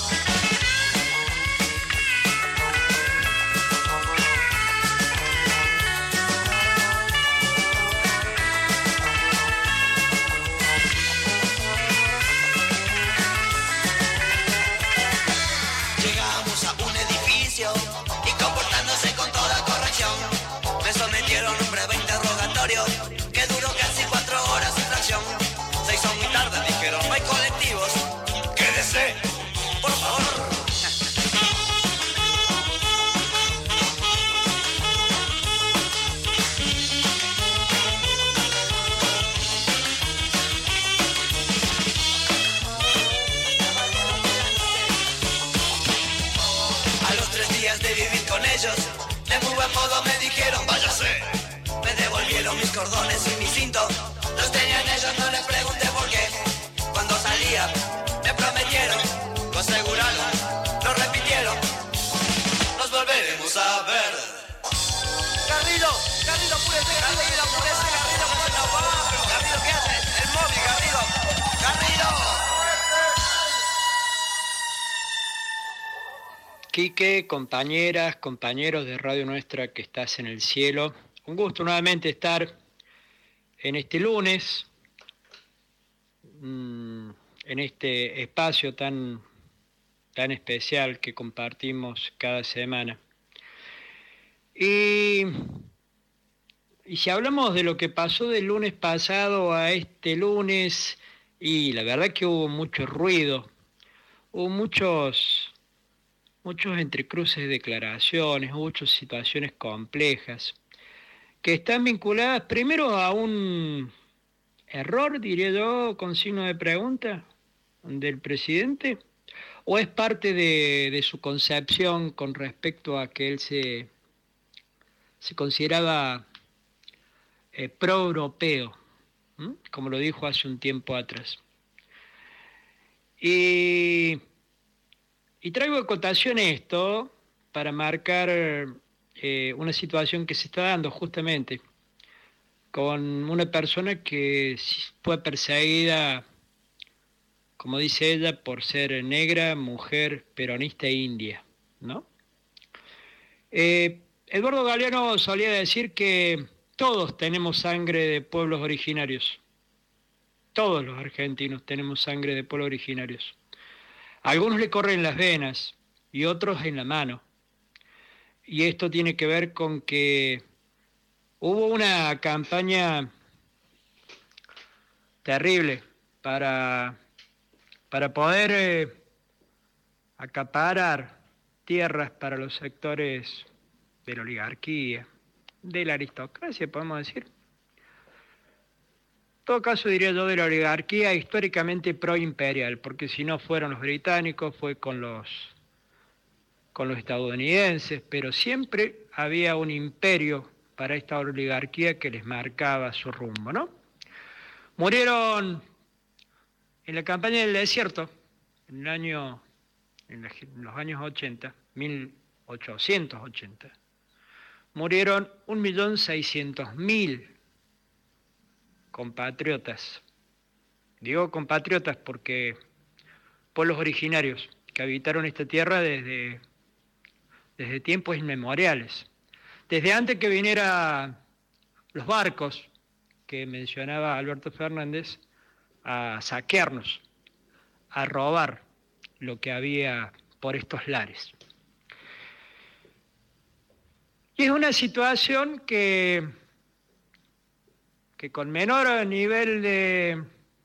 Y comportándose con toda corrección, me sometieron a un breve interrogatorio que duró casi 4 horas sin fracción. Se hizo muy tarde, dijeron, no hay colectivos. Quédese, por favor. De vivir con ellos, de muy buen modo me dijeron váyase. Me devolvieron mis cordones y mi cinto, los tenían ellos, no les pregunté por qué. Cuando salía me prometieron, lo aseguraron, lo repitieron, nos volveremos a ver. Garrido, apúrese, Garrido, Garrido, ¿qué hace? El móvil, Garrido. Quique, compañeras, compañeros de Radio Nuestra que estás en el cielo. Un gusto nuevamente estar en este lunes, en este espacio tan especial que compartimos cada semana. Y si hablamos de lo que pasó del lunes pasado a este lunes, y la verdad que hubo mucho ruido, hubo muchos entrecruces de declaraciones, muchas situaciones complejas, que están vinculadas primero a un error, diría yo, con signo de pregunta, del presidente, o es parte de su concepción con respecto a que él se consideraba pro-europeo, como lo dijo hace un tiempo atrás. Y traigo a cotación esto para marcar una situación que se está dando justamente con una persona que fue perseguida como dice ella, por ser negra, mujer, peronista e india, ¿no? Eduardo Galeano solía decir que todos tenemos sangre de pueblos originarios. Todos los argentinos tenemos sangre de pueblos originarios. A algunos le corren las venas y otros en la mano. Y esto tiene que ver con que hubo una campaña terrible para poder acaparar tierras para los sectores de la oligarquía, de la aristocracia, podemos decir. En todo caso, diría yo, de la oligarquía históricamente proimperial, porque si no fueron los británicos, fue con los estadounidenses, pero siempre había un imperio para esta oligarquía que les marcaba su rumbo, ¿no? Murieron en la campaña del desierto, en los años 80, 1880, murieron 1.600.000 compatriotas. Digo compatriotas porque pueblos originarios que habitaron esta tierra desde tiempos inmemoriales. Desde antes que vinieran los barcos que mencionaba Alberto Fernández a saquearnos, a robar lo que había por estos lares. Y es una situación que con menor nivel de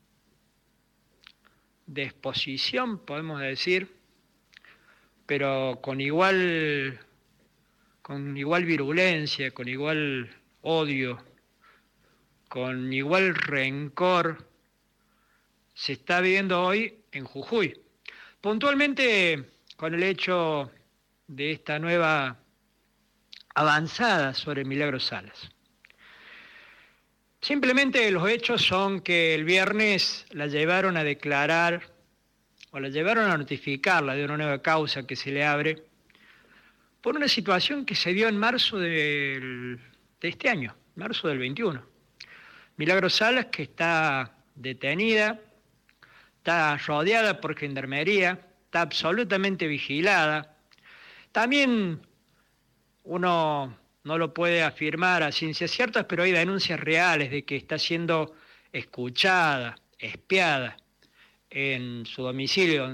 exposición, podemos decir, pero con igual virulencia, con igual odio, con igual rencor, se está viviendo hoy en Jujuy. Puntualmente con el hecho de esta nueva avanzada sobre Milagros Salas. Simplemente los hechos son que el viernes la llevaron a declarar, o la llevaron a notificarla de una nueva causa que se le abre, por una situación que se dio en marzo de este año, marzo del 21. Milagros Salas, que está detenida, está rodeada por gendarmería, está absolutamente vigilada. También uno no lo puede afirmar a ciencias ciertas, pero hay denuncias reales de que está siendo escuchada, espiada en su domicilio,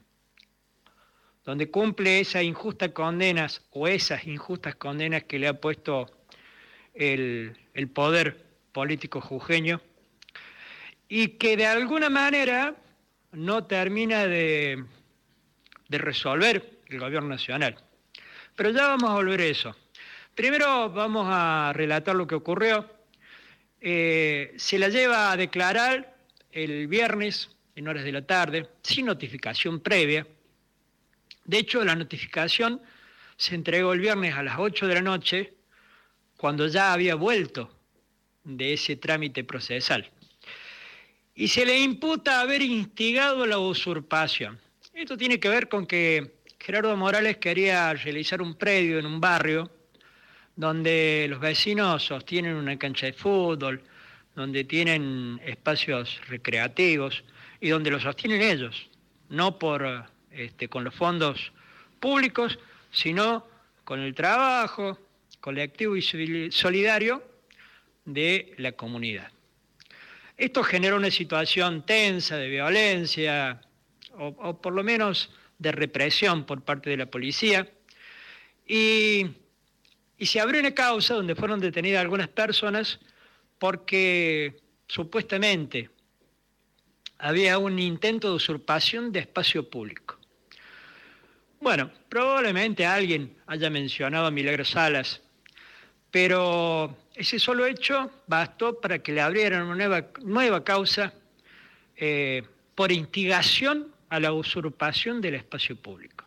donde cumple esas injustas condenas que le ha puesto el poder político jujeño, y que de alguna manera no termina de resolver el gobierno nacional. Pero ya vamos a volver a eso. Primero vamos a relatar lo que ocurrió. Se la lleva a declarar el viernes en horas de la tarde, sin notificación previa. De hecho, la notificación se entregó el viernes a las 8 de la noche, cuando ya había vuelto de ese trámite procesal. Y se le imputa haber instigado la usurpación. Esto tiene que ver con que Gerardo Morales quería realizar un predio en un barrio donde los vecinos sostienen una cancha de fútbol, donde tienen espacios recreativos y donde lo sostienen ellos, no con los fondos públicos, sino con el trabajo colectivo y solidario de la comunidad. Esto generó una situación tensa de violencia, o por lo menos de represión por parte de la policía, y se abrió una causa donde fueron detenidas algunas personas porque supuestamente había un intento de usurpación de espacio público. Bueno, probablemente alguien haya mencionado a Milagros Salas, pero ese solo hecho bastó para que le abrieran una nueva causa por instigación a la usurpación del espacio público.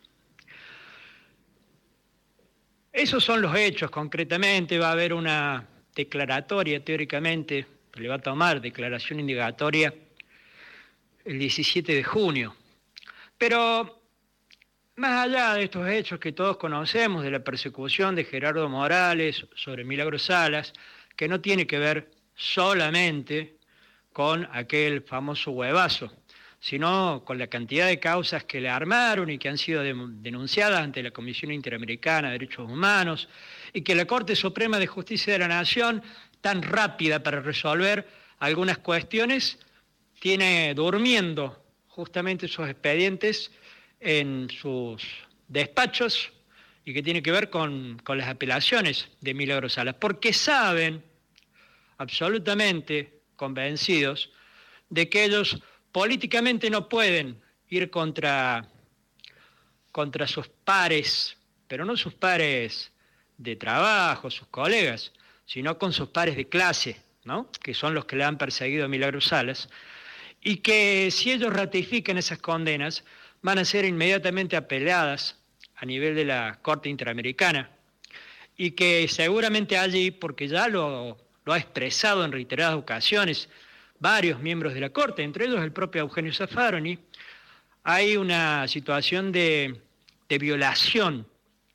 Esos son los hechos concretamente. Va a haber una declaratoria, teóricamente, le va a tomar declaración indagatoria el 17 de junio. Pero más allá de estos hechos que todos conocemos, de la persecución de Gerardo Morales sobre Milagros Salas, que no tiene que ver solamente con aquel famoso huevazo, sino con la cantidad de causas que le armaron y que han sido denunciadas ante la Comisión Interamericana de Derechos Humanos, y que la Corte Suprema de Justicia de la Nación, tan rápida para resolver algunas cuestiones, tiene durmiendo justamente esos expedientes en sus despachos, y que tiene que ver con las apelaciones de Milagros Salas, porque saben, absolutamente convencidos, de que ellos políticamente no pueden ir contra sus pares, pero no sus pares de trabajo, sus colegas, sino con sus pares de clase, ¿no? Que son los que le han perseguido a Milagros Salas, y que si ellos ratifican esas condenas, van a ser inmediatamente apeladas a nivel de la Corte Interamericana, y que seguramente allí, porque ya lo ha expresado en reiteradas ocasiones varios miembros de la Corte, entre ellos el propio Eugenio Zaffaroni, hay una situación de violación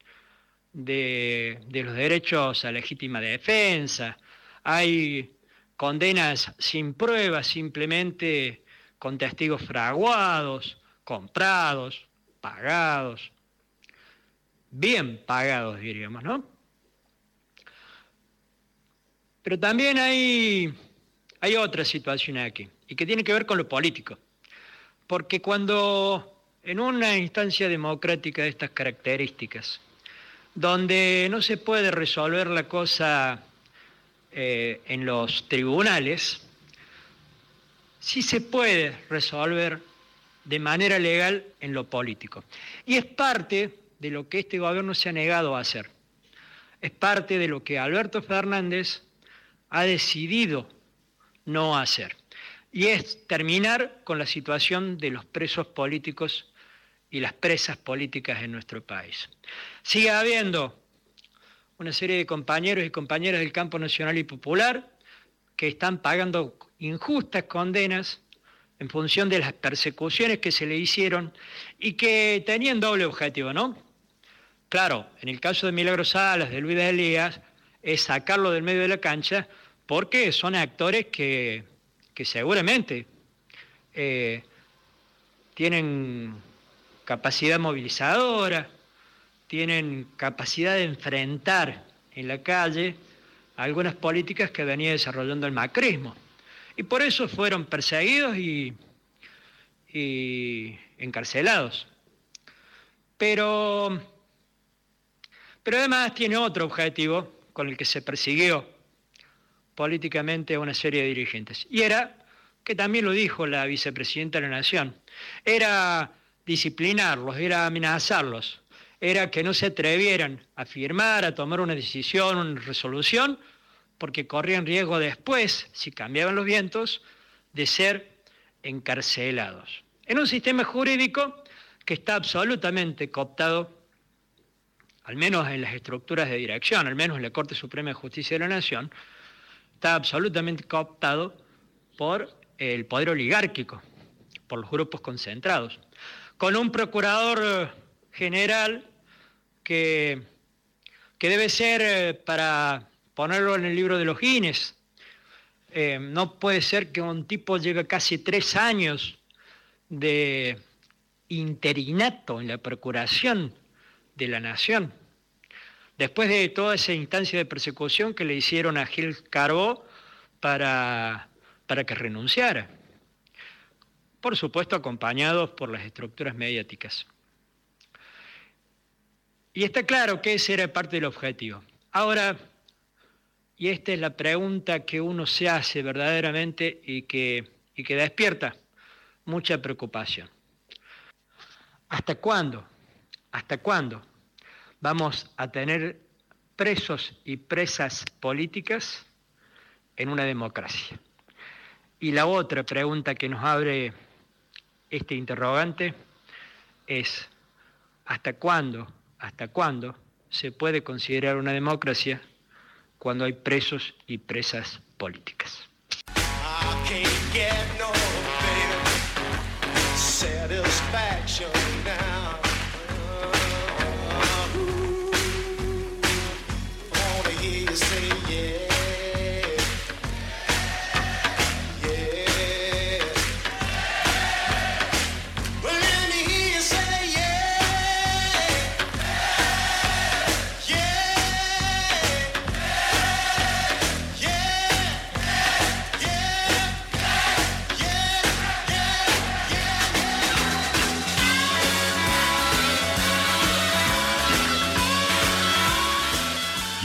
de los derechos a legítima defensa, hay condenas sin pruebas, simplemente con testigos fraguados, comprados, pagados, bien pagados diríamos, ¿no? Pero también hay otra situación aquí, y que tiene que ver con lo político. Porque cuando en una instancia democrática de estas características, donde no se puede resolver la cosa en los tribunales, sí se puede resolver de manera legal en lo político. Y es parte de lo que este gobierno se ha negado a hacer. Es parte de lo que Alberto Fernández ha decidido no hacer. Y es terminar con la situación de los presos políticos y las presas políticas en nuestro país. Sigue habiendo una serie de compañeros y compañeras del campo nacional y popular que están pagando injustas condenas en función de las persecuciones que se le hicieron y que tenían doble objetivo, ¿no? Claro, en el caso de Milagros Salas, de Luis Elías, es sacarlo del medio de la cancha porque son actores que seguramente tienen capacidad movilizadora, tienen capacidad de enfrentar en la calle algunas políticas que venía desarrollando el macrismo. Y por eso fueron perseguidos y encarcelados. Pero además tiene otro objetivo con el que se persiguió políticamente a una serie de dirigentes. Y era, que también lo dijo la vicepresidenta de la Nación, era disciplinarlos, era amenazarlos, era que no se atrevieran a firmar, a tomar una decisión, una resolución, porque corrían riesgo después, si cambiaban los vientos, de ser encarcelados. En un sistema jurídico que está absolutamente cooptado, al menos en las estructuras de dirección, al menos en la Corte Suprema de Justicia de la Nación, está absolutamente cooptado por el poder oligárquico, por los grupos concentrados, con un procurador general que debe ser, para ponerlo en el libro de los Guinness, no puede ser que un tipo lleve casi 3 años de interinato en la Procuración de la Nación, después de toda esa instancia de persecución que le hicieron a Gil Carbó para que renunciara, por supuesto acompañados por las estructuras mediáticas. Y está claro que ese era parte del objetivo. Ahora, y esta es la pregunta que uno se hace verdaderamente y que despierta mucha preocupación. ¿Hasta cuándo? ¿Hasta cuándo vamos a tener presos y presas políticas en una democracia? Y la otra pregunta que nos abre este interrogante es: ¿hasta cuándo se puede considerar una democracia cuando hay presos y presas políticas?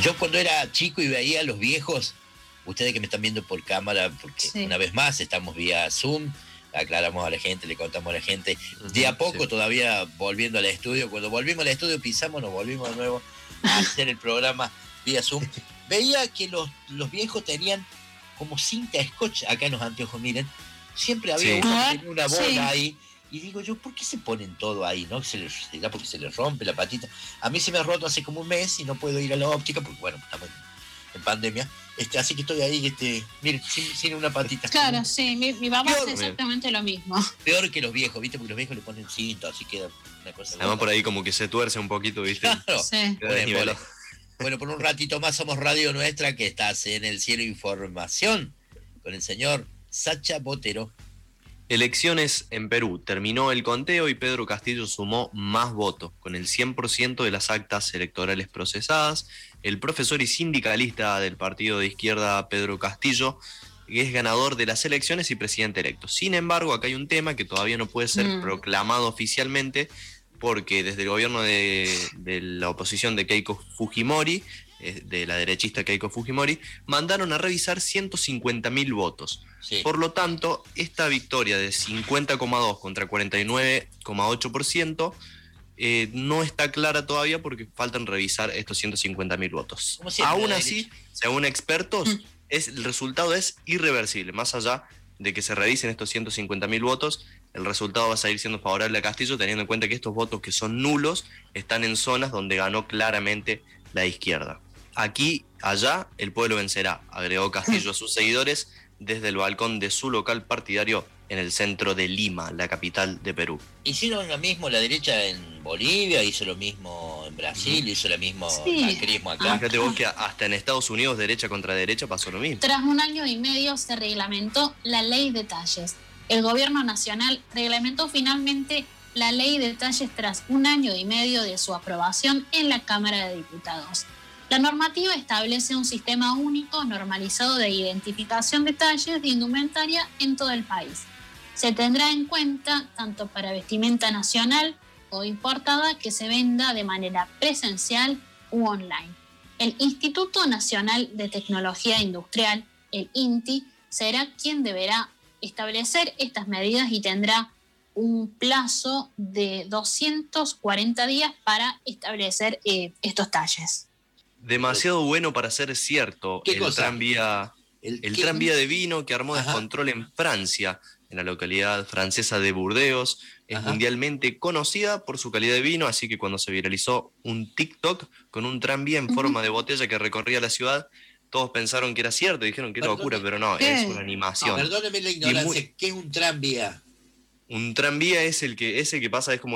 Yo cuando era chico y veía a los viejos, ustedes que me están viendo por cámara, porque una vez más estamos vía Zoom, aclaramos a la gente, le contamos a la gente, de a poco todavía volviendo al estudio, cuando volvimos al estudio pisamos, nos volvimos de nuevo a hacer el programa vía Zoom. Veía que los viejos tenían como cinta scotch acá en los anteojos, miren, siempre había uno que tenía una bola ahí. Y digo yo, ¿por qué se ponen todo ahí? ¿No? ¿Será porque se les rompe la patita? A mí se me ha roto hace como un mes y no puedo ir a la óptica porque, bueno, estamos en pandemia. Así que estoy ahí, miren, sin una patita. Claro, sí, mi papá hace exactamente lo mismo. Peor que los viejos, ¿viste? Porque los viejos le ponen cinta, así queda una cosa. Además por ahí como que se tuerce un poquito, ¿viste? Claro. Sí. Bueno, por un ratito más somos Radio Nuestra, que estás en el Cielo Información, con el señor Sacha Botero. Elecciones en Perú. Terminó el conteo y Pedro Castillo sumó más votos. Con el 100% de las actas electorales procesadas, el profesor y sindicalista del partido de izquierda Pedro Castillo es ganador de las elecciones y presidente electo. Sin embargo, acá hay un tema que todavía no puede ser proclamado oficialmente porque desde el gobierno de la oposición de Keiko Fujimori, de la derechista Keiko Fujimori, mandaron a revisar 150.000 votos. Sí. Por lo tanto, esta victoria de 50,2 contra 49,8% no está clara todavía porque faltan revisar estos 150.000 votos. Aún así, según expertos, el resultado es irreversible. Más allá de que se revisen estos 150.000 votos, el resultado va a seguir siendo favorable a Castillo, teniendo en cuenta que estos votos que son nulos están en zonas donde ganó claramente la izquierda. Aquí, allá, el pueblo vencerá, agregó Castillo a sus seguidores desde el balcón de su local partidario en el centro de Lima, la capital de Perú. Hicieron lo mismo la derecha en Bolivia, hizo lo mismo en Brasil, hizo lo mismo macrismo acá. Fíjate vos que hasta en Estados Unidos, derecha contra derecha, pasó lo mismo. Tras 1 año y medio se reglamentó la ley de talles. El gobierno nacional reglamentó finalmente la ley de talles tras 1 año y medio de su aprobación en la Cámara de Diputados. La normativa establece un sistema único normalizado de identificación de talles de indumentaria en todo el país. Se tendrá en cuenta tanto para vestimenta nacional o importada que se venda de manera presencial u online. El Instituto Nacional de Tecnología Industrial, el INTI, será quien deberá establecer estas medidas y tendrá un plazo de 240 días para establecer estos talles. Demasiado bueno para ser cierto. El tranvía de vino que armó descontrol en Francia, en la localidad francesa de Burdeos, es mundialmente conocida por su calidad de vino, así que cuando se viralizó un TikTok con un tranvía en forma de botella que recorría la ciudad, todos pensaron que era cierto, dijeron que era locura, pero no, es una animación. Perdóneme la ignorancia, ¿qué es un tranvía? Un tranvía es ese que pasa, es como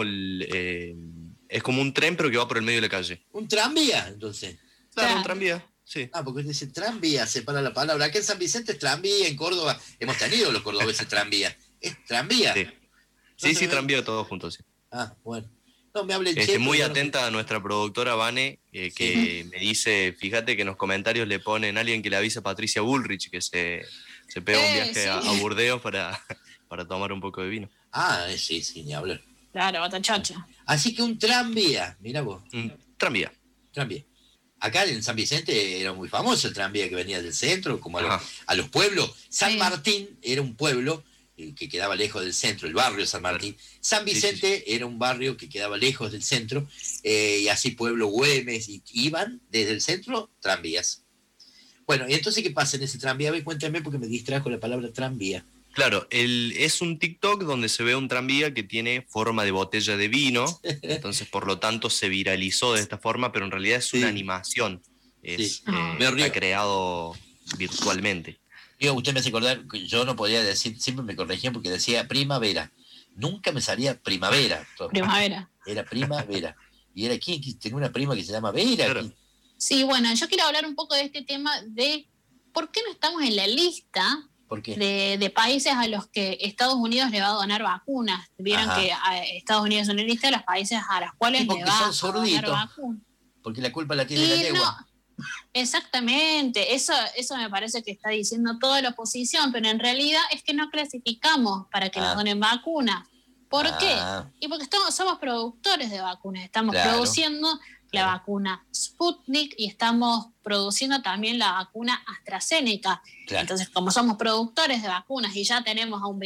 un tren pero que va por el medio de la calle. ¿Un tranvía, entonces? Claro, un tranvía, sí. Porque dice tranvía, separa la palabra. Aquí en San Vicente es tranvía, en Córdoba hemos tenido los cordobeses tranvía. ¿Es tranvía? Sí, tranvía todos juntos, sí. Bueno. No me hablen muy atenta a nuestra productora Vane, que me dice, fíjate que en los comentarios le ponen alguien que le avisa a Patricia Bullrich que se pega un viaje a Burdeos para tomar un poco de vino. Sí, ni hablar. Claro, batachacha. Así que un tranvía, mira vos. Un tranvía. Acá en San Vicente era muy famoso el tranvía que venía del centro, como a los pueblos. San Martín era un pueblo que quedaba lejos del centro, el barrio San Martín. San Vicente era un barrio que quedaba lejos del centro, y así pueblo Güemes, y iban desde el centro tranvías. Bueno, ¿y entonces qué pasa en ese tranvía? Cuéntame porque me distrajo la palabra tranvía. Claro, es un TikTok donde se ve un tranvía que tiene forma de botella de vino, entonces por lo tanto se viralizó de esta forma, pero en realidad es una animación, está creado virtualmente. Usted me hace acordar que yo no podía decir, siempre me corregían porque decía primavera, nunca me salía primavera. Primavera. Era primavera. Y era aquí, tenía una prima que se llama Vera. Claro. Sí, bueno, yo quiero hablar un poco de este tema de por qué no estamos en la lista de países a los que Estados Unidos le va a donar vacunas. Vieron que Estados Unidos es una lista de los países a los cuales le va a donar vacunas. Porque la culpa la tiene la yegua. Exactamente, eso me parece que está diciendo toda la oposición, pero en realidad es que no clasificamos para que nos donen vacunas. ¿Por qué? Y porque somos productores de vacunas, estamos produciendo la vacuna Sputnik y estamos produciendo también la vacuna AstraZeneca. Claro. Entonces, como somos productores de vacunas y ya tenemos a un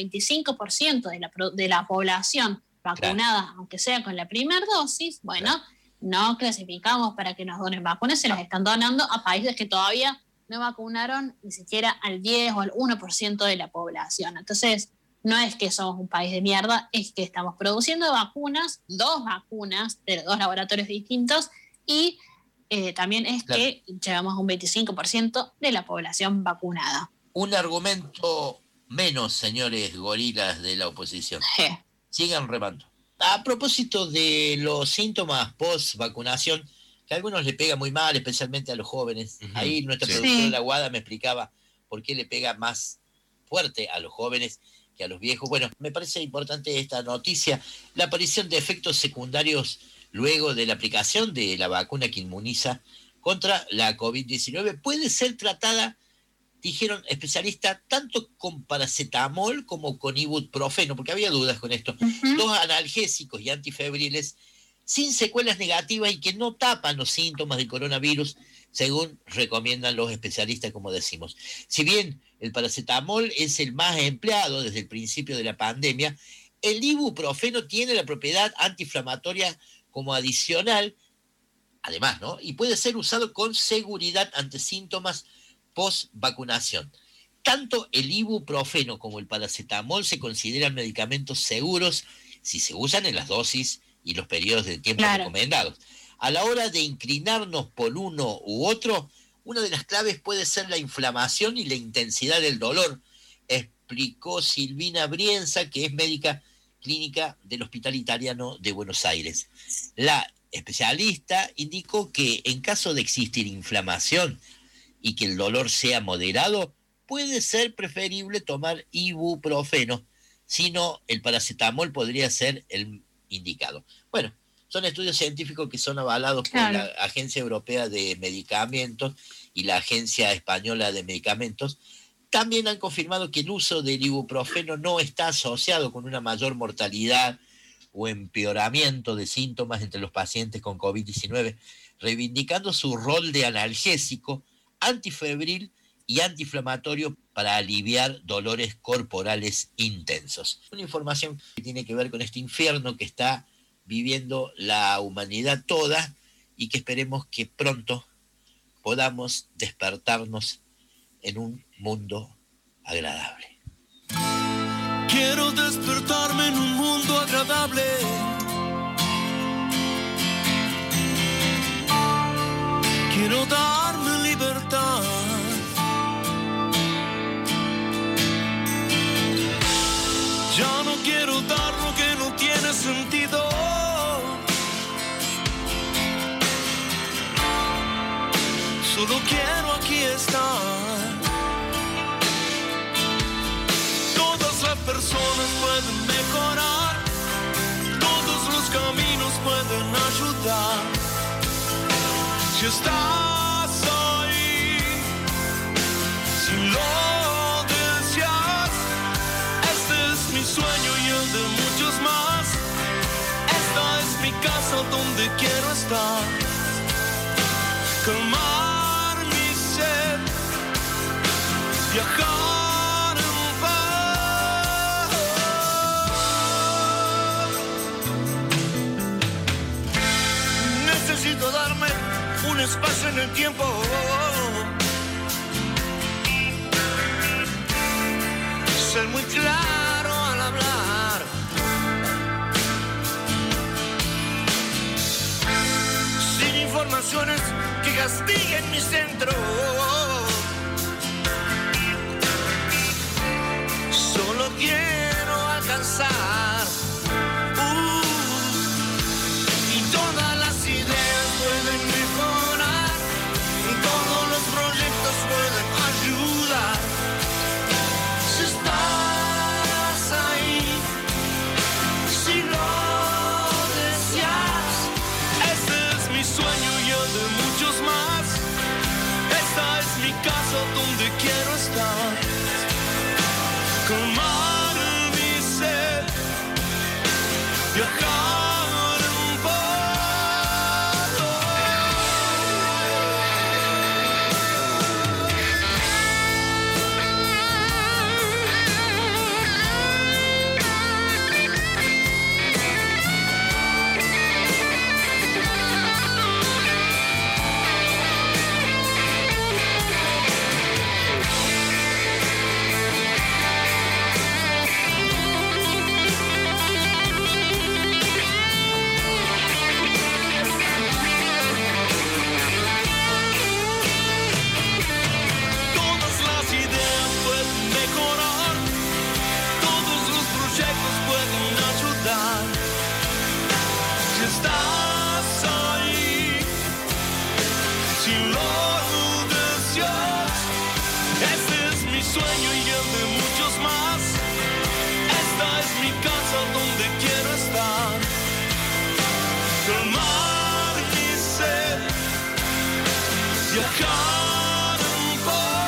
25% de la población vacunada, claro, aunque sea con la primera dosis, bueno, claro, no clasificamos para que nos donen vacunas, se las están donando a países que todavía no vacunaron ni siquiera al 10 o al 1% de la población. Entonces, no es que somos un país de mierda, es que estamos produciendo vacunas, 2 vacunas de 2 laboratorios distintos y también es claro, que llegamos a un 25% de la población vacunada. Un argumento menos, señores gorilas de la oposición. Sigan remando. A propósito de los síntomas post-vacunación, que a algunos le pega muy mal, especialmente a los jóvenes. Ahí nuestra productora La Guada me explicaba por qué le pega más fuerte a los jóvenes que a los viejos. Bueno, me parece importante esta noticia. La aparición de efectos secundarios luego de la aplicación de la vacuna que inmuniza contra la COVID-19 puede ser tratada, dijeron especialistas, tanto con paracetamol como con ibuprofeno, porque había dudas con esto. 2 analgésicos y antifebriles sin secuelas negativas y que no tapan los síntomas del coronavirus, según recomiendan los especialistas, como decimos. Si bien el paracetamol es el más empleado desde el principio de la pandemia, el ibuprofeno tiene la propiedad antiinflamatoria como adicional, además, ¿no? Y puede ser usado con seguridad ante síntomas post-vacunación. Tanto el ibuprofeno como el paracetamol se consideran medicamentos seguros si se usan en las dosis y los periodos de tiempo recomendados. A la hora de inclinarnos por uno u otro, una de las claves puede ser la inflamación y la intensidad del dolor, explicó Silvina Brienza, que es médica clínica del Hospital Italiano de Buenos Aires. La especialista indicó que en caso de existir inflamación y que el dolor sea moderado, puede ser preferible tomar ibuprofeno, si no, el paracetamol podría ser el indicado. Bueno, son estudios científicos que son avalados por la Agencia Europea de Medicamentos y la Agencia Española de Medicamentos. También han confirmado que el uso del ibuprofeno no está asociado con una mayor mortalidad o empeoramiento de síntomas entre los pacientes con COVID-19, reivindicando su rol de analgésico, antifebril y antiinflamatorio para aliviar dolores corporales intensos. Una información que tiene que ver con este infierno que está viviendo la humanidad toda y que esperemos que pronto podamos despertarnos en un mundo agradable. Quiero despertarme en un mundo agradable. Quiero darme libertad. Ya no quiero dar lo que no tiene sentido. Solo quiero aquí estar. Todas las personas pueden mejorar. Todos los caminos pueden ayudar. Si estás ahí, si lo deseas, este es mi sueño y el de muchos más. Esta es mi casa donde quiero estar. Calmar mi sed, viajar en paz. Necesito darme un espacio en el tiempo. Ser muy claro al hablar. Sin informaciones que castiguen mi centro. Solo quiero alcanzar. Y todas las ideas pueden mejorar. Y todos los proyectos pueden ayudar. Si estás ahí, si lo deseas, este es mi sueño y el de muchos más. Esta es sueño y el de muchos más. Esta es mi casa donde quiero estar. Calmar mi sed, viajar en paz.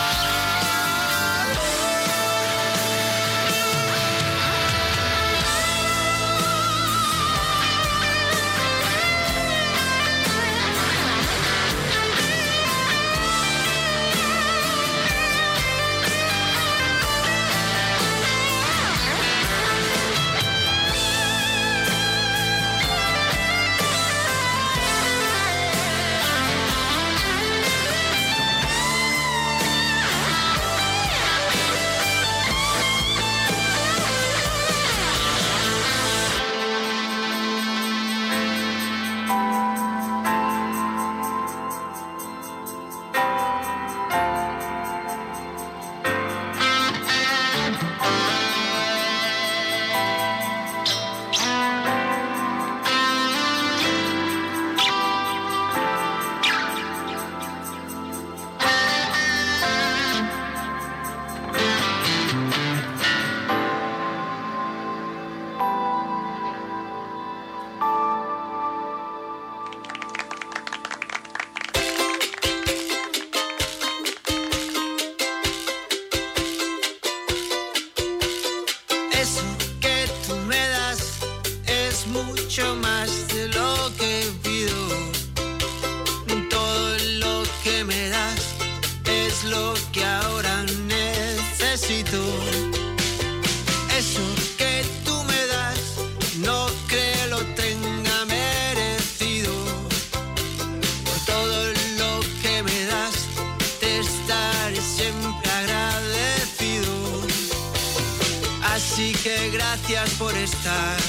Por estar,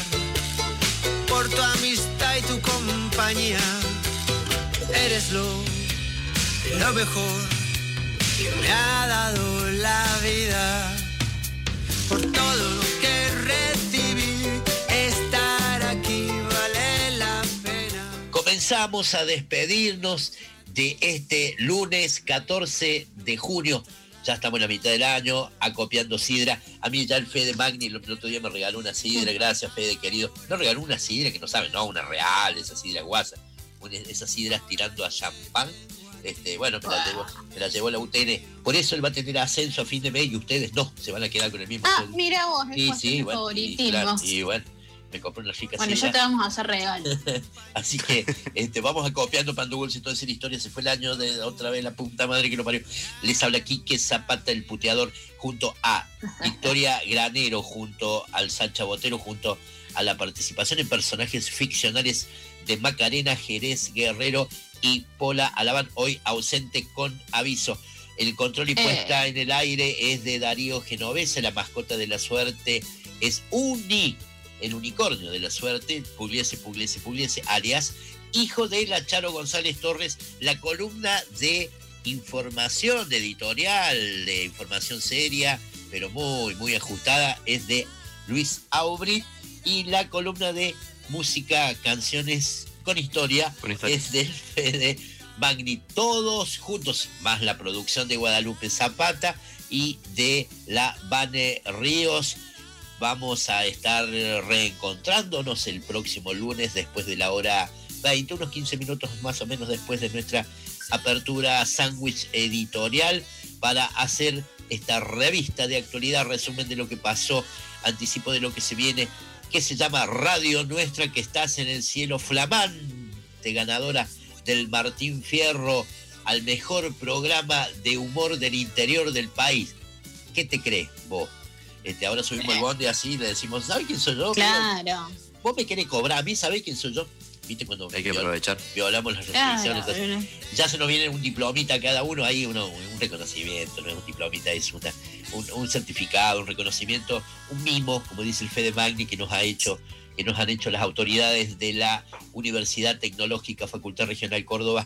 por tu amistad y tu compañía, eres lo mejor que me ha dado la vida. Por todo lo que recibí, estar aquí vale la pena. Comenzamos a despedirnos de este lunes 14 de junio. Ya estamos en la mitad del año, acopiando sidra. A mí ya el Fede Magni el otro día me regaló una sidra, gracias Fede querido. No regaló una sidra que no saben, no, una real, esa sidra guasa. Esas sidras tirando a champán. Bueno, me la llevó la UTN. Por eso él va a tener ascenso a fin de mes y ustedes no, se van a quedar con el mismo. Mira vos, sí, bueno, favoritismo. Claro, y bueno, me compré una rica Bueno, sidra. ya te vamos a hacer regalo. Así que vamos acopiando Pandugol y toda esa historia. Se fue el año de otra vez la puta madre que lo parió. Les habla Quique Zapata, el puteador, junto a Victoria Granero, junto al Sacha Botero, junto a la participación en personajes ficcionales de Macarena Jerez Guerrero y Pola Alabán, hoy ausente con aviso. El control y puesta en el aire es de Darío Genovese. La mascota de la suerte es el unicornio de la suerte, Pugliese, alias hijo de la Charo González Torres. La columna de información editorial, de información seria, pero muy, muy ajustada, es de Luis Aubry. Y la columna de música, canciones con historia, es del Fede Magni. Todos juntos, más la producción de Guadalupe Zapata y de la Vane Ríos. Vamos a estar reencontrándonos el próximo lunes después de la hora 20, unos 15 minutos más o menos después de nuestra apertura sándwich editorial, para hacer esta revista de actualidad, resumen de lo que pasó, anticipo de lo que se viene, que se llama Radio Nuestra, que estás en el cielo, flamante ganadora del Martín Fierro al mejor programa de humor del interior del país. ¿Qué te crees vos? Ahora subimos el bonde así, le decimos, ¿sabes quién soy yo? Claro. Vos me querés cobrar, a mí, ¿sabés quién soy yo? ¿Viste cuando hay que aprovechar? Violamos las restricciones. Claro. Ya se nos viene un diplomita a cada uno, ahí un reconocimiento, no es un diplomita, es un certificado, un reconocimiento, un mimo, como dice el Fede Magni, que nos han hecho las autoridades de la Universidad Tecnológica Facultad Regional Córdoba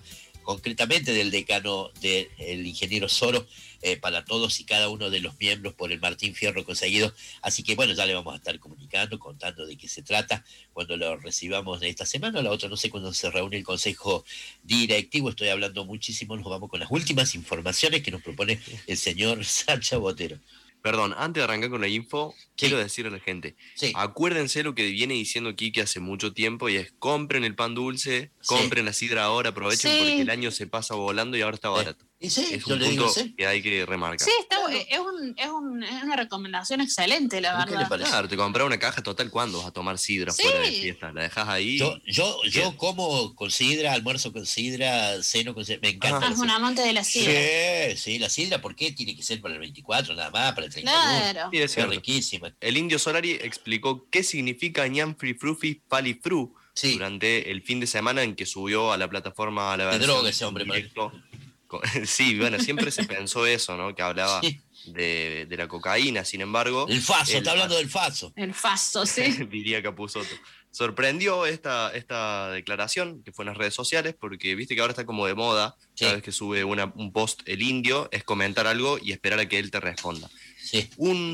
concretamente del decano del ingeniero Soro, para todos y cada uno de los miembros por el Martín Fierro conseguido. Así que bueno, ya le vamos a estar comunicando, contando de qué se trata cuando lo recibamos de esta semana. La otra no sé cuándo se reúne el consejo directivo. Estoy hablando muchísimo, nos vamos con las últimas informaciones que nos propone el señor Sacha Botero. Perdón, antes de arrancar con la info, quiero decirle a la gente, acuérdense lo que viene diciendo Quique hace mucho tiempo, y es: compren el pan dulce, compren la sidra ahora, aprovechen porque el año se pasa volando y ahora está barato. Es un punto que hay que remarcar. Sí, es una recomendación excelente, la verdad. ¿Qué le parece? Claro, te compras una caja total, ¿cuándo vas a tomar sidra fuera de fiesta? La dejas ahí. Yo como con sidra, almuerzo con sidra, ceno con sidra, me encanta. Es un amante de la sidra. Sí, la sidra, ¿por qué tiene que ser para el 24 nada más, para el 31? Claro. Sí, es riquísima. El Indio Solari explicó qué significa Ñanfri Frufi Pali Fru durante el fin de semana en que subió a la plataforma a la versión. De droga ese hombre, directo. Sí, bueno, siempre se pensó eso, ¿no? Que hablaba de la cocaína, sin embargo... El Faso, está hablando del Faso. El Faso, sí. Diría Capusotto. Sorprendió esta declaración que fue en las redes sociales, porque viste que ahora está como de moda, cada vez que sube un post el Indio, es comentar algo y esperar a que él te responda. Sí.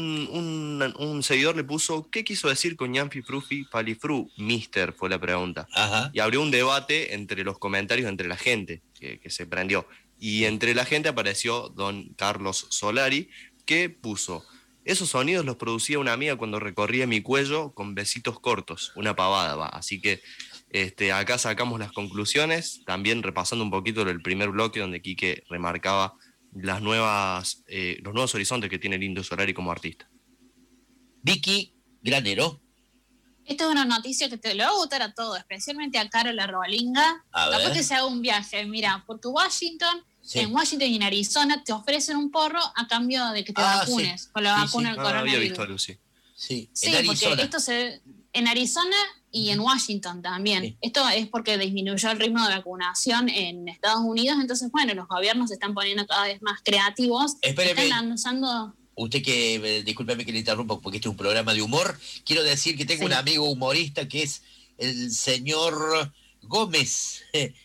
Un seguidor le puso: ¿qué quiso decir con Ñanfi Frufi Palifru? Mister, fue la pregunta. Ajá. Y abrió un debate entre los comentarios, entre la gente que se prendió. Y entre la gente apareció don Carlos Solari, que puso: esos sonidos los producía una amiga cuando recorría mi cuello con besitos cortos, una pavada, va. Así que acá sacamos las conclusiones, también repasando un poquito el primer bloque donde Quique remarcaba los nuevos horizontes que tiene el Indio Solari como artista. Vicky Granero. Esta es una noticia que te lo va a gustar a todos, especialmente a Caro la Robalinga. Capaz que se haga un viaje, mira, porque en Washington y en Arizona te ofrecen un porro a cambio de que te vacunes con la vacuna del coronavirus. Había visto a Lucy. Sí, porque esto en Arizona y en Washington también. Sí. Esto es porque disminuyó el ritmo de vacunación en Estados Unidos, entonces bueno, los gobiernos se están poniendo cada vez más creativos. Espéreme. Están lanzando... Usted que, discúlpeme que le interrumpa porque este es un programa de humor, quiero decir que tengo un amigo humorista que es el señor Gómez,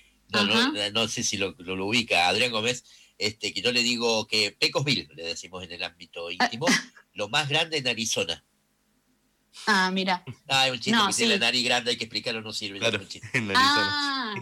no sé si lo ubica, Adrián Gómez, que yo le digo que Pecosville, le decimos en el ámbito íntimo, lo más grande en Arizona. Ah, mira. Es un chiste que tiene la nariz grande, hay que explicarlo, no sirve. Claro, en Arizona.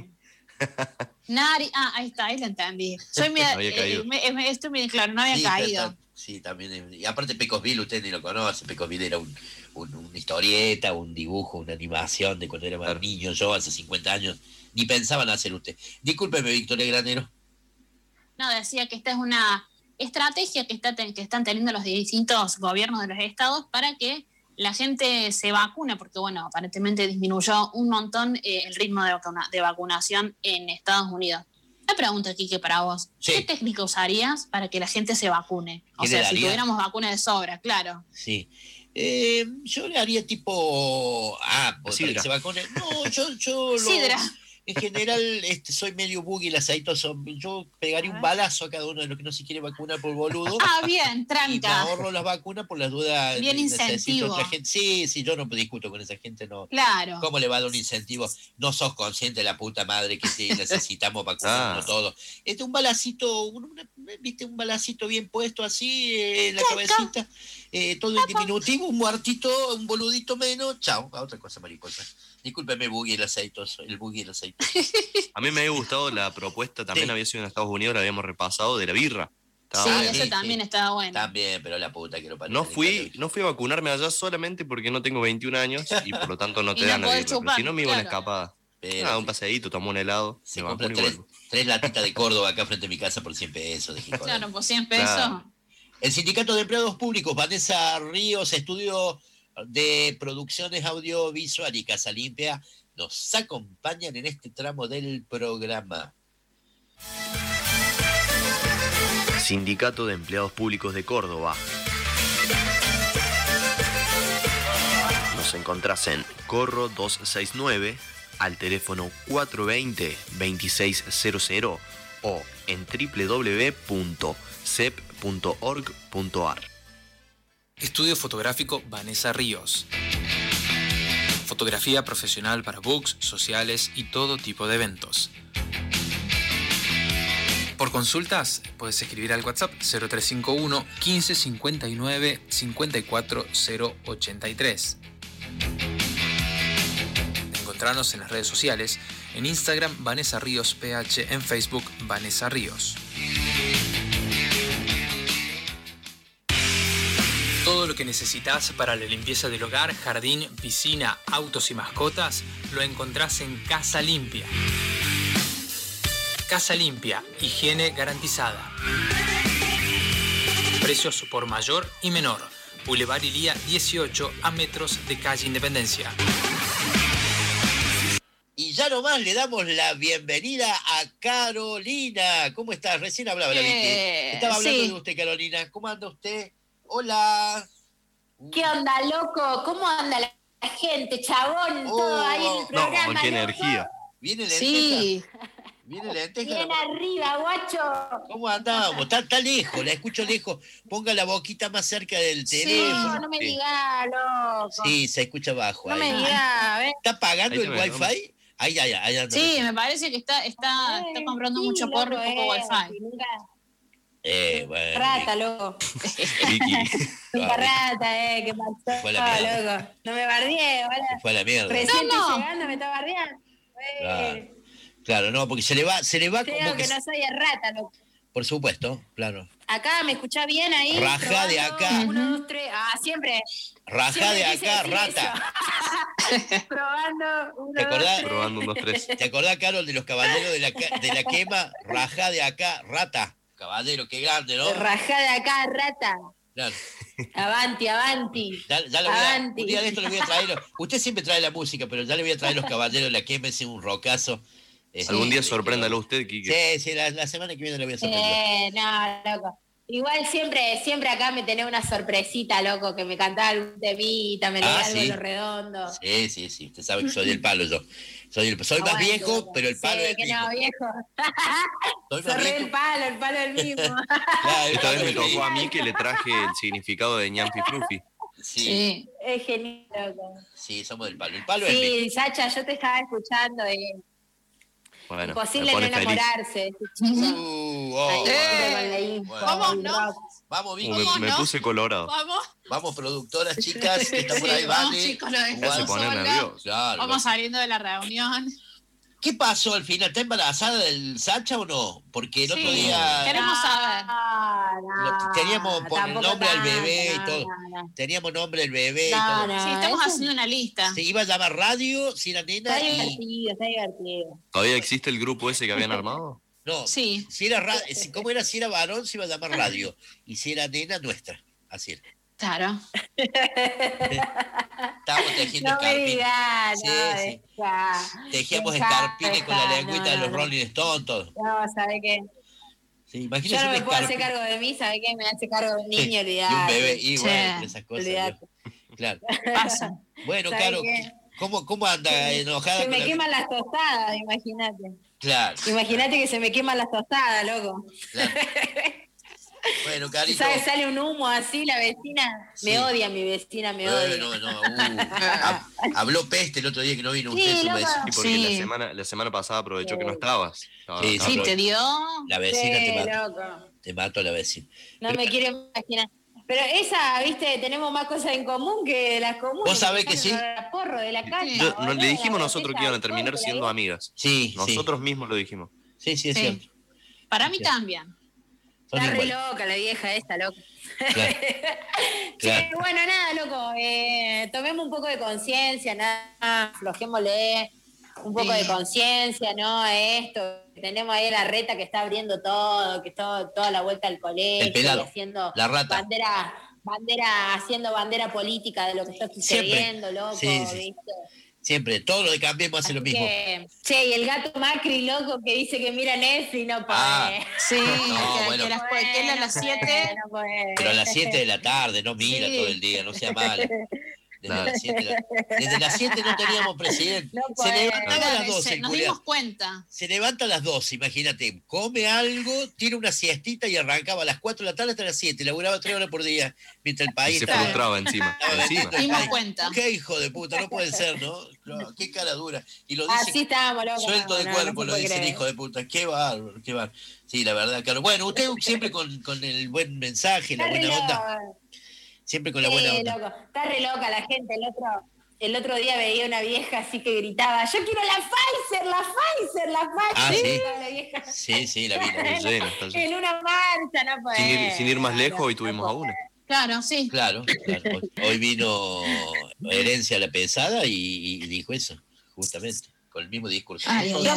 Ahí está, ahí lo entendí. Esto me claro, no había caído. Sí, también. Y aparte Pecosville, usted ni lo conoce. Pecosville era una historieta, un dibujo, una animación de cuando era más niño, yo hace 50 años. Ni pensaban hacer usted. Discúlpeme, Victoria Granero. No, decía que esta es una estrategia que están teniendo los distintos gobiernos de los estados para que la gente se vacune, porque bueno, aparentemente disminuyó un montón el ritmo de vacunación en Estados Unidos. Una pregunta, Quique, para vos. Sí. ¿Qué técnica usarías para que la gente se vacune? O sea, si tuviéramos vacuna de sobra, claro. Sí. Yo le haría tipo... para que se vacune. No, yo Sidra. En general, soy medio buggy, el aceitoso. Yo pegaría un balazo a cada uno de los que no se quiere vacunar por boludo. Bien, tranca. Y me ahorro las vacunas por las dudas. Bien incentivo. Otra gente. Sí, yo no discuto con esa gente, no. Claro. ¿Cómo le va a dar un incentivo? No sos consciente de la puta madre que sí necesitamos vacunarnos todos. Un balacito, un balacito bien puesto así en la cabecita, todo en diminutivo, un muertito, un boludito menos, chao, a otra cosa, mariposa. Discúlpeme, el buggy el aceitoso. A mí me había gustado la propuesta, también había sido en Estados Unidos, la habíamos repasado, de la birra. Eso también estaba bueno. También, pero la puta que lo parió. No fui a vacunarme allá solamente porque no tengo 21 años y por lo tanto no te dan la birra. Pero si no me iba a una escapada. Un paseadito, tomó un helado. Se compra 3 latitas de Córdoba acá frente a mi casa por 100 pesos. Claro, por 100 pesos. Claro. El Sindicato de Empleados Públicos, Vanessa Ríos, estudio de producciones audiovisual y Casa Limpia, nos acompañan en este tramo del programa. Sindicato de Empleados Públicos de Córdoba. Nos encontrás en Corro 269 al teléfono 420-2600 o en www.cep.org.ar. Estudio fotográfico Vanessa Ríos. Fotografía profesional para books, sociales y todo tipo de eventos. Por consultas, puedes escribir al WhatsApp 0351 15 59 54 083. Encontrarnos en las redes sociales, en Instagram Vanessa Ríos PH, en Facebook Vanessa Ríos. Todo lo que necesitas para la limpieza del hogar, jardín, piscina, autos y mascotas, lo encontrás en Casa Limpia. Casa Limpia, higiene garantizada. Precios por mayor y menor. Boulevard Ilía 18, a metros de calle Independencia. Y ya nomás le damos la bienvenida a Carolina. ¿Cómo estás? Recién hablaba la Vicky. Estaba hablando de usted, Carolina. ¿Cómo anda usted? Hola. ¿Qué onda, loco? ¿Cómo anda la gente, chabón? Todo ahí en el programa. No, qué energía. ¿Viene lenteja? Sí. ¿Viene lenteja? Bien arriba, guacho. ¿Cómo andamos? Está lejos, la escucho lejos. Ponga la boquita más cerca del teléfono. No me digas, loco. Sí, se escucha bajo. No ahí. me digas, ¿ves? ¿Está pagando el wifi? Ahí anda. Sí, me parece que está comprando mucho porro y poco wifi. Bueno. Rata, loco. Nunca rata, ¿qué pasó, Fue la mierda. loco? No me bardeé, ¿vale? Fue a la mierda. Recién estoy llegando, me está bardeando. Claro, no, porque se le va Creo como que no soy rata, loco. Por supuesto, claro. Acá, ¿me escuchás bien ahí? Rajá Probando, de acá. 1, 2, 3. Siempre. Rajá siempre de quise acá, decir rata. Probando, 1, ¿Te 2, acordás? 3. Probando 1, 2, 3. ¿Te acordás, Carol, de los caballeros de la quema? Rajá de acá, rata. Caballero, qué grande, ¿no? Rajá de acá, rata. Claro. Avanti. Ya lo voy un día de esto le voy a traer. Usted siempre trae la música, pero ya le voy a traer los caballeros de la quema, ese un rockazo. Algún día sorpréndalo usted, Quique. Sí, la semana que viene lo voy a sorprender. No, loco. Igual siempre acá me tenés una sorpresita, loco, que me cantaba algún temita, me leía algo de lo redondo. Sí. Usted sabe que soy del palo yo. Soy más viejo, loco. Pero el palo es que viejo. No, viejo. Soy el palo es el mismo. Esta vez me tocó a mí que le traje el significado de ñampi frufi. Sí. Es genial, loco. Sí, somos del palo. El palo es Sí, Sacha, yo te estaba escuchando y... Bueno, imposible no enamorarse. Vamos, Vicky. Me puse colorado. Vamos, productoras, chicas, que están por ahí, vale. Chicos, lo Me hace poner nervioso. Claro, vamos saliendo de la reunión. ¿Qué pasó al final? ¿Está embarazada del Sacha o no? Porque el otro Sí, día... queremos saber. Teníamos el nombre al bebé y todo. Teníamos nombre del bebé y todo. Sí, estamos haciendo una lista. Se iba a llamar Radio, si era nena. Está divertido. ¿Todavía existe el grupo ese que habían armado? No, sí. Si era ¿cómo era? Si era varón, se iba a llamar Radio. Y si era nena, Nuestra. Así era. Claro. Estábamos tejiendo escarpines. Sí. Tejíamos escarpines con la lengüita de los Rolling Stones, todo. No, ¿sabe qué? Sí, imagínese yo no me puedo hacer escarpín. cargo de mí, ¿sabe qué? Me hace cargo de un niño, Y un bebé, y bueno, esas cosas. Claro. Pasa. Bueno, Caro, ¿cómo anda enojada? Se me queman las tostadas, imagínate. Claro. Imagínate que se me queman las tostadas, loco. Claro. Bueno, Carito. ¿Sabes? Sale un humo así, la vecina. Sí. Me odia, mi vecina me odia. Habló peste el otro día que no vino usted. Sí, Su vecina. Y porque la semana pasada aprovechó que no estabas. Sí, te dio. La vecina loco. te mató a la vecina. No me quiero imaginar. Pero esa, viste, tenemos más cosas en común que las comunes. ¿Vos sabés que sí? Porro de la calle. Le dijimos nosotros que iban a terminar siendo amigas. Sí. Nosotros mismos lo dijimos. Sí, es cierto. Para mí también. Está re loca la vieja esta, loco. Claro. Sí, bueno, nada, loco. Tomemos un poco de conciencia, nada, aflojémosle un poco de conciencia, ¿no? Esto. Tenemos ahí la reta que está abriendo todo, que está toda la vuelta al colegio. El pelado, haciendo la rata. haciendo bandera política de lo que está sucediendo, siempre. loco. Sí. ¿viste? Siempre, todo lo de Cambiemos hace lo mismo. Che, y el gato Macri, loco, que dice que mira Netflix, no puede. Sí, bueno. que él a las 7. No puede. Pero a las 7 de la tarde, no mira todo el día, no sea mala. Desde las 7 no teníamos presidente. No se levantaba a las 12. Nos dimos cuenta. Se levanta a las 12, imagínate. Come algo, tira una siestita y arrancaba a las 4 de la tarde hasta las 7. Laburaba 3 horas por día mientras el país se frustraba encima. Nos dimos cuenta. Qué hijo de puta, no puede ser, ¿no? Qué cara dura. Y lo dice, así estábamos, loco. Suelto de cuerpo, lo dice el hijo de puta. Qué bárbaro, qué bárbaro. Sí, la verdad, claro. Bueno, usted siempre con el buen mensaje, la buena onda. Siempre con la buena onda. Loco. Está re loca la gente. El otro día veía una vieja así que gritaba, yo quiero la Pfizer, la Pfizer, la Pfizer. Ah, ¿sí? La vieja. Sí, la vi. En una marcha, no puede. Sin ir más lejos, hoy tuvimos a una. Claro, sí. Claro. Hoy vino Herencia a la Pesada y dijo eso, justamente, con el mismo discurso. Yo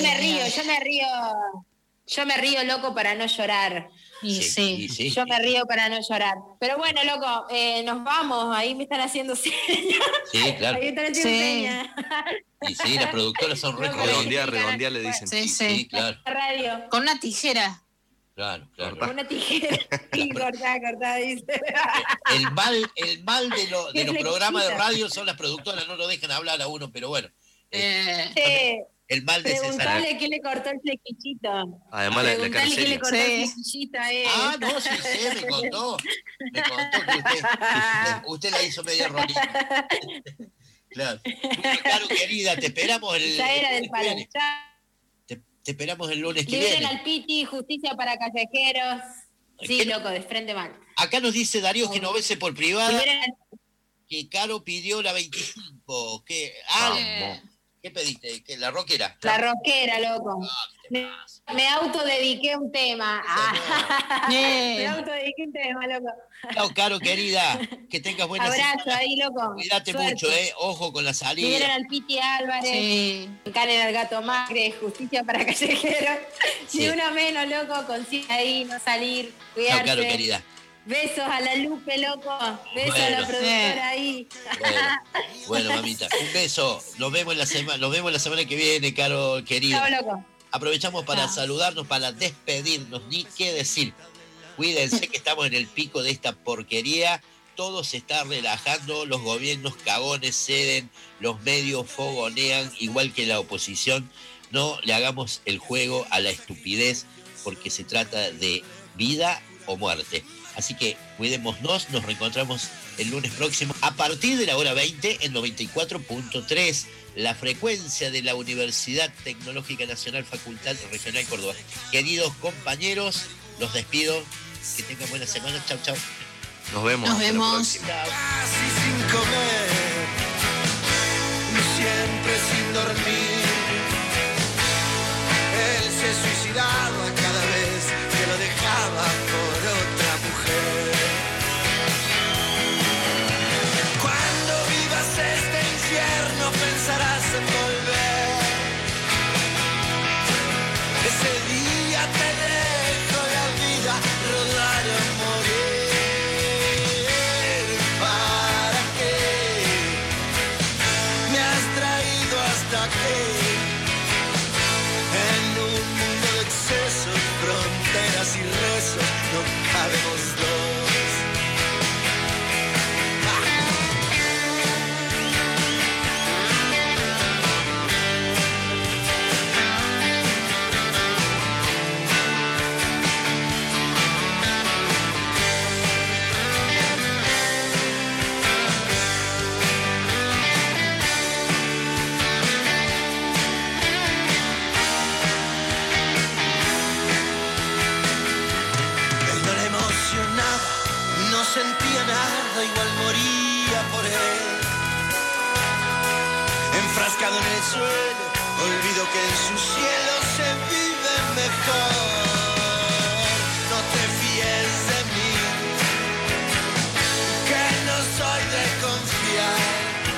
me río, loco, para no llorar. Sí. Yo me río para no llorar. Pero bueno, loco, nos vamos. Ahí me están haciendo señas. Sí, claro. Ahí me están haciendo señas. Y sí, las productoras son redondear le dicen. Sí, claro. Radio. Con una tijera. Claro. Con una tijera. Y cortá, dice. El mal de los programas de radio son las productoras, no lo dejan hablar a uno, pero bueno. El mal de César. Preguntale quién le cortó el flequillito. Además, la cara quién seria. le cortó el flequillito a él. Ah, no, sí, me contó. Me contó que usted la hizo media rolita. Claro. Claro, querida, te esperamos el Ya era del palo. Te esperamos el lunes que Liberen viene. al Piti, justicia para callejeros. Sí, loco, de frente mal. Acá nos dice Darío Genovese por privada Liberen al... que Caro pidió la 25. ¿Qué pediste? ¿Qué, la rockera? La rockera, loco. Me autodediqué un tema. Me autodediqué un tema, loco. Chao, Caro, querida. Que tengas buena abrazo semana. ahí, loco. Cuídate Suerte. mucho, Ojo con la salida. Liberen al Piti Álvarez. Sí. Encaren al Gato Macre. Justicia para callejeros. Sí. Ni una menos, loco. Consigue ahí, no salir. Cuidarse. Chao, Caro, querida. Besos a la Lupe, loco. Besos a la productora ahí. Bueno, mamita. Un beso. Nos vemos la semana que viene, Caro, querida. Chao, loco. Aprovechamos para saludarnos, para despedirnos, ni qué decir. Cuídense que estamos en el pico de esta porquería. Todo se está relajando, los gobiernos cagones ceden, los medios fogonean, igual que la oposición. No le hagamos el juego a la estupidez, porque se trata de vida o muerte. Así que cuidémonos, nos reencontramos el lunes próximo a partir de la hora 20 en 94.3, la frecuencia de la Universidad Tecnológica Nacional Facultad Regional Córdoba. Queridos compañeros, los despido, que tengan buena semana, chau. Nos vemos. Casi sin comer, siempre sin dormir. Él se suicidaba cada vez que lo dejaba por otra mujer. Cuando vivas este infierno pensarás en volver. Ese día te dejo la vida rodar o morir. ¿Para qué me has traído hasta aquí? En un mundo de excesos, fronteras y rezos, no cabemos dos. No sentía nada, igual moría por él. Enfrascado en el suelo, olvido que en su cielo se vive mejor. No te fíes de mí, que no soy de confiar.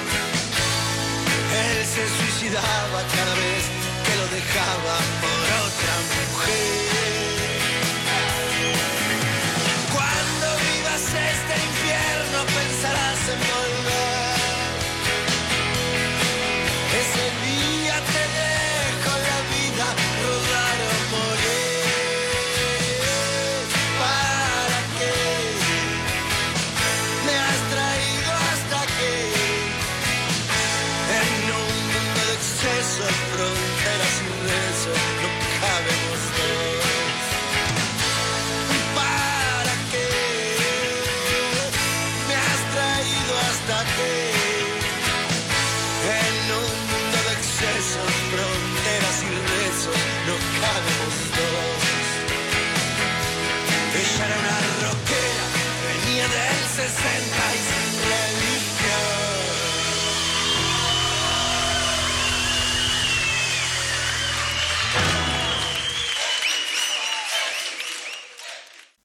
Él se suicidaba cada vez que lo dejaba por otra mujer. Este infierno pensarás en volver. Ese día te dejo la vida rodar o morir. ¿Para qué me has traído hasta aquí? hasta que en un mundo de excesos, fronteras y rezos nos cabemos dos. Ella era una rockera, venía del 66.